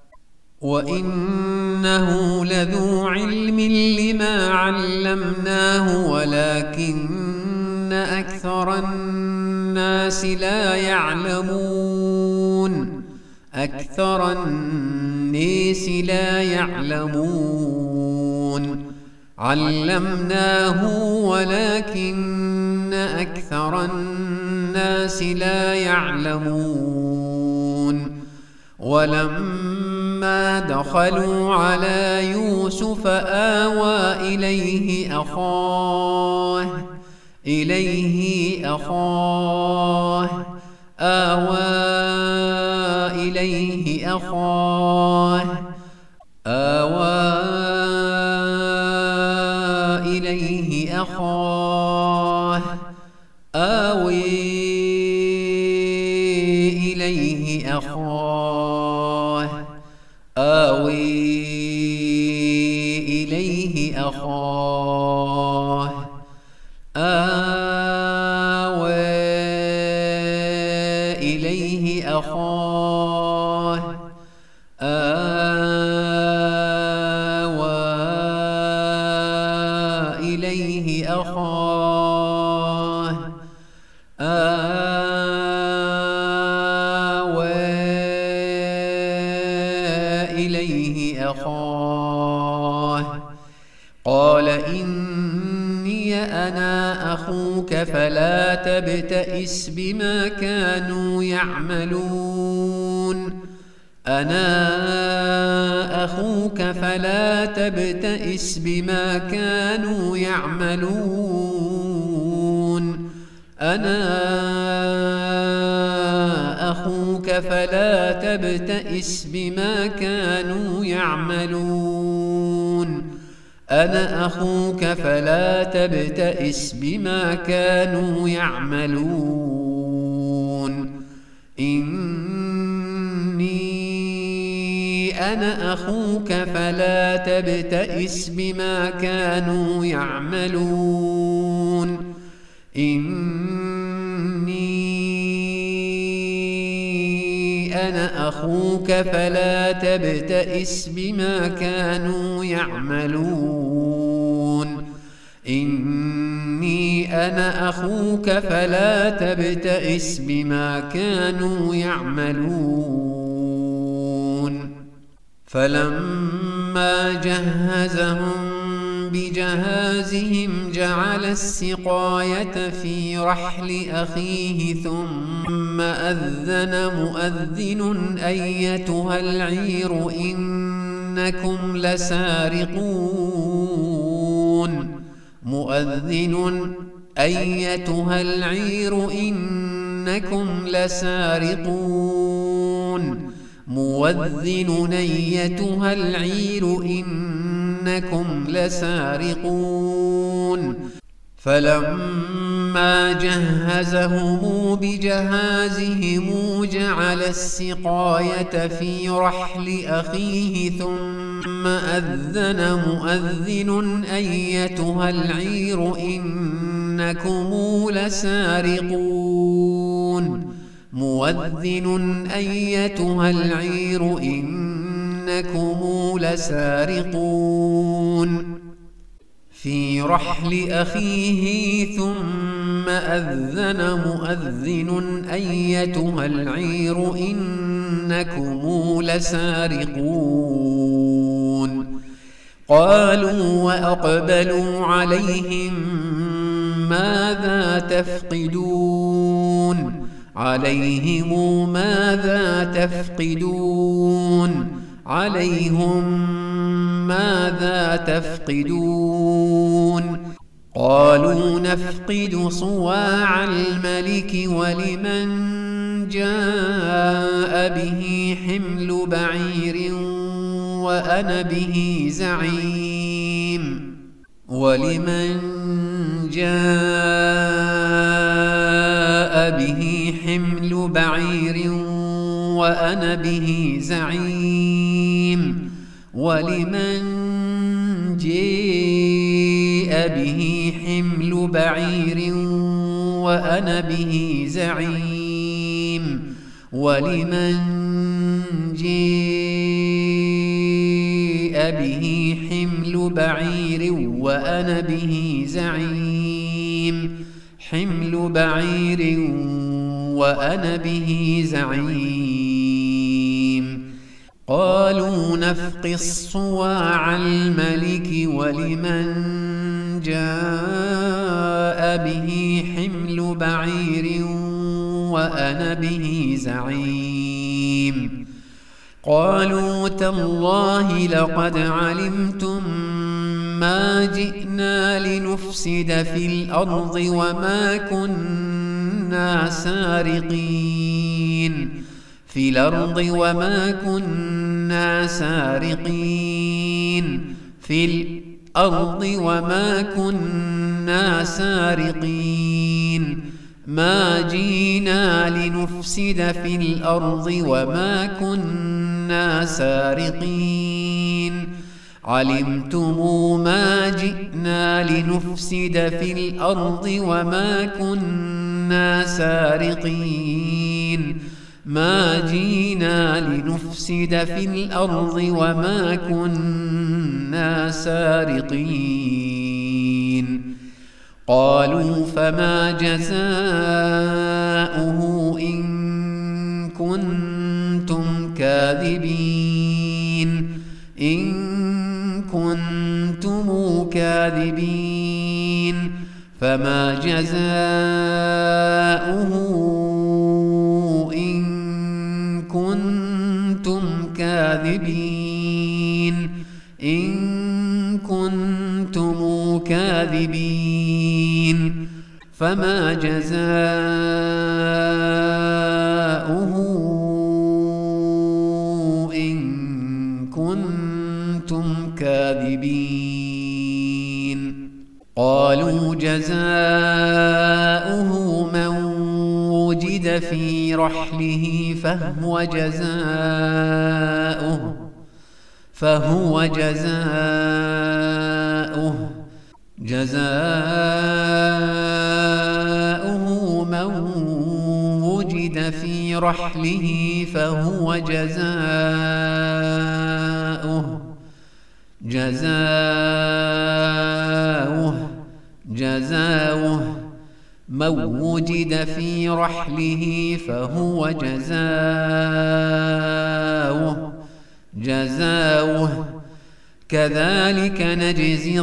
وإنه لذو علم لما علمناه ولكن أكثر الناس لا يعلمون. أكثر الناس لا يعلمون. علمناه ولكن أكثر الناس لا يعلمون. ولما دخلوا على يوسف آوى إليه أخاه إليه أخاه آوى إليه أخاه آوى إليه أخاه آوي إليه أخاه آوي إليه أخاه آوى إليه أخاه آوى إليه أخاه آوى إليه أخاه قال إني أنا أخوك فلا تبتئس بما كانوا يعملون. أنا أخوك فلا تبتئس بما كانوا يعملون. أنا أخوك فلا تبتئس بما كانوا يعملون. أنا أخوك فلا تبتئس بما كانوا يعملون. إني أنا أخوك فلا تبتئس بما كانوا يعملون. إني أنا أخوك فلا تبتئس بما كانوا يعملون. إني أنا أخوك فلا تبتئس بما كانوا يعملون. فلما جهزهم بجهازهم جعل السقاية في رحل أخيه ثم أذن مؤذن أيتها العير إنكم لسارقون. مؤذن أيتها العير إنكم لسارقون. موذن أيتها العير إنكم لسارقون فلما جهزهم بجهازهم جعل السقاية في رحل أخيه ثم أذن مؤذن أيتها العير إنكم لسارقون مؤذن أيتها العير إنكم لسارقون في رحل أخيه ثم أذن مؤذن أيتها العير إنكم لسارقون قالوا وأقبلوا عليهم ماذا تفقدون عليهم ماذا تفقدون عليهم ماذا تفقدون قالوا نفقد صواع الملك ولمن جاء به حمل بعير وأنا به زعيم ولمن جاء به حمل بعير وأنا به زعيم ولمن جاء به حمل بعير وأنا به زعيم ولمن جاء به حمل بعير وأنا به زعيم حمل بعير وأنا به زعيم قالوا نفقد صواع الملك ولمن جاء به حمل بعير وأنا به زعيم قالوا تالله لقد علمتم ما جئنا لنفسد في الأرض وما كنا سارقين في الأرض وما كنا سارقين في الأرض وما كنا سارقين ما جئنا لنفسد في الأرض وما كنا سارقين علمتم ما جئنا لنفسد في الأرض وما كنا سارقين ما جئنا لنفسد في الأرض وما كنا سارقين قالوا فما جزاؤه إن كنتم كاذبين إن كنتم كاذبين فما جزاؤه إن كنتم كاذبين إن كنتم كاذبين فما جزاؤه إن كنتم كاذبين قالوا جزاؤه من وجد في رحله فهو جزاؤه فهو جزاؤه جزاؤه من وجد في رحله فهو جزاؤه جزاؤه جزاؤه من وجد في رحله فهو جزاؤه جزاؤه كذلك نجزي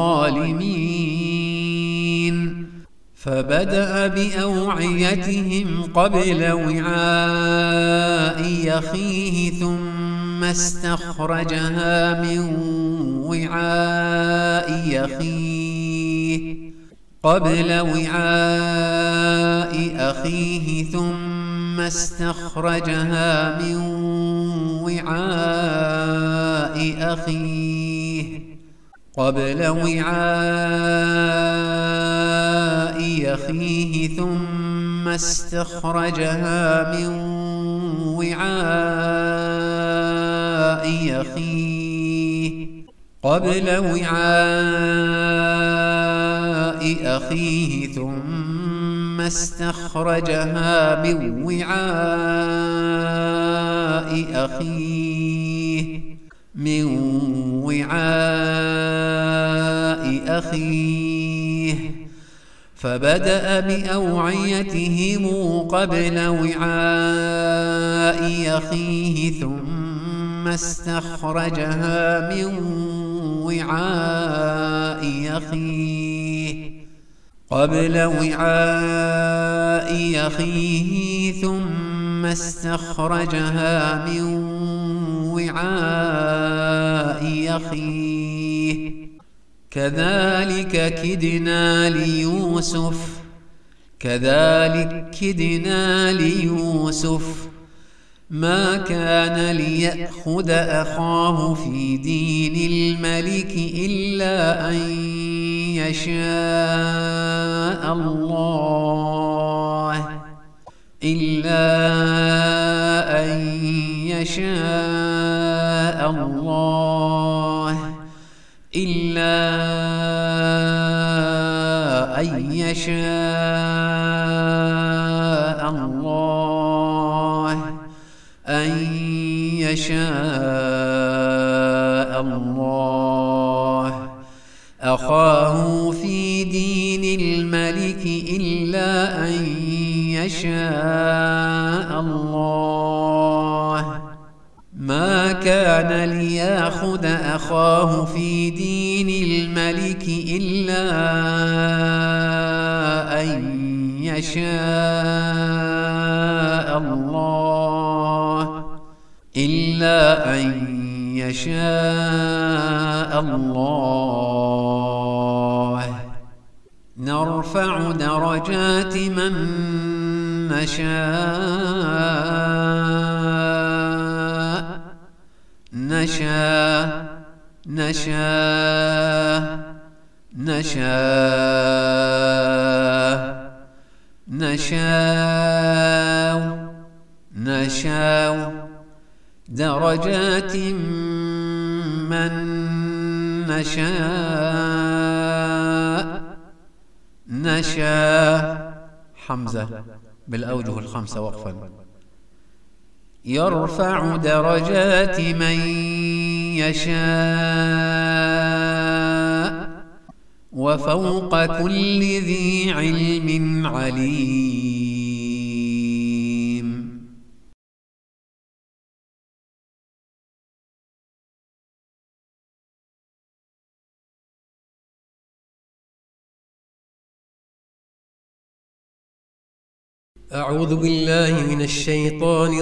الظالمين فبدأ بأوعيتهم قبل وعاء أخيه ثم استخرجها من وعاء أخيه قبل وعاء أخيه ثم استخرجها من وعاء أخيه قبل وعاء أخيه ثم استخرجها من وعاء أخيه قبل وعاء أخيه ثم استخرجها من وعاء أخيه من وعاء أخيه فبدأ بأوعيتهم قبل وعاء أخيه ثم استخرجها من وعاء أخيه قبل وعاء أخيه ثم استخرجها من وعاء أخيه كذلك كدنا ليوسف كذلك كدنا ليوسف ما كان ليأخذ أخاه في دين الملك إلا أن يشاء الله إلا أن يشاء الله إلا أن يشاء الله أن يشاء الله أخاه في دين الملك إلا أن يشاء الله ما كان ليأخذ أخاه في دين الملك إلا أن يشاء الله إلا أن يشاء الله نرفع درجات من نشاء نشاء نشاء نشاء نشاء نشاء درجات من نشاء نشاء حمزة بالأوجه الخمسة وقفا. يرفع درجات من يشاء وفوق كل ذي علم عليم. أعوذ بالله من الشيطان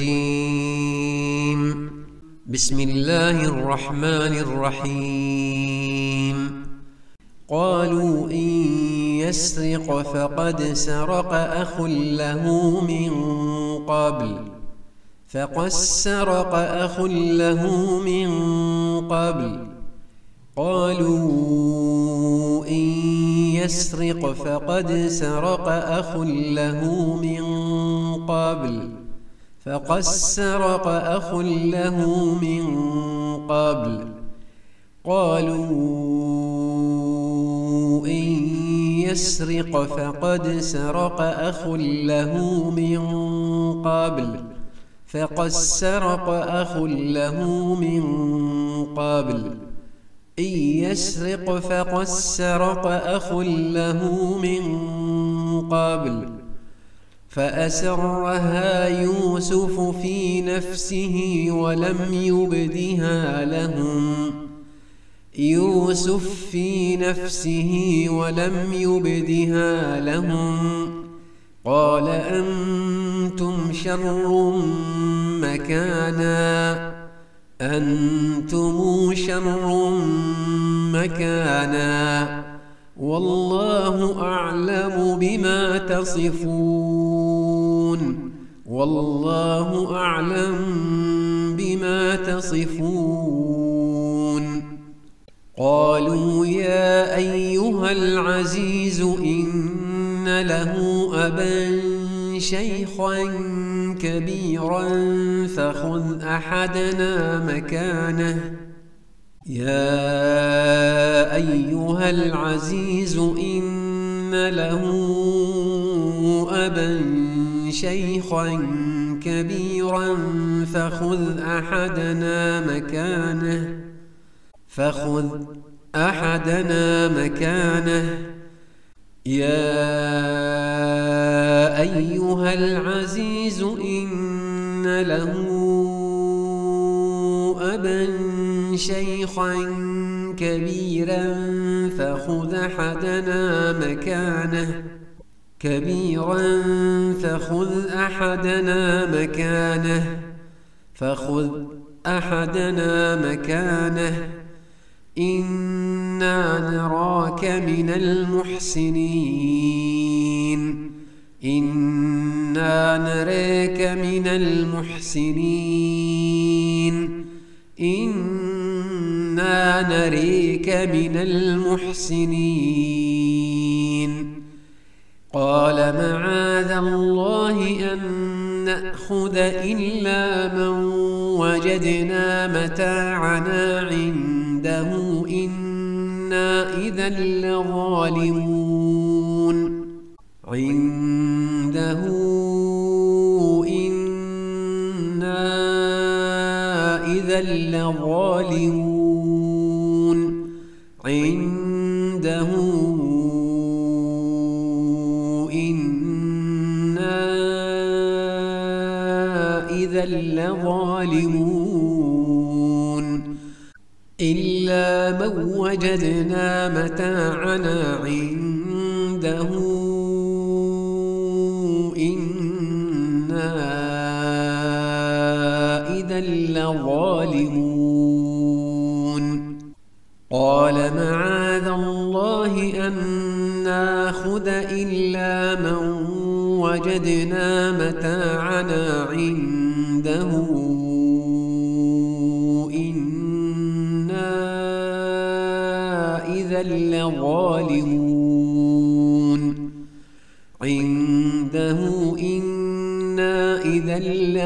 الرجيم. بسم الله الرحمن الرحيم. قالوا إن يسرق فقد سرق أخ له من قبل فقد سرق أخ له من قبل قالوا إن يسرق فقد سرق أخ له من قبل فقد سرق أخ له من قبل قالوا إن يسرق فقد سرق أخ له من قبل فقد سرق أخ له من قبل إن يسرق فقد سرق أخ له من قبل فأسرها يوسف في نفسه ولم يبدها لهم يوسف في نفسه ولم يبدها لهم قال أنتم شر مكانا أنتم شر مكانا والله أعلم بما تصفون والله أعلم بما بما تصفون قالوا يا أيها العزيز إن له أبا شيخا كبيرا فخذ أحدنا مكانه يا أيها العزيز إن له أبا شيخا كبيرا فخذ أحدنا مكانه فخذ أحدنا مكانه يا أيها العزيز إن له أبا شيخا كبيرا فخذ أحدنا مكانه كبيرا فخذ أحدنا مكانه فخذ أحدنا مكانه إنا نراك من المحسنين إنا نراك من المحسنين إنا نريك من المحسنين قال معاذ الله أن نأخذ إلا من وجدنا متاعنا عنده إنا إذا لظالمون عنده إنا إذا لظالمون عنده إنا إذا لظالمون إلا من وجدنا متاعنا عنده إنا إذا لظالمون قال معاذ الله أن نأخذ إلا من وجدنا متاعنا عنده إنا إذا لظالمون عنده إنا إذا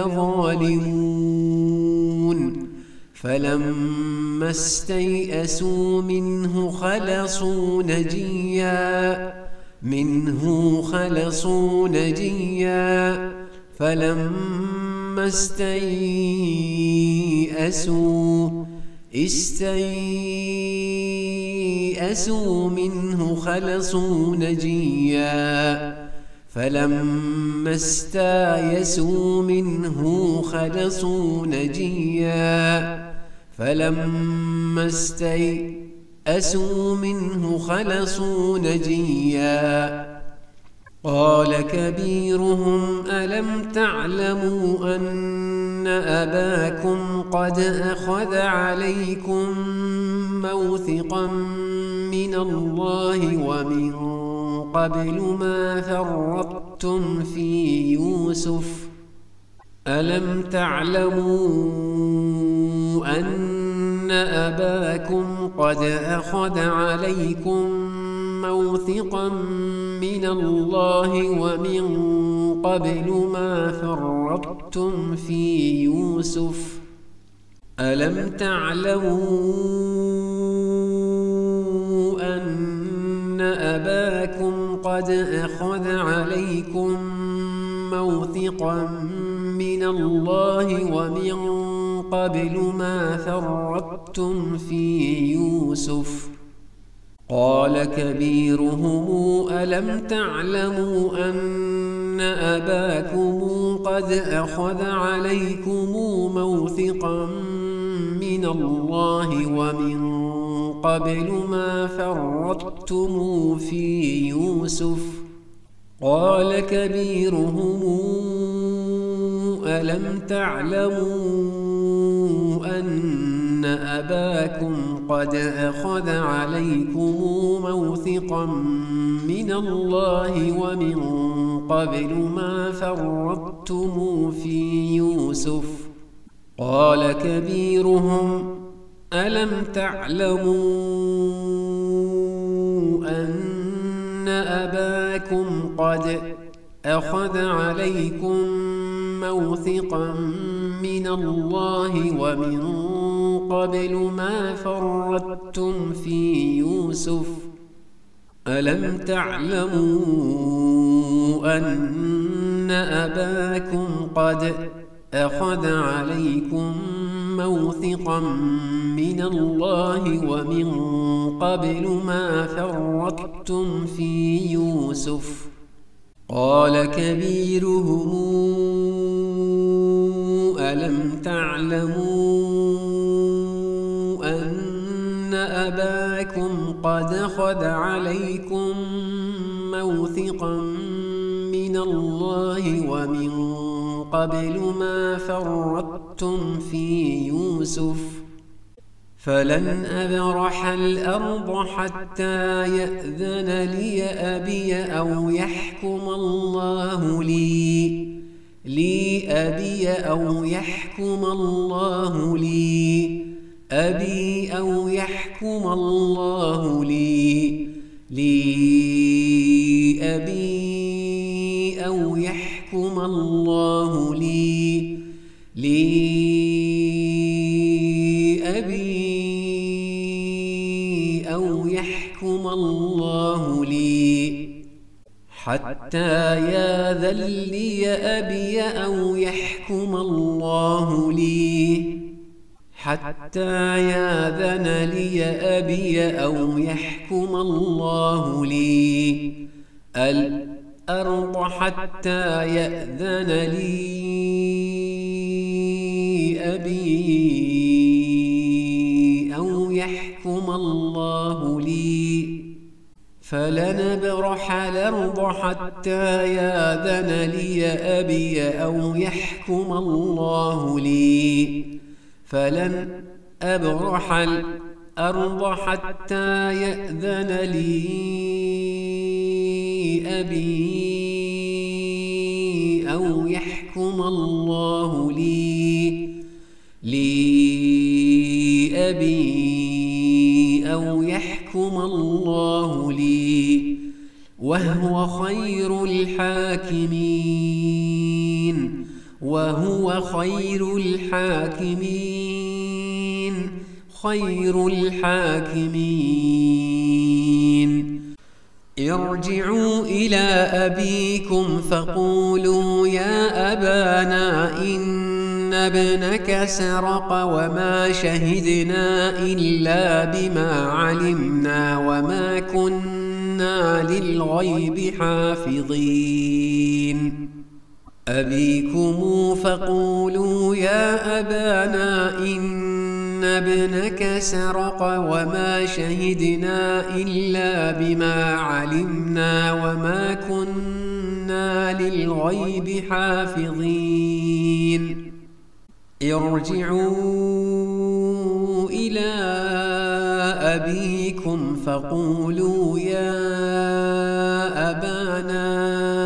لظالمون فلما استيئسوا منه خلصوا نجيا منه خلصوا نجيا فلما استيئسوا استيئسوا منه خلصوا نجيا فلما استيئسوا منه خلصوا نجيا فلما استيئسوا منه خلصوا نجيا قال كبيرهم ألم تعلموا أن أباكم قد أخذ عليكم موثقا من الله ومن قبل ما فرطتم في يوسف ألم تعلموا أن أباكم قد أخذ عليكم موثقا من الله ومن قبل ما فرطتم في يوسف ألم تعلموا أن أباكم قد أخذ عليكم موثقا من الله ومن قبل ما فرطتم في يوسف قال كبيرهم ألم تعلموا أن أباكم قد أخذ عليكم موثقا من الله ومن قبل ما فرطتم في يوسف قال كبيرهم ألم تعلموا أن أباكم قد أخذ عليكم موثقا من الله ومن قبل ما فرطتم في يوسف قال كبيرهم ألم تعلموا أن أباكم قد أخذ عليكم موثقا من الله ومن قبل ما فرطتم في يوسف ألم تعلموا أن أباكم قد أخذ عليكم موثقا من الله ومن قبل ما فرطتم في يوسف قال كبيرهم ألم تعلموا أن أباكم قد أخذ عليكم موثقا من الله ومن قبل ما فرطتم في يوسف فلن أبرح الأرض حتى يأذن لي أبي أو يحكم الله لي لي أبي أو يحكم الله لي أبي أو يحكم الله لي لي أبي أو يحكم الله لي لي أبي أو يحكم الله لي حتى يأذن لي أبي أو يحكم الله لي حتى يأذن لي أبي أو يحكم الله لي الأرض حتى يأذن لي أبي أو يحكم الله لي فلن أبرح الأرض حتى يأذن لي أبي أو يحكم الله لي فلن أبرح الأرض حتى يأذن لي أبي أو يحكم الله لي لي أبي أو يحكم الله لي وهو خير الحاكمين وهو خير الحاكمين خير الحاكمين ارجعوا إلى أبيكم فقولوا يا أبانا إن ابنك سرق وما شهدنا إلا بما علمنا وما كنا للغيب حافظين أبيكم فقولوا يا أبانا إن ابنك سرق وما شهدنا إلا بما علمنا وما كنا للغيب حافظين ارجعوا إلى أبيكم فقولوا يا أبانا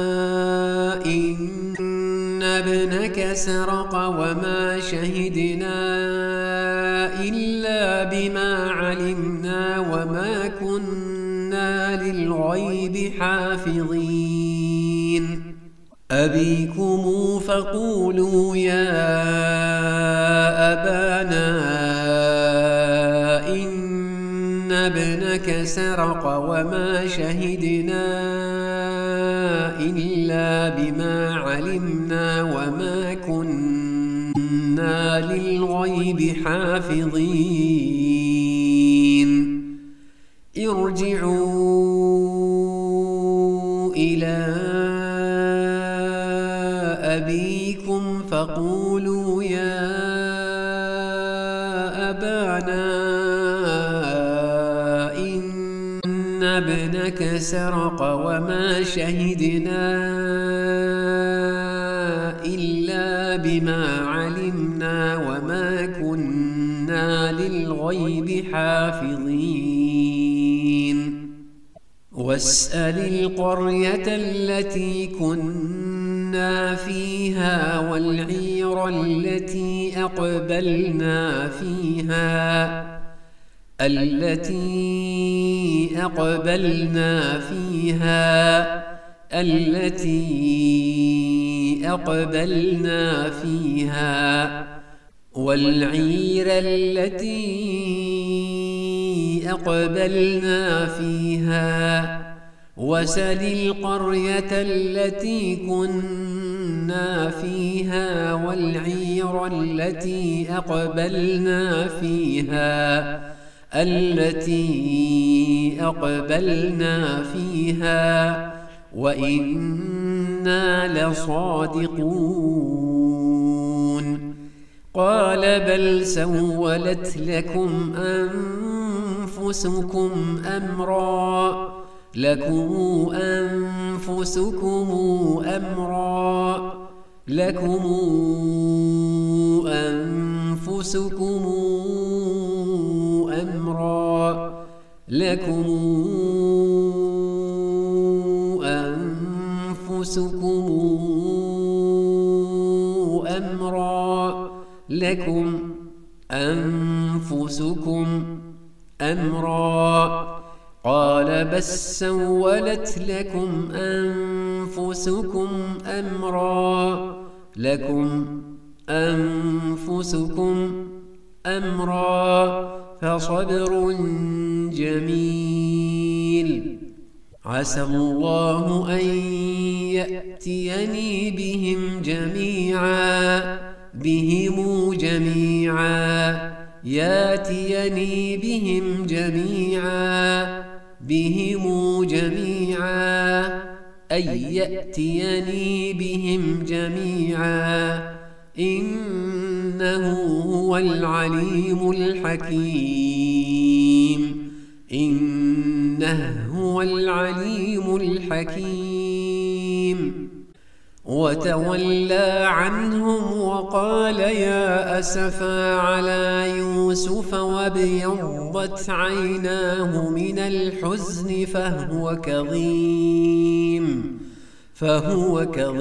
إن ابنك سرق وما شهدنا إلا بما علمنا وما كنا للغيب حافظين أبيكم فقولوا يا أبانا إن ابنك سرق وما شهدنا إلا بما علمنا وما كنا للغيب حافظين ارجعوا إلى أبيكم فقولوا يا أبانا إن ابنك سرق وما شهدنا إلا بما علمنا وما كنا للغيب حافظين واسأل القرية التي كنا كنا فيها والعير التي أقبلنا فيها التي أقبلنا فيها التي أقبلنا فيها والعير التي أقبلنا فيها وسل القرية التي كنا فيها والعير التي أقبلنا فيها التي أقبلنا فيها وإنا لصادقون قال بل سولت لكم أنفسكم أمرا لكم أنفسكم أمرا لكم أنفسكم أمرا لكم أنفسكم أمرا لكم أنفسكم أمرا قال بس سولت لكم أنفسكم أمرا لكم أنفسكم أمرا فصبر جميل عسى الله أن يأتيني بهم جميعا بهم جميعا ياتيني بهم جميعا بهم جميعا أي يأتيني بهم جميعا إنه هو العليم الحكيم إنه هو العليم الحكيم وتولى عنهم وقال يا أسفا على يوسف وابيضت عيناه من الحزن فهو كظيم فهو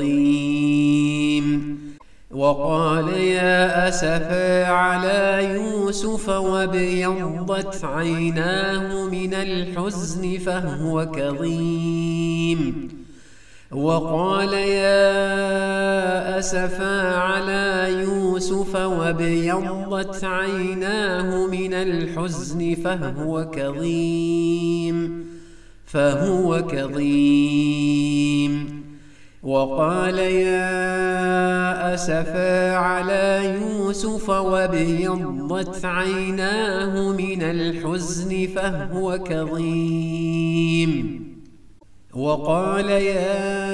كظيم وقال يا أسفا على يوسف وابيضت عيناه من الحزن فهو كظيم وقال يا أسفا على يوسف وابيضت عيناه من الحزن فهو كظيم فهو كظيم وقال يا أسفا على يوسف وابيضت عيناه من الحزن فهو كظيم وقال يا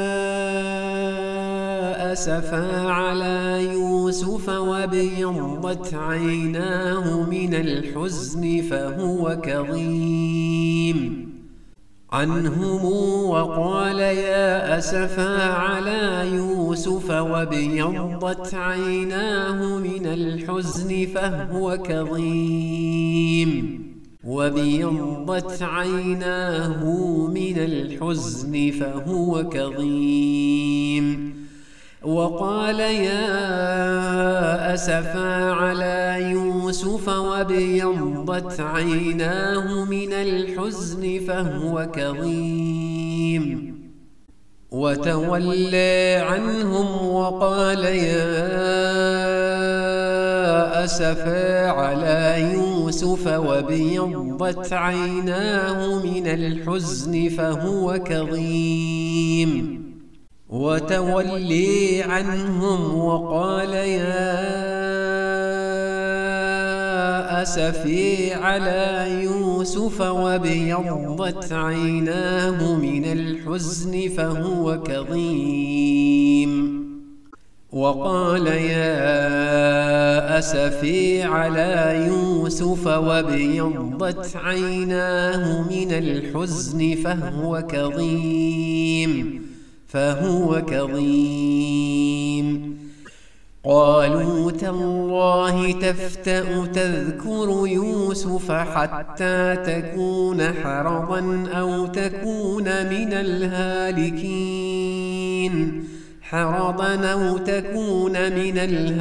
أسفا على يوسف وابيضت عيناه من الحزن فهو كظيم عنهم وقال يا أسفا على يوسف وابيضت عيناه من الحزن فهو كظيم وابيضت عيناه من الحزن فهو كظيم وقال يا أسفا على يوسف وابيضت عيناه من الحزن فهو كظيم وتولى عنهم وقال يا أسفا على يوسف وابيضت عيناه من الحزن فهو كظيم وتولي عنهم وقال يا أسفي على يوسف وابيضت عيناه من الحزن فهو كظيم وقال يا أسفي على يوسف وابيضت عيناه من الحزن فهو كظيم فهو كظيم قالوا تالله تفتأ تذكر يوسف حتى تكون حرضا أو تكون من الهالكين حرضا أو تكون من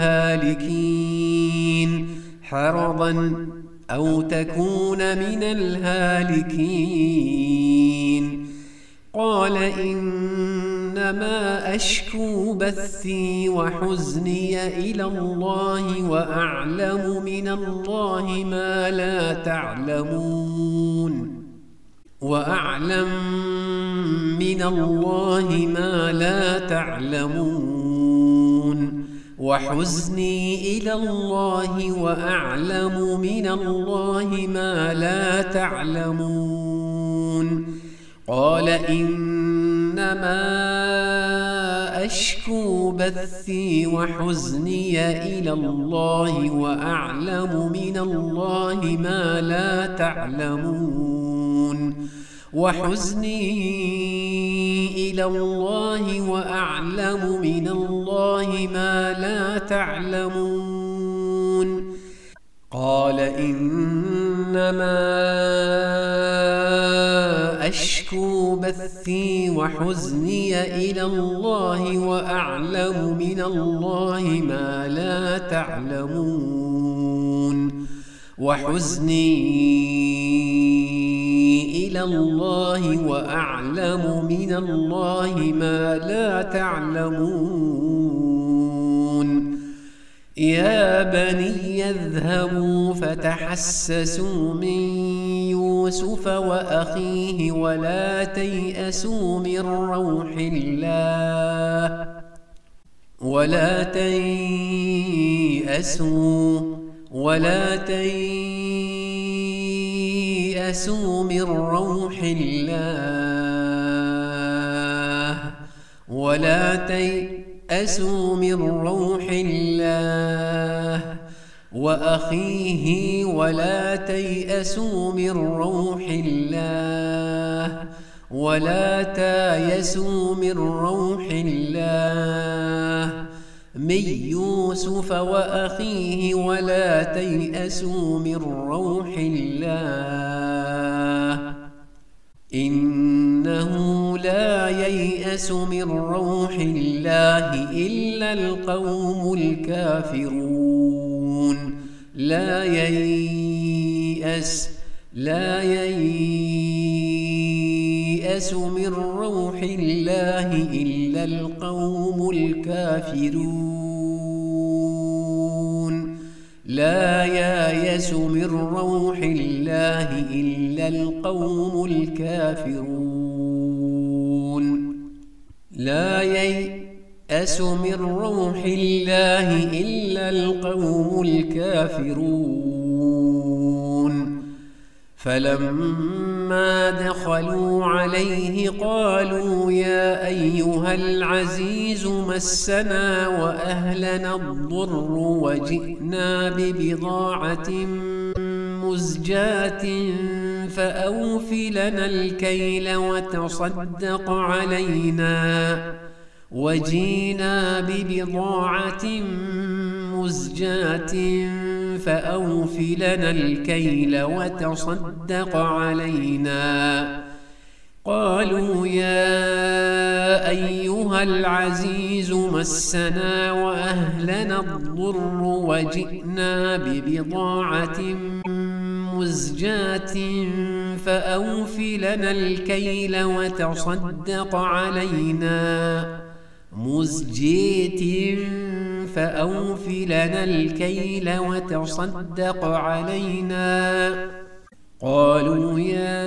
الهالكين حرضا أو تكون من الهالكين قال إنما أشكو بثي وحزني إلى الله وأعلم من الله ما لا تعلمون وأعلم من الله ما لا تعلمون وحزني إلى الله وأعلم من الله ما لا تعلمون قال إنما أشكو بثي وحزني إلى الله وأعلم من الله ما لا تعلمون وحزني إلى الله وأعلم من الله ما لا تعلمون قال إنما أشكو بثي وحزني إلى الله وأعلم من الله ما لا تعلمون وحزني إلى الله وأعلم من الله ما لا تعلمون يا بني اذهبوا فتحسسوا من يوسف وأخيه ولا تيأسوا من روح الله ولا تيأسوا ولا تيأسوا من روح الله ولا تيأسوا من روح الله وأخيه ولا تيأسوا من روح الله ولا تيأسوا من روح الله من يوسف وأخيه ولا تيأسوا من روح الله إنه لا ييأس من روح الله إلا القوم الكافرون لا ييأس لا ييأس من روح الله إلا القوم الكافرون لا ييأس من روح الله إلا القوم الكافرون لا ييأس من روح الله إلا القوم الكافرون فلما دخلوا عليه قالوا يا أيها العزيز مسنا وأهلنا الضر وجئنا ببضاعة مزجاة فأوف لنا الكيل وتصدق علينا وجينا ببضاعة مزجاة فأوف لنا الكيل وتصدق علينا قالوا يا أيها العزيز مسنا وأهلنا الضر وجئنا ببضاعة مزجاة فأوف لنا الكيل وتصدق علينا مزجاة فأوف لنا الكيل وتصدق علينا قالوا يا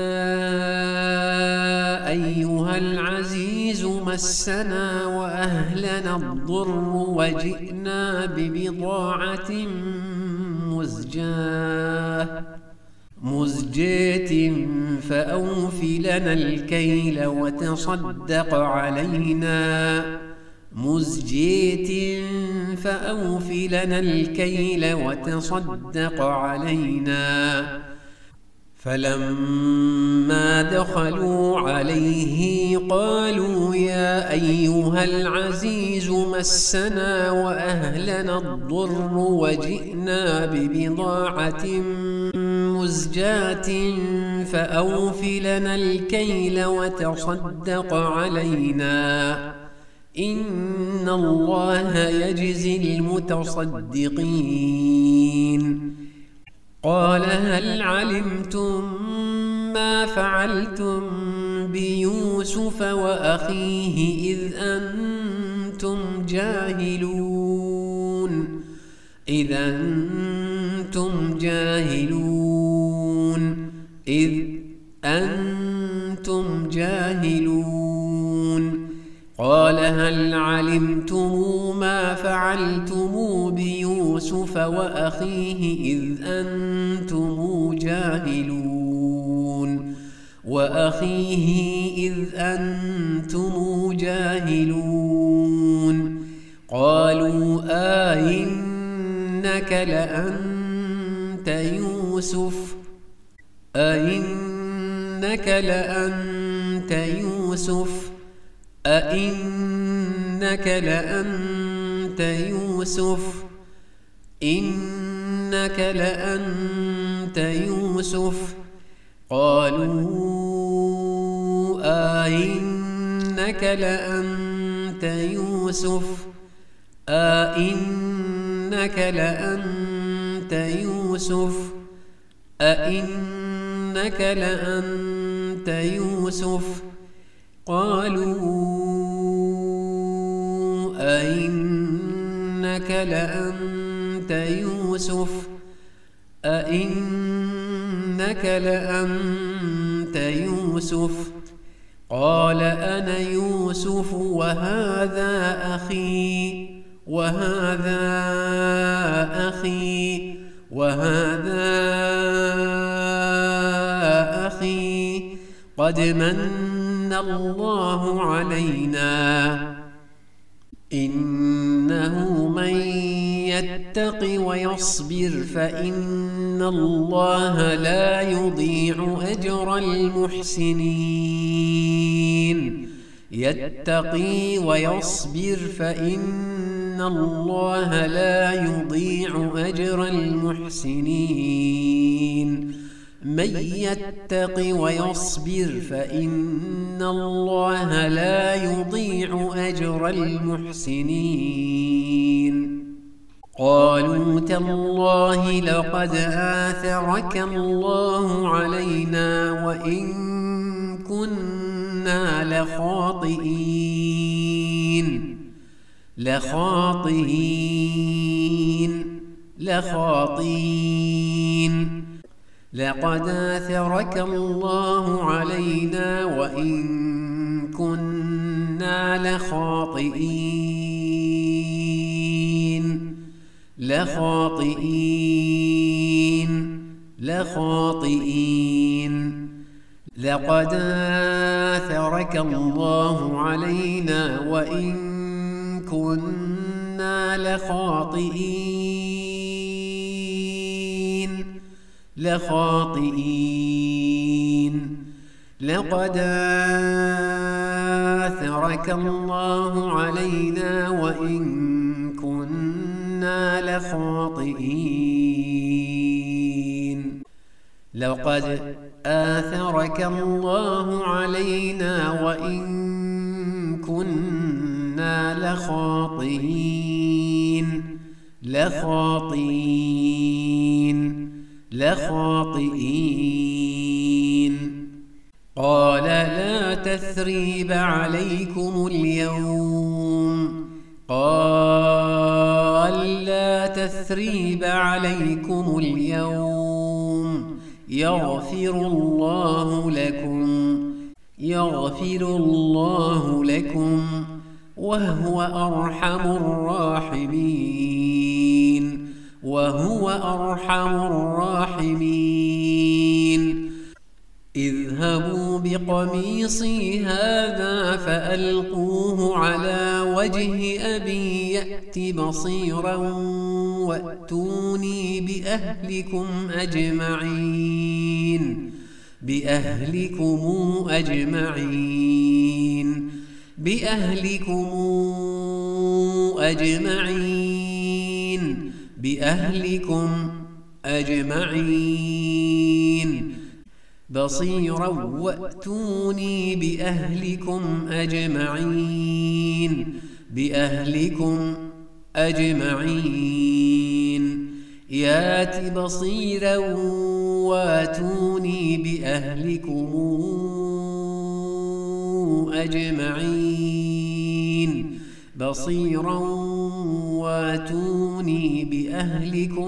أيها العزيز مسنا وأهلنا الضر وجئنا ببضاعة مزجاة مزجاة فأوف لنا الكيل وتصدق علينا مزجاة فأوف لنا الكيل وتصدق علينا فلما دخلوا عليه قالوا يا أيها العزيز مسنا وأهلنا الضر وجئنا ببضاعة مزجاة فأوف لنا الكيل وتصدق علينا إن الله يجزي المتصدقين قال هل علمتم ما فعلتم بيوسف وأخيه إذ أنتم جاهلون إذ أنتم جاهلون إذ أنتم جاهلون قال هل علمتم ما فعلتم بيوسف وأخيه إذ أنتم جاهلون وأخيه إذ أنتم جاهلون قالوا أئنك لأنت يوسف أئنك لأنت يوسف أئنك لأنت يوسف إنك لأنت يوسف قالوا أئنك لأنت يوسف أئنك لأنت يوسف أئنك لأنت يوسف قالوا أئنك لأنت يوسف أئنك لأنت يوسف قال أنا يوسف وهذا أخي وهذا أخي وهذا أخي قد من الله علينا إنه من يتق ويصبر فإن الله لا يضيع أجر المحسنين يتقي ويصبر فإن الله لا يضيع أجر المحسنين من يتق ويصبر فإن الله لا يضيع أجر المحسنين قالوا تالله لقد آثرك الله علينا وإن كنا لخاطئين لخاطئين لخاطئين لقد آثرك الله علينا وإن كنا لخاطئين لخاطئين لخاطئين لقد آثرك الله علينا وإن كنا لخاطئين لخاطئين لقد آثرك الله علينا وإن كنا لخاطئين لقد آثرك الله علينا وإن كنا لخاطئين لخاطئين لخاطئين قال لا تثريب عليكم اليوم قال لا تثريب عليكم اليوم يغفر الله لكم يغفر الله لكم وهو أرحم الراحمين وهو أرحم الراحمين اذهبوا بقميصي هذا فألقوه على وجه أبي يأت بصيرا وأتوني بأهلكم أجمعين بأهلكم أجمعين بأهلكم أجمعين بأهلكم أجمعين بصيرا وأتوني بأهلكم أجمعين بأهلكم أجمعين يات بصيرا واتوني بأهلكم أجمعين بصيرا واتوني بأهلكم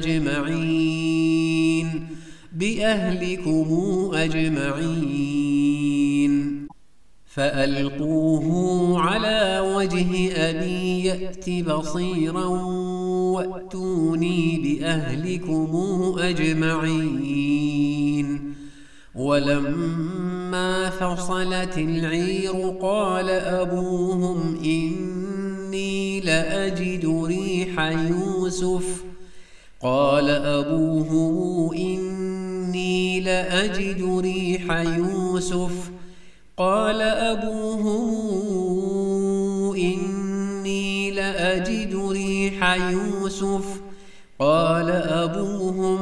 أجمعين بأهلكم أجمعين فألقوه على وجه أبي يأت بصيرا وأتوني بأهلكم أجمعين ولما فصلت العير قال أبوهم إني لأجد ريح يوسف قال أبوهم إني لأجد ريح يوسف قال أبوهم إني لأجد ريح يوسف قال أبوهم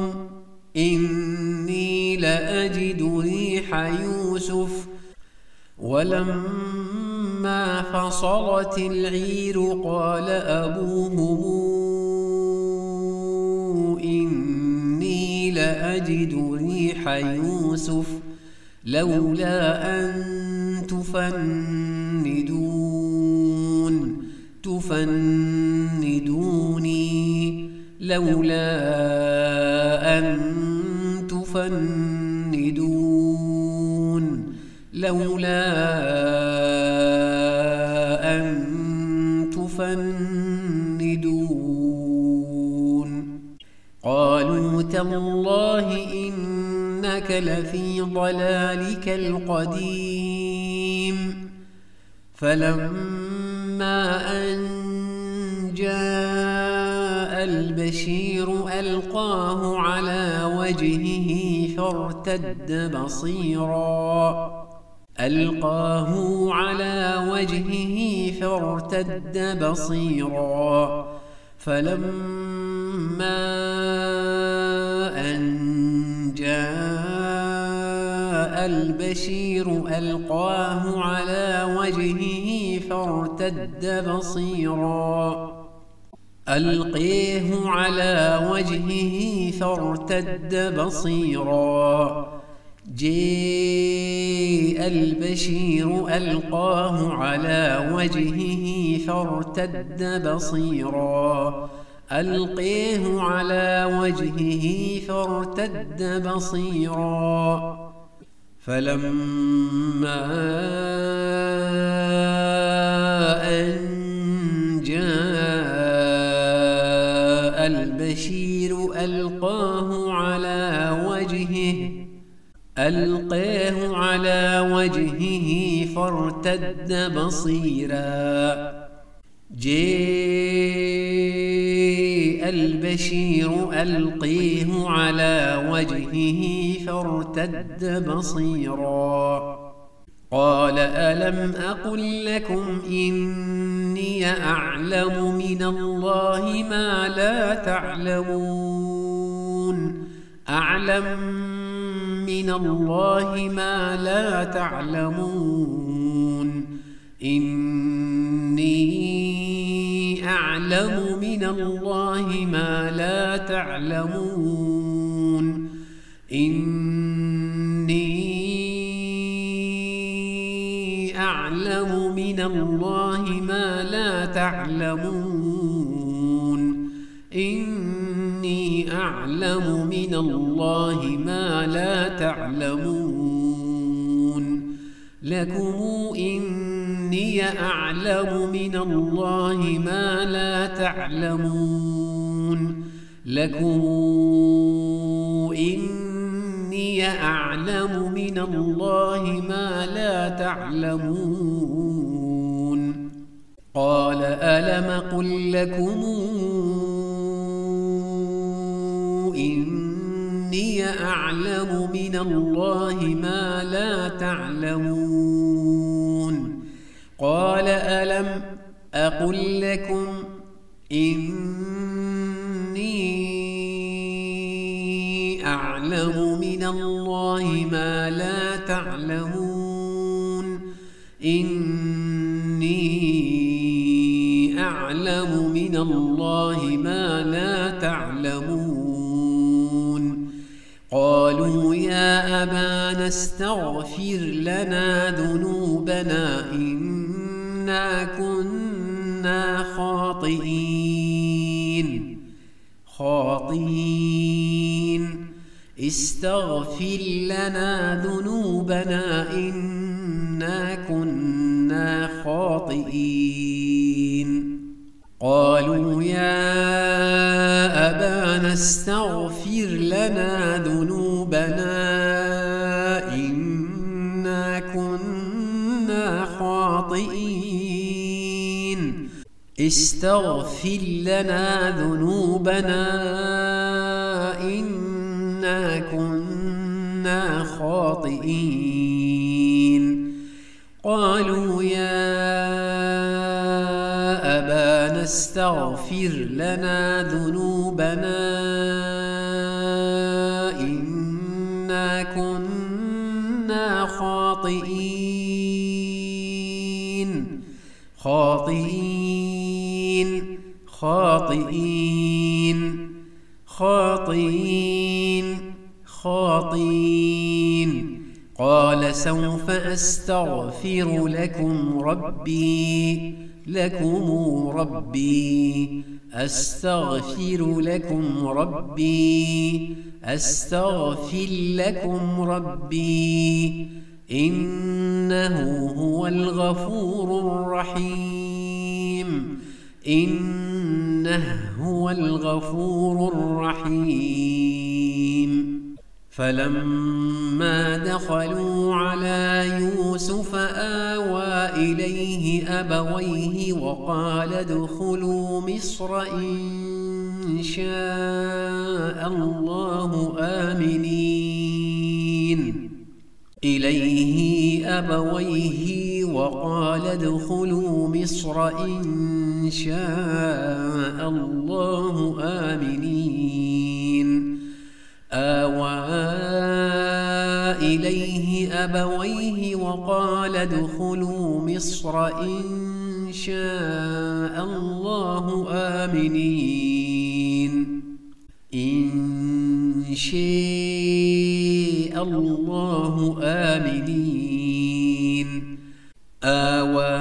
إني لأجد ريح يوسف ولما فصلت العير قال أبوهم إني لأجد ريح يوسف لولا أن تفندون تفندوني لولا أن تفندون لولا أن تفندون قالوا تالله إنك لفي ضلالك القديم فلما أن جاء البشير ألقاه على وجهه فارتد بصيرا ألقاه على وجهه فارتد بصيرا فلما أن جاء البشير ألقاه على وجهه فارتد بصيرا ألقيه على وجهه فارتد بصيرا جاء البشير ألقاه على وجهه فارتد بصيرا ألقيه على وجهه فارتد بصيرا فلما أن جاء البشير ألقاه على وجهه ألقاه على وجهه فارتد بصيرا جاء البشير ألقيه على وجهه فارتد بصيرا قال ألم أقل لكم إني أعلم من الله ما لا تعلمون أعلم من الله ما لا تعلمون إني أعلم من الله ما لا تعلمون إني أعلم من الله ما لا تعلمون إني أعلم من الله ما لا تعلمون لكم إني أعلم من الله ما لا تعلمون لكم إني أعلم من الله ما لا تعلمون قال ألم قل لكم إني أعلم من الله ما لا تعلمون قال ألم أقل لكم إني أعلم من الله ما لا تعلمون إني أعلم من الله ما لا تعلمون قالوا يا أبانا استغفر لنا ذنوبنا إنا كنا خاطئين خاطئين استغفر لنا ذنوبنا إنا كنا خاطئين قالوا يا أبانا استغفر لنا ذنوبنا إنا كنا خاطئين استغفر لنا ذنوبنا إنا كنا خاطئين قالوا يا أبانا استغفر لنا ذنوبنا إنا كنا خاطئين خاطئين خاطئين خاطئين خاطئين قال سوف أستغفر لكم ربي لكم ربي أستغفر لكم ربي أستغفر لكم ربي إنه هو الغفور الرحيم إنه هو الغفور الرحيم فلما دخلوا على يوسف آوى إليه أبويه وقال ادخلوا مصر إن شاء الله آمنين إليه أبويه وقال ادخلوا مصر إن شاء الله آمنين آوى إليه أبويه وقال ادخلوا مصر إن شاء الله آمنين إن شاء الله آمنين آوى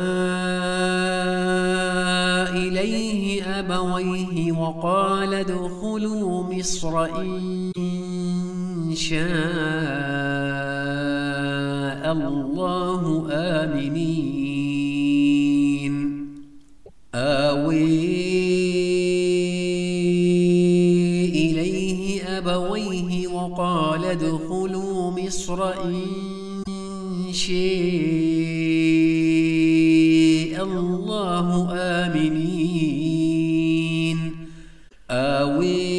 إليه أبويه وقال ادخلوا مصر إن شاء الله آمنين آوي إليه أبويه وقال ادخلوا مصر إن شاء الله آمنين آوي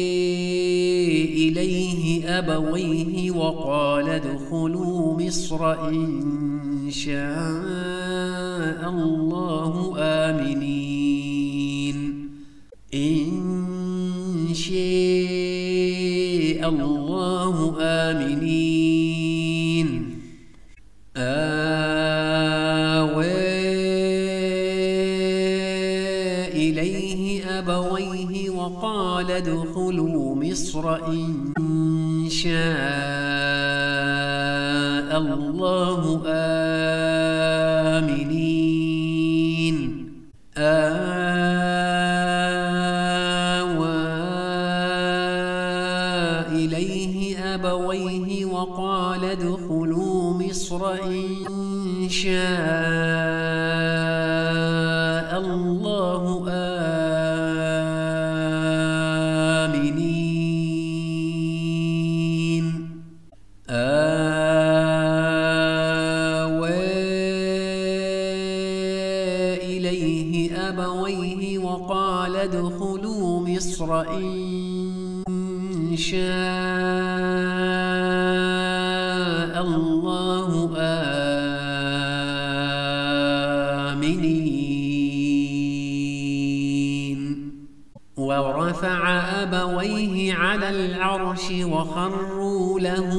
إليه أبويه وقال ادخلوا مصر إن شاء الله آمنين إن شاء الله آمنين آوى إليه أبويه وقال ادخلوا مصر إن شاء الله آمنين آوى إليه أبويه وقال ادخلوا مصر إن شاء الله آمنين آوى إليه أبويه وقال ادخلوا مصر إن شاء الله آمنين ورفع أبويه على العرش وخروا له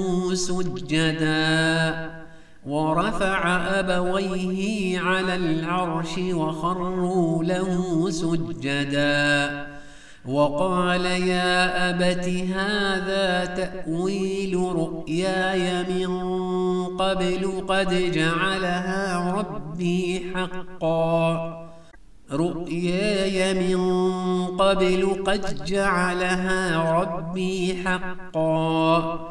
سجدا ورفع أبويه على العرش وخروا له سجدا وقال يا أبت هذا تأويل رؤياي من قبل قد جعلها ربي حقا رؤياي من قبل قد جعلها ربي حقا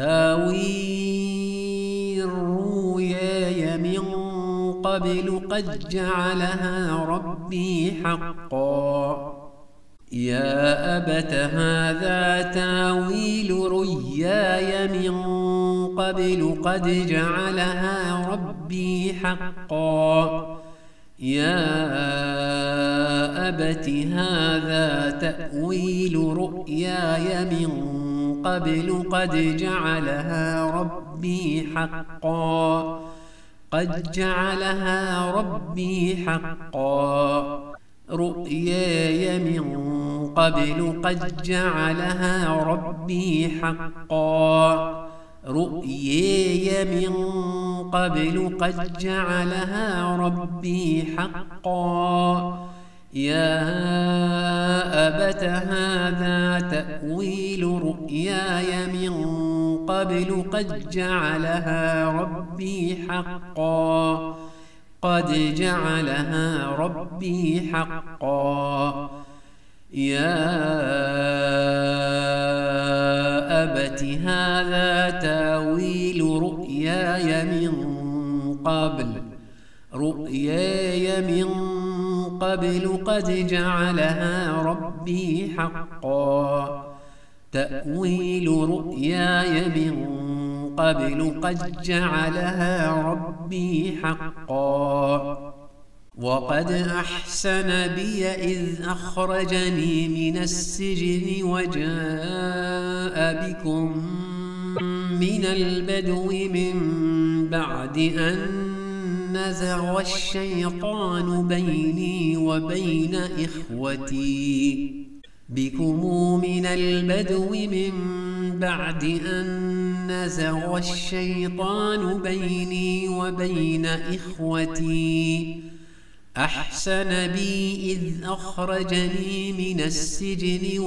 تاويل رؤياي من قبل قد جعلها ربي حقا يا أبت هذا تاويل رؤياي من قبل قد جعلها ربي حقا يا أبت هذا تأويل رؤياي من قبل قد جعلها ربي حقا قد جعلها ربي حقا رؤياي من قبل قد جعلها ربي حقا رؤياي من قبل قد جعلها ربي حقا يا أبت هذا تأويل رؤياي من قبل قد جعلها ربي حقا قد جعلها ربي حقا يا أبت هذا تاويل رؤياي من قبل رؤياي من قبل قد جعلها ربي حقا تأويل رؤياي من قبل قد جعلها ربي حقا وقد أحسن بي إذ أخرجني من السجن وجاء بكم من البدو من بعد أن نزغ الشيطان بيني وبين إخوتي بكم من البدو من بعد أن نزغ الشيطان بيني وبين إخوتي أحسن بي إذ أخرجني من السجن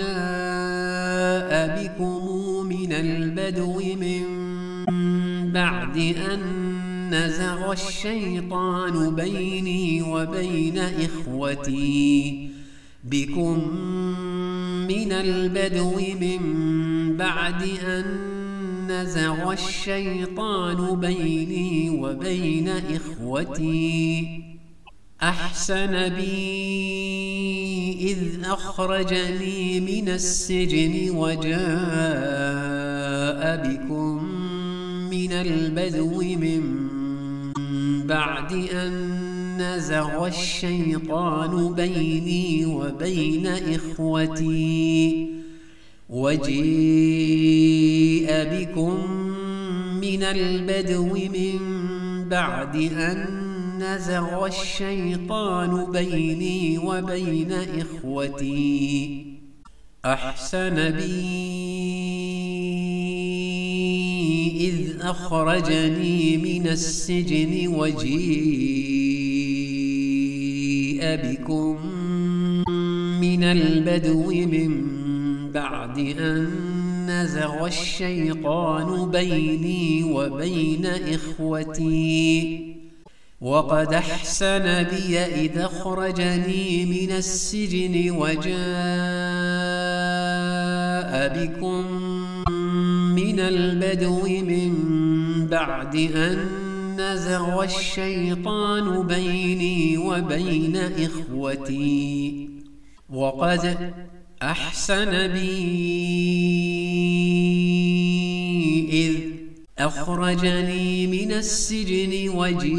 وجاء بكم من البدو من بعد أن نزغ الشيطان بيني وبين إخوتي بكم من البدو من بعد أن نزغ الشيطان بيني وبين إخوتي أحسن بي إذ أخرجني من السجن وجاء بكم من البدو من بعد أن نزغ الشيطان بيني وبين إخوتي وجيء بكم من البدو من بعد أن نزغ الشيطان بيني وبين إخوتي أحسن بي إذ أخرجني من السجن وجيء بكم من البدو من بعد أن نزغ الشيطان بيني وبين إخوتي وقد أحسن بي إذ أخرجني من السجن وجاء بكم من البدو من بعد أن نزغ الشيطان بيني وبين إخوتي وقد أحسن بي إذ أخرجني من السجن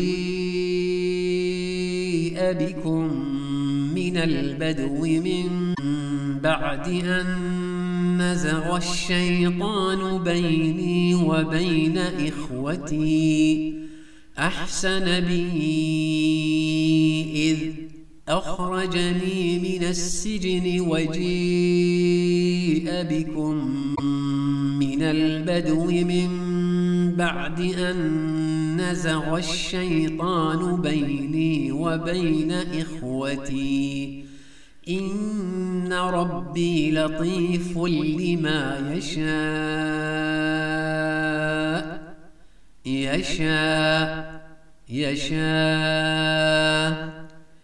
وجيء بكم من البدو من بعد أن نزغ الشيطان بيني وبين إخوتي أحسن بي إذ أخرجني من السجن وجيء بكم من البدو من بعد أن نزغ الشيطان بيني وبين إخوتي إن ربي لطيف لما يشاء يشاء يشاء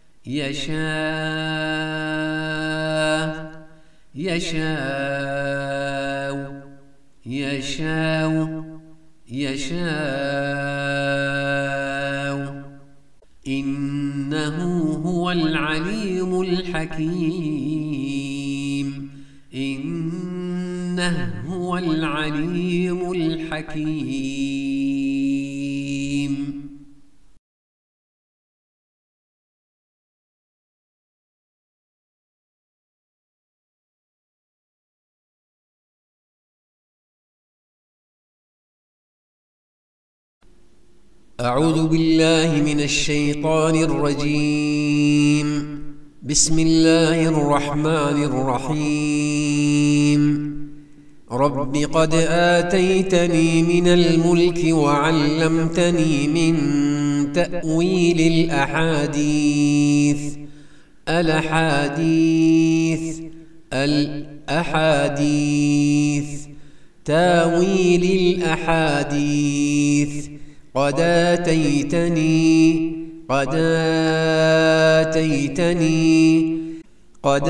يشاء يشاء يشاء يشاء إنه هو العليم الحكيم إنه هو العليم الحكيم. أعوذ بالله من الشيطان الرجيم. بسم الله الرحمن الرحيم. رب قد آتيتني من الملك وعلمتني من تأويل الأحاديث الأحاديث الأحاديث تاويل الأحاديث قد آتيتني قد آتيتني قد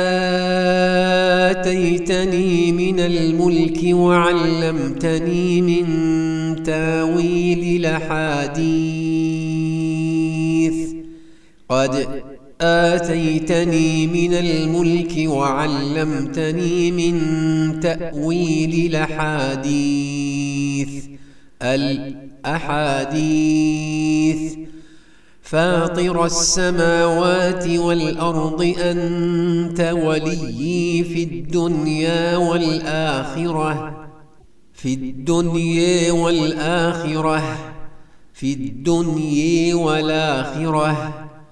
آتيتني من الملك وعلمتني من تاويل الأحاديث قد آتيتني من الملك وعلمتني من تأويل الأحاديث الأحاديث فاطر السماوات والأرض أنت وليي في الدنيا والآخرة في الدنيا والآخرة في الدنيا والآخرة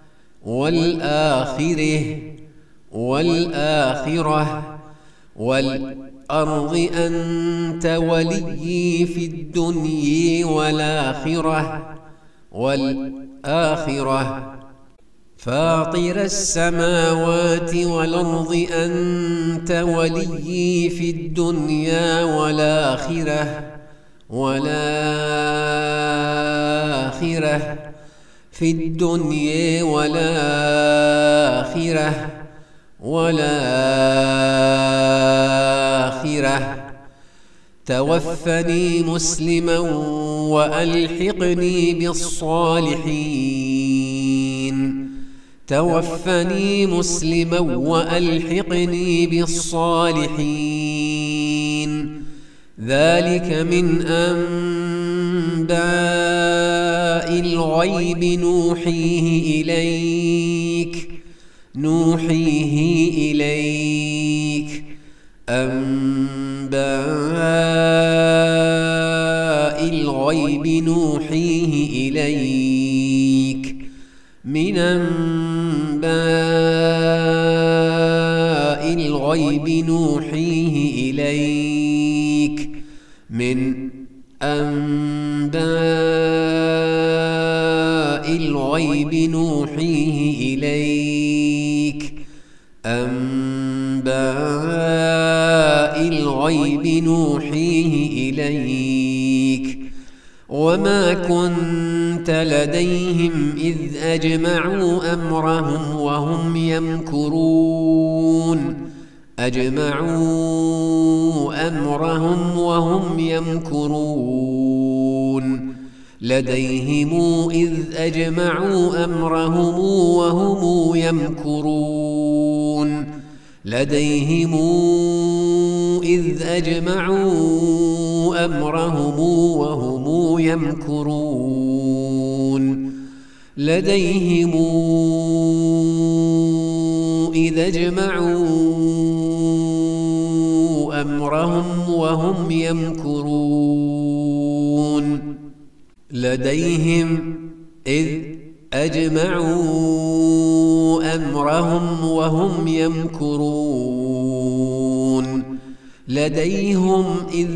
والآخرة والآخرة والأرض أنت وليي في الدنيا والآخرة والآخرة فاطر السماوات والأرض أنت وليي في الدنيا والآخرة والآخرة في الدنيا والآخرة والآخرة توفني مسلما وألحقني بالصالحين توفني مسلما وألحقني بالصالحين ذلك من أنباء الغيب نوحيه إليك نوحيه إليك أنباء الغيب نوحيه إليك من أنباء الغيب نوحيه إليك من أنباء الغيب نوحيه إليك أنباء الغيب نوحيه إليك وما كنت لديهم إذ أجمعوا أمرهم وهم يمكرون أجمعوا أمرهم وهم يمكرون لديهم إذ أجمعوا أمرهم وهم يمكرون لديهم إذ أجمعوا أمرهم وهم يمكرون لديهم إذ أجمعوا أمرهم وهم يمكرون لديهم إذ أجمعوا أمرهم وهم يمكرون لديهم إذ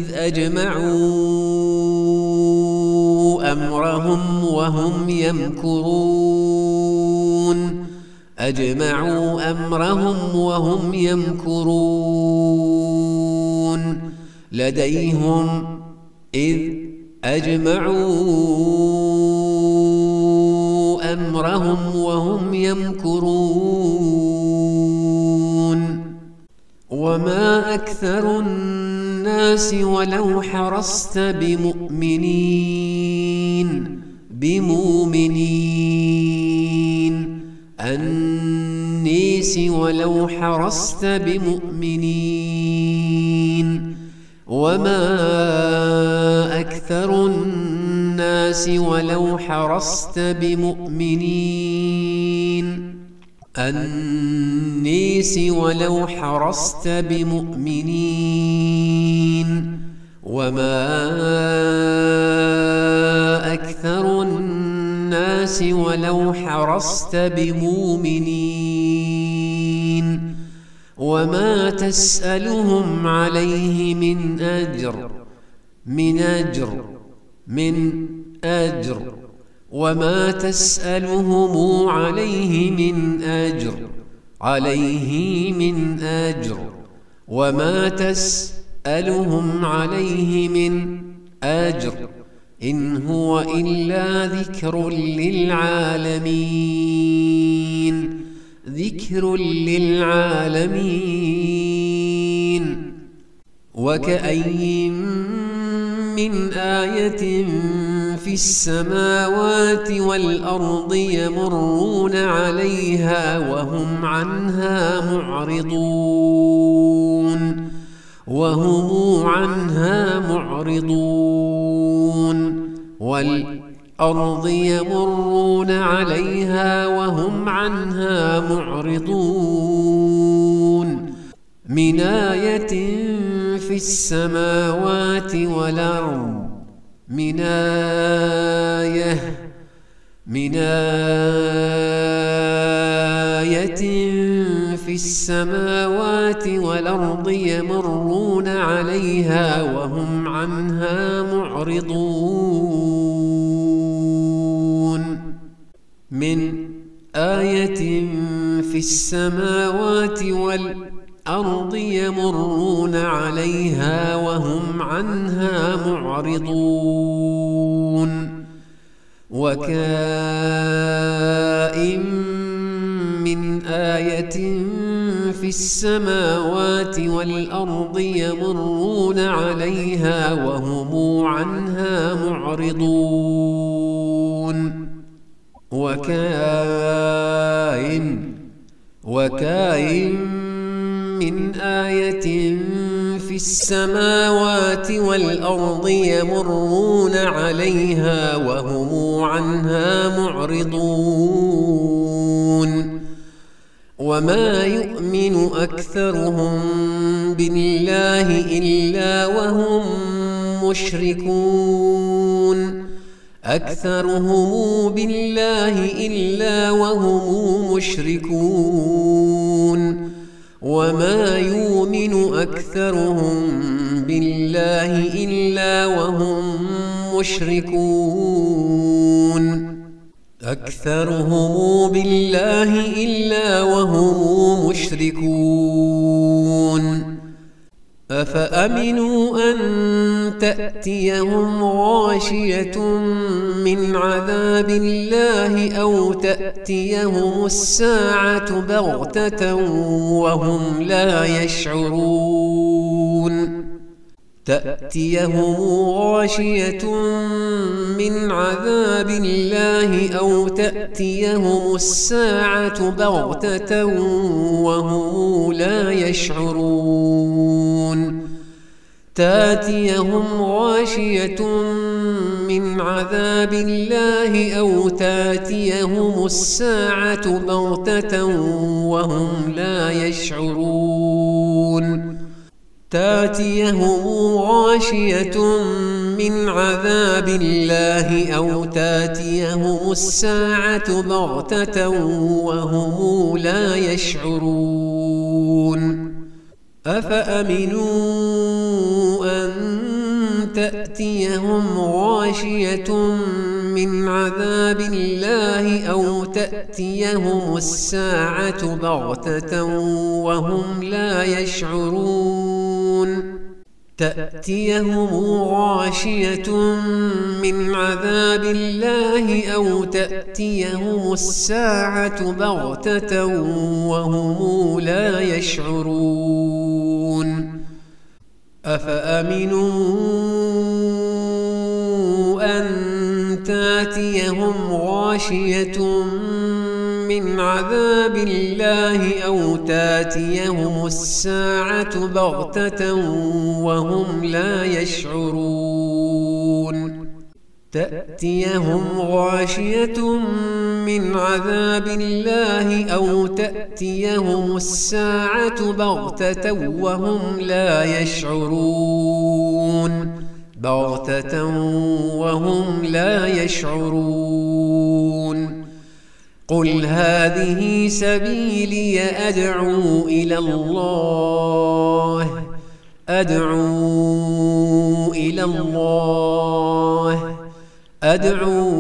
أجمعوا أمرهم وهم يمكرون أجمعوا أمرهم وهم يمكرون لديهم إذ أجمعوا أمرهم وهم يمكرون وما أكثر الناس ولو حرصت بمؤمنين بمؤمنين الناس ولو حرصت بمؤمنين وما أكثر الناس ولو حرصت بمؤمنين الناس ولو حرصت بمؤمنين وما أكثر الناس ولو حرصت بمؤمنين وما تسألهم عليه من أجر من أجر من أجر وما تسألهم عليه من أجر عليه من أجر وما تسألهم عليه من أجر إن هو إلا ذكر للعالمين ذكر للعالمين وكأي من آية في السماوات والأرض يمرون عليها وهم عنها معرضون وهم عنها معرضون والأرض يمرون عليها وهم عنها معرضون من آية في السماوات والأرض من آية من آية في السماوات والأرض يمرون عليها وهم عنها معرضون من آية في السماوات والأرض يمرون عليها وهم عنها معرضون وكائن من آية في السماوات والأرض يمرون عليها وهم عنها معرضون وكائن وكائن من آية في السماوات والأرض يمرون عليها وهم عنها معرضون وما يؤمن أكثرهم بالله إلا وهم مشركون أكثرهم بالله إلا وهم مشركون وما يؤمن أكثرهم بالله إلا وهم مشركون أكثرهم بالله إلا وهم مشركون أفأمنوا أن تأتيهم غاشية من عذاب الله أو تأتيهم الساعة بغتة وهم لا يشعرون تأتيهم غاشية من عذاب الله أو تأتيهم الساعة بغتة وهم لا يشعرون تأتيهم غاشية من عذاب الله أو تأتيهم الساعة بغتة وهم لا يشعرون تأتيهم غاشية من عذاب الله أو تاتيهم الساعة بغتة وهم لا يشعرون أفأمنوا أن تأتيهم غاشية من عذاب الله أو تأتيهم الساعة بغتة وهم لا يشعرون تأتيهم غاشية من عذاب الله أو تأتيهم الساعة بغتة وهم لا يشعرون أفأمنوا أن تأتيهم غاشية من عذاب الله أو تأتيهم الساعة بغتة وهم لا يشعرون تأتيهم غاشية من عذاب الله أو تأتيهم الساعة بغتة وهم لا يشعرون بغتة وهم لا يشعرون قل هذه سبيلي أدعو إلى الله أدعو إلى الله أدعو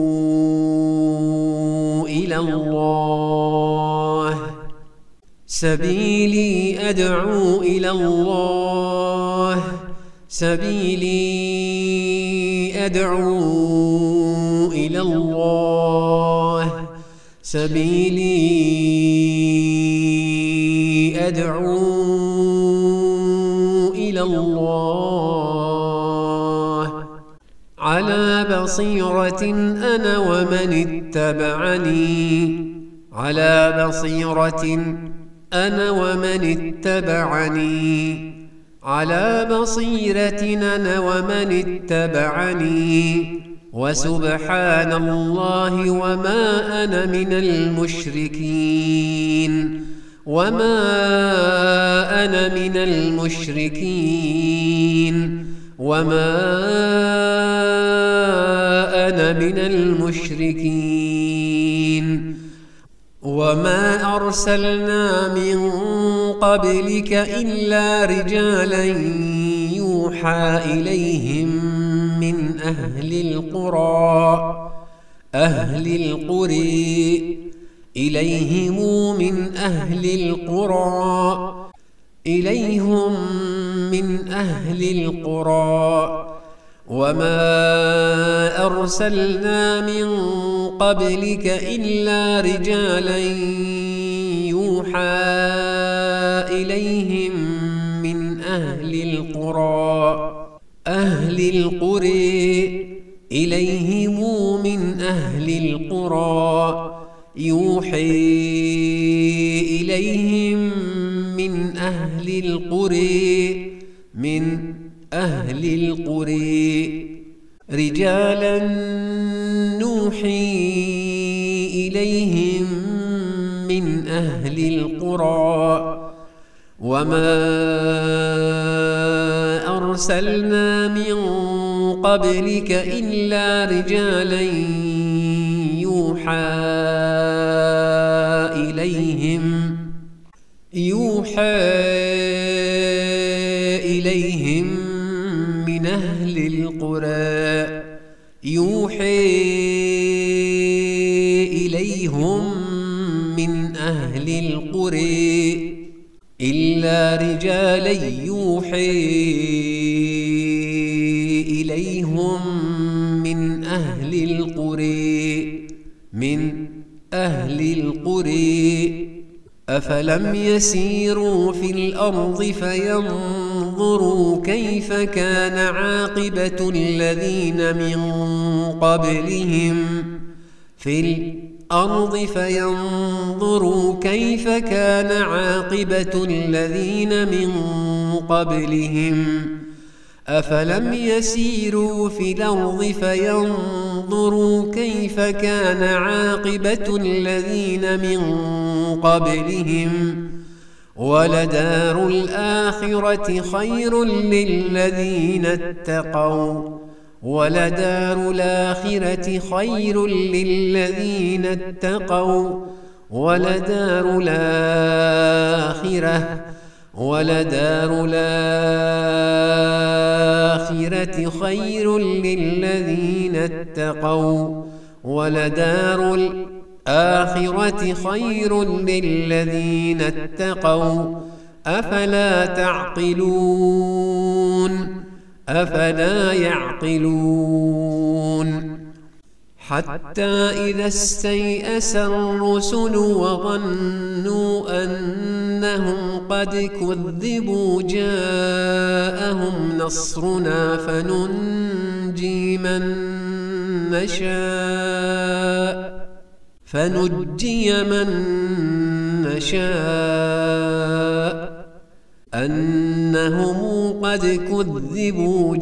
إلى الله سبيلي أدعو إلى الله سبيلي أدعو إلى الله سبيلي أدعو إلى الله على بصيرة أنا ومن اتبعني على بصيرة أنا ومن اتبعني على بصيرة أنا ومن اتبعني وسبحان الله وما أنا من المشركين وما أنا من المشركين وما أنا من المشركين وما أرسلنا من قبلك إلا رجالا يوحى إليهم من أهل القرى أهل القرى إليهم من أهل القرى إليهم من أهل القرى وما أرسلنا من قبلك إلا رجالا يوحى إليهم من أهل القرى أهل القرى إليهم من أهل القرى يوحي إليهم من أهل القرى من أهل القرى رجالا نوحي إليهم من أهل القرى وما أرسلنا من قبلك إلا رجالا يوحى إليهم يوحى إليهم من أهل القرى يوحي إليهم من أهل القرى إلا رجالا يوحي إليهم من أهل القرى من أهل القرى أفلم يسيروا في الأرض فينظروا كيف كان عاقبة الذين من قبلهم في الأرض فينظروا كيف كان عاقبة الذين من قبلهم أفلم يسيروا في الأرض فينظروا كيف كان عاقبة الذين من قبلهم ولدار الآخرة خير للذين اتقوا ولدار الآخرة خير للذين اتقوا ولدار الآخرة ولدار الآخرة خير للذين اتقوا ولدار الآخرة خير للذين اتقوا أفلا تعقلون أفلا يعقلون حتى إذا استيأس الرسل وظنوا أنهم قد كذبوا جاءهم نصرنا فننجي من نشاء فنجي من نشاء أنهم قد كذبوا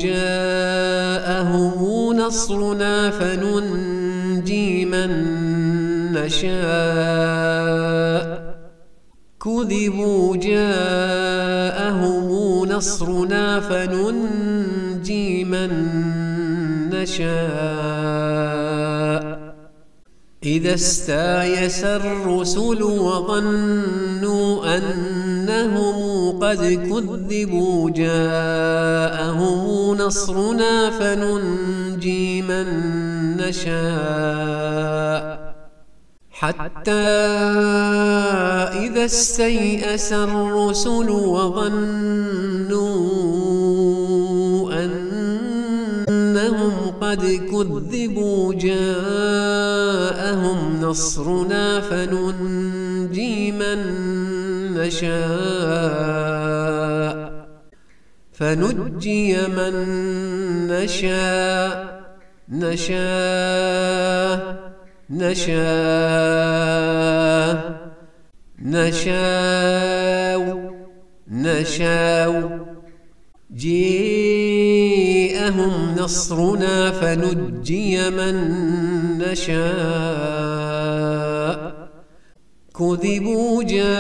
جاءهم نصرنا فننجي من نشاء كذبوا جاءهم نصرنا فننجي من نشاء إذا استيأس الرسل وظنوا أنهم قد كذبوا جاءهم نصرنا فننجي من نشاء حتى إذا استيأس الرسل وظنوا أنهم قد كذبوا جاءهم نصرنا فننجي من نشاء فنجي من نشاء نشاء نشاء نشاء نشاء جاءهم نصرنا فنجي من نشاء كذبوا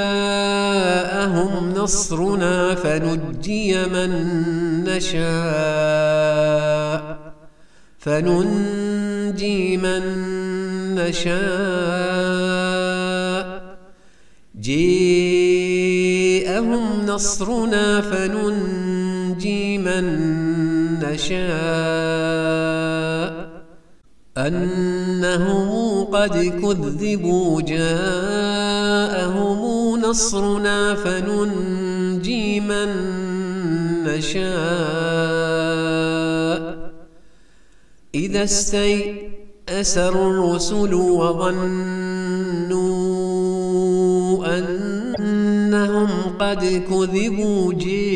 جاءهم نصرنا فنجي من نشاء فننجي من نشاء جاءهم نصرنا فننجي من نشاء أنهم قد كذبوا جاءهم نصرنا فننجي من نشاء إذا استيأس الرسل وظنوا أنهم قد كذبوا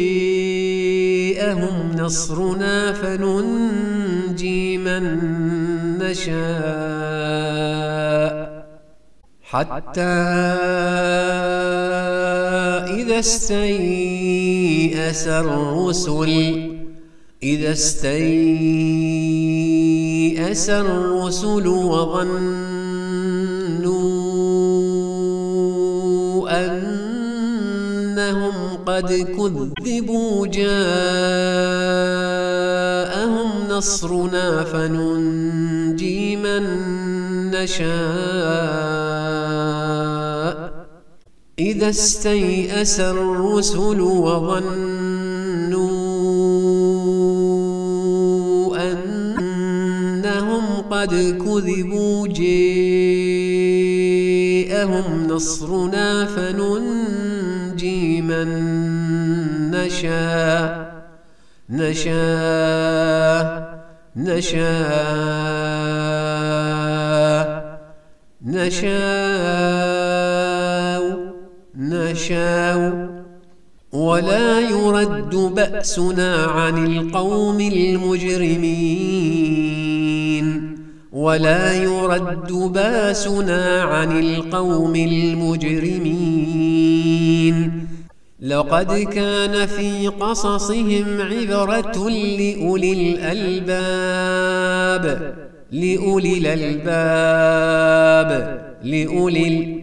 جاءهم نصرنا فننجي من نشاء حتى إذا استيأس الرسل إذا استيأس الرسل وظنوا أنهم قد كذبوا جاءهم نصرنا فننجي من نشاء إذا استيأس الرسل وظنوا أنهم قد كذبوا جاءهم نصرنا فننجي من نشاء نشاء نشاء نشاء نشاء ولا يرد بأسنا عن القوم المجرمين ولا يرد بأسنا عن القوم المجرمين لقد كان في قصصهم عبرة لأولي الألباب لأولي الألباب لأولي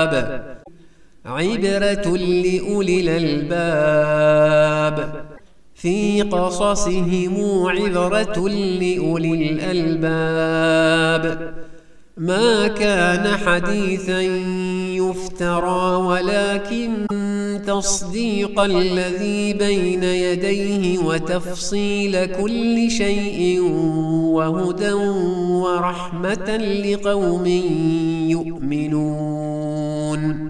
الألباب عبرة لأولي الألباب في قصصهم عبرة لأولي الألباب ما كان حديثا يفترى ولكن تصديق الذي بين يديه وتفصيل كل شيء وهدى ورحمة لقوم يؤمنون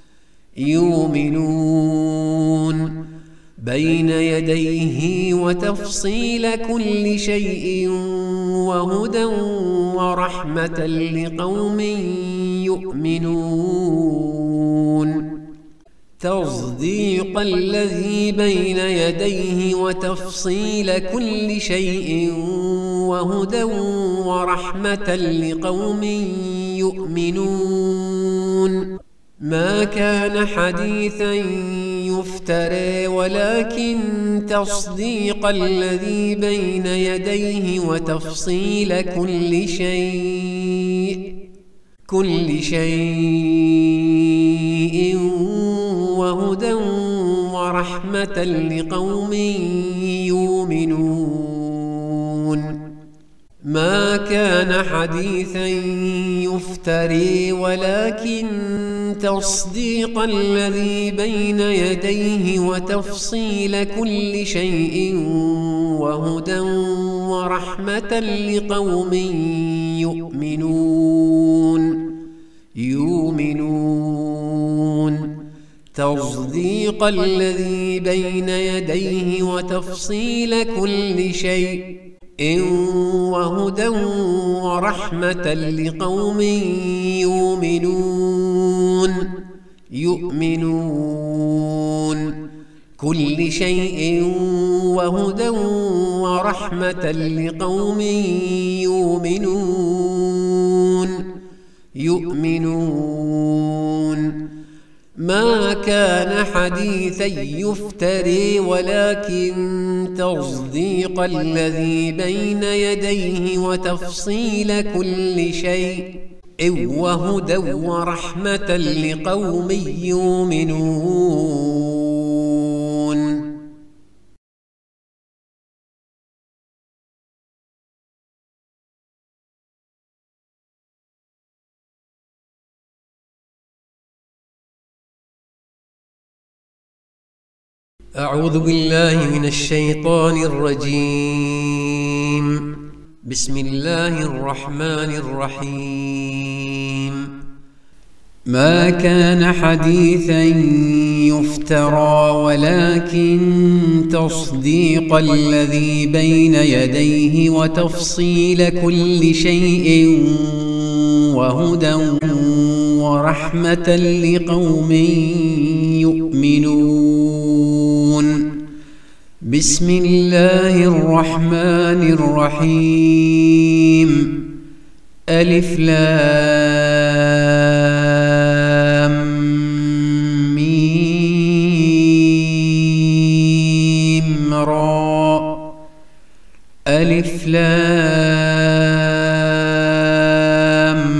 يؤمنون بين يديه وتفصيل كل شيء وهدى ورحمة لقوم يؤمنون تصديق الذي بين يديه وتفصيل كل شيء وهدى ورحمة لقوم يؤمنون ما كان حديثا يفترى ولكن تصديق الذي بين يديه وتفصيل كل شيء كل شيء وهدى ورحمة لقوم يؤمنون ما كان حديثا يفتري ولكن تصديق الذي بين يديه وتفصيل كل شيء وهدى ورحمة لقوم يؤمنون يؤمنون تصديق الذي بين يديه وتفصيل كل شيء وهدى ورحمة لقوم يؤمنون يؤمنون كل شيء وهدى ورحمة لقوم يؤمنون يؤمنون ما كان حديثا يفتري ولكن تصديق الذي بين يديه وتفصيل كل شيء وهدى ورحمة لقوم يؤمنون. أعوذ بالله من الشيطان الرجيم. بسم الله الرحمن الرحيم. ما كان حديثا يفترى ولكن تصديق الذي بين يديه وتفصيل كل شيء وهدى ورحمة لقوم يؤمنون. بسم الله الرحمن الرحيم. ألف لام ميم را. ألف لام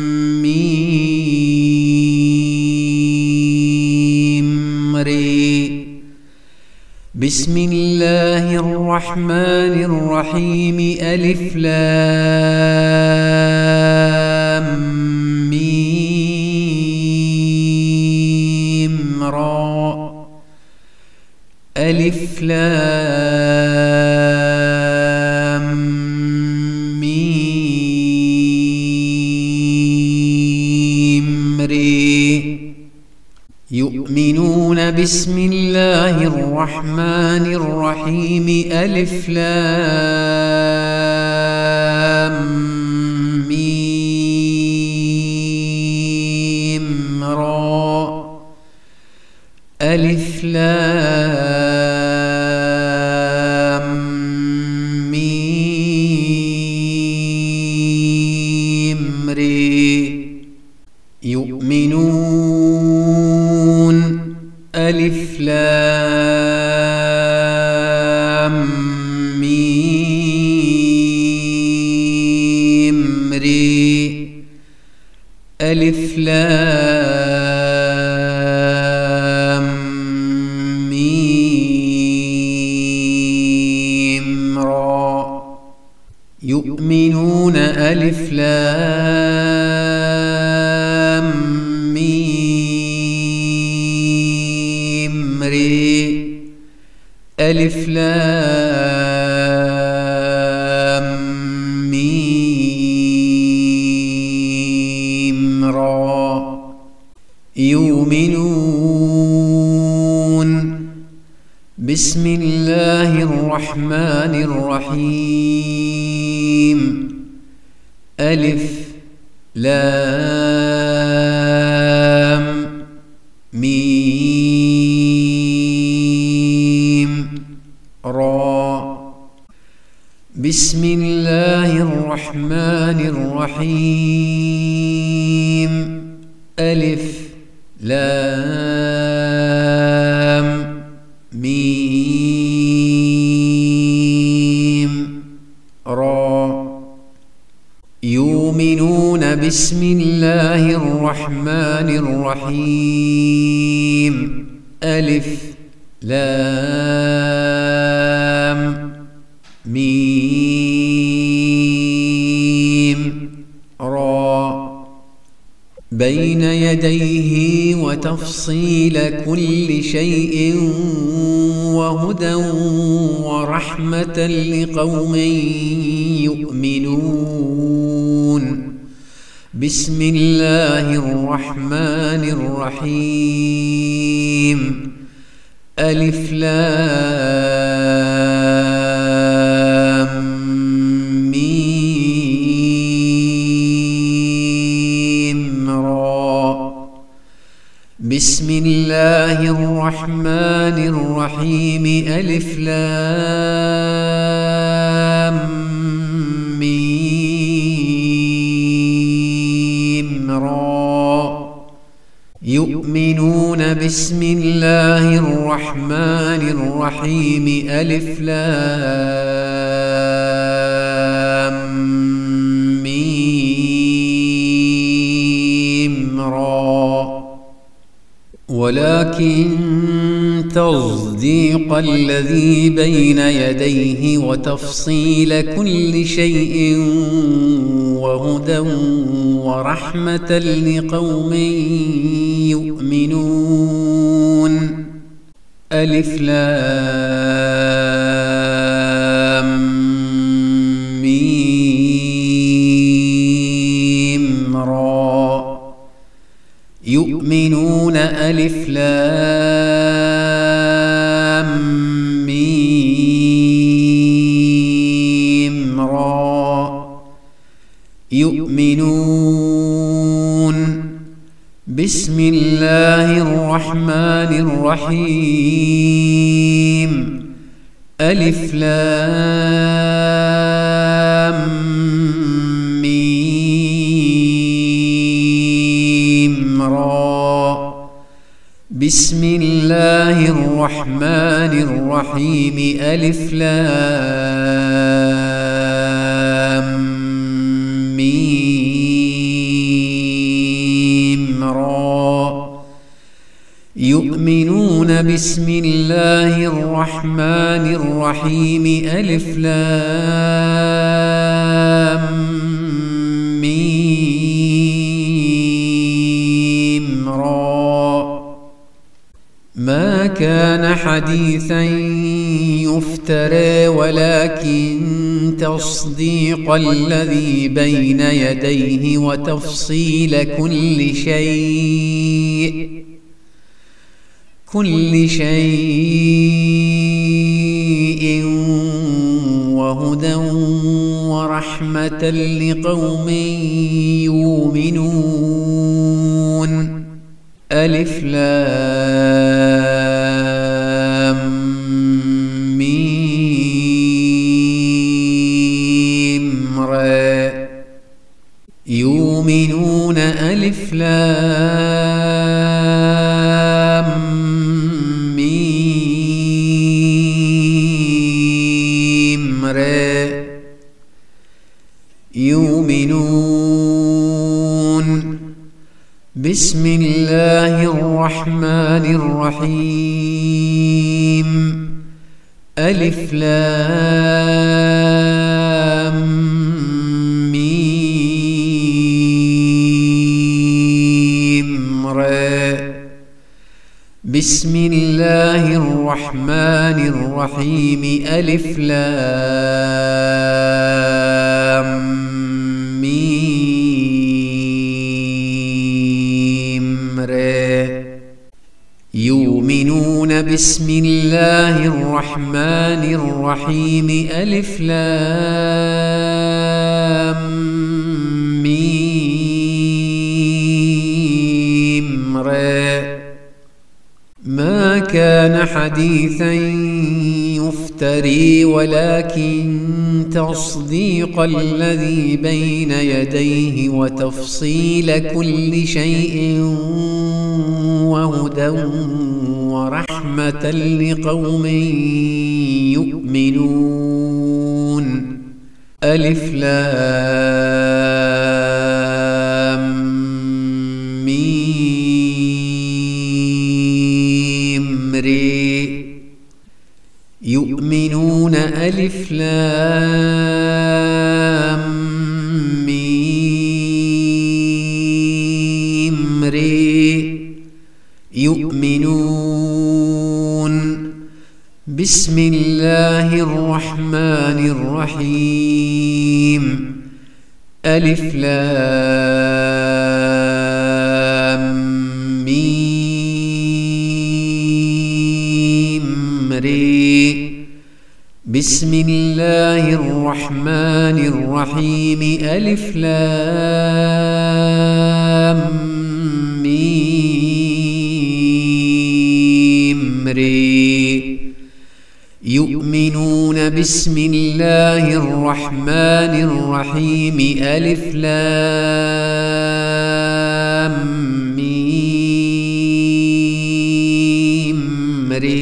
ميم ري. بسم الله الرحمن الرحيم. ألف لام ميم را. ألف لام ميم ري. يؤمنون. بسم الله الرحمن الرحيم. ألف لام ميم را. ألف لام ميم ري. يؤمنون. ألف لام ميم ري. ألف لام ميم يؤمنون ألف لام ميم ري ألف لام ميم را يؤمنون بسم الله الرحمن الرحيم ألف لام ميم را بسم الله الرحمن الرحيم ألف لام ميم را يؤمنون بسم الله الرحمن الرحيم ألف لام ميم را بين يديه وتفصيل كل شيء وهدى ورحمة لقوم يؤمنون بسم الله الرحمن الرحيم ألف لام ميم را بسم الله الرحمن الرحيم ألف لام ميم را يؤمنون بسم الله الرحمن الرحيم ألف لام ميم را ولكن تصديق الذي بين يديه وتفصيل كل شيء وهدى ورحمة لقوم يؤمنون ألف لام ميم را يؤمنون ألف لام ميم را يؤمنون بسم الله الرحمن الرحيم ألف لام ميم را بسم الله الرحمن الرحيم ألف لام ميم را يؤمنون بسم الله الرحمن الرحيم ألف لام ميم را ما كان حديثا يفترى ولكن تصديق الذي بين يديه وتفصيل كل شيء كل شيء وهدى ورحمة لقوم يؤمنون ألف لام ميم را يؤمنون ألف لام ميم را يؤمنون بسم الله الرحمن الرحيم ألف لام بسم الله الرحمن الرحيم ألف لام ميم ر. يؤمنون بسم الله الرحمن الرحيم ألف لام ميم ر. ما كان حديثا يفتري ولكن تصديق الذي بين يديه وتفصيل كل شيء وهدى ورحمة لقوم يؤمنون. ألف لام ميم ر. يؤمنون ألف لام ميم ر. يؤمنون بسم الله الرحمن الرحيم ألف لام ميم ر. بسم الله الرحمن الرحيم ألف لام ميم ر. يؤمنون بسم الله الرحمن الرحيم ألف لام ميم ر.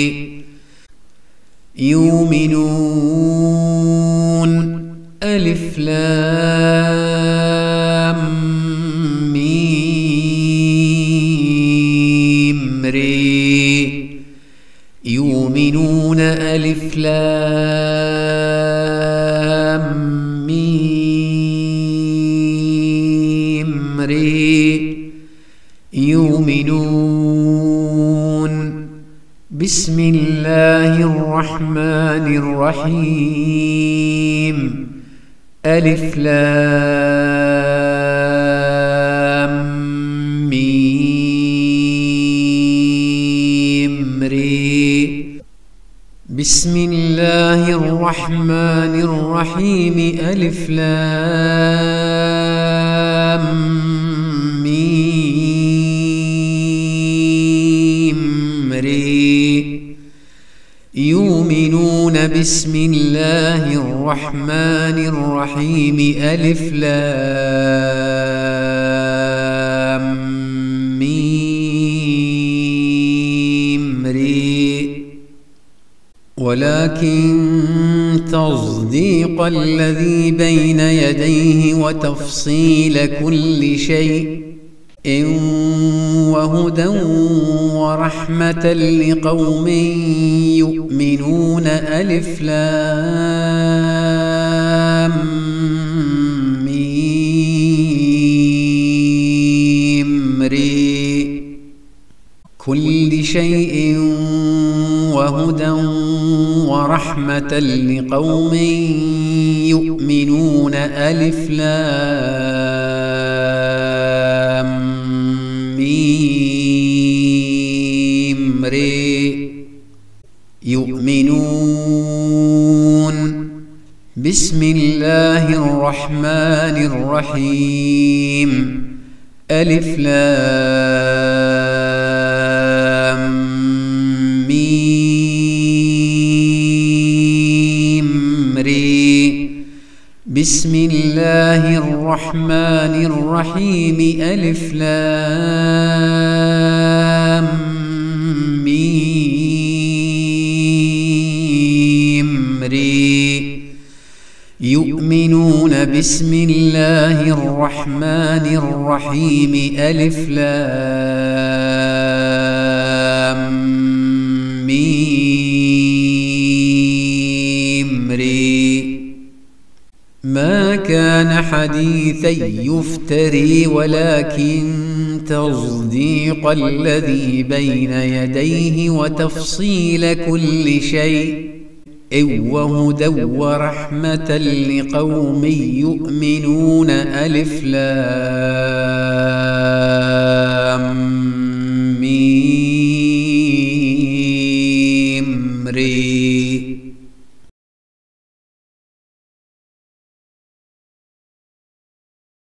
يؤمنون ألف لام ميم ر. يؤمنون ألف لام ميم ر. يؤمنون بسم الله الرحمن الرحيم ألف لام ميم ر. بسم الله الرحمن الرحيم ألف لام ميم ر. يؤمنون بسم الله الرحمن الرحيم ألف لام ميم ر. ولكن تصديق الذي بين يديه وتفصيل كل شيء وهدى ورحمة لقوم يؤمنون ألف لام ميم ر. كل شيء وهدى ورحمة لقوم يؤمنون ألف لام ميم ر. يؤمنون بسم الله الرحمن الرحيم ألف لام ميم ر. بسم الله الرحمن الرحيم ألف لام ميم ر. يؤمنون بسم الله الرحمن الرحيم ألف لام ميم ر. ما كان حديثا يفتري ولكن تصديق الذي بين يديه وتفصيل كل شيء وهدى ورحمة لقوم يؤمنون. ألف لام ميم ري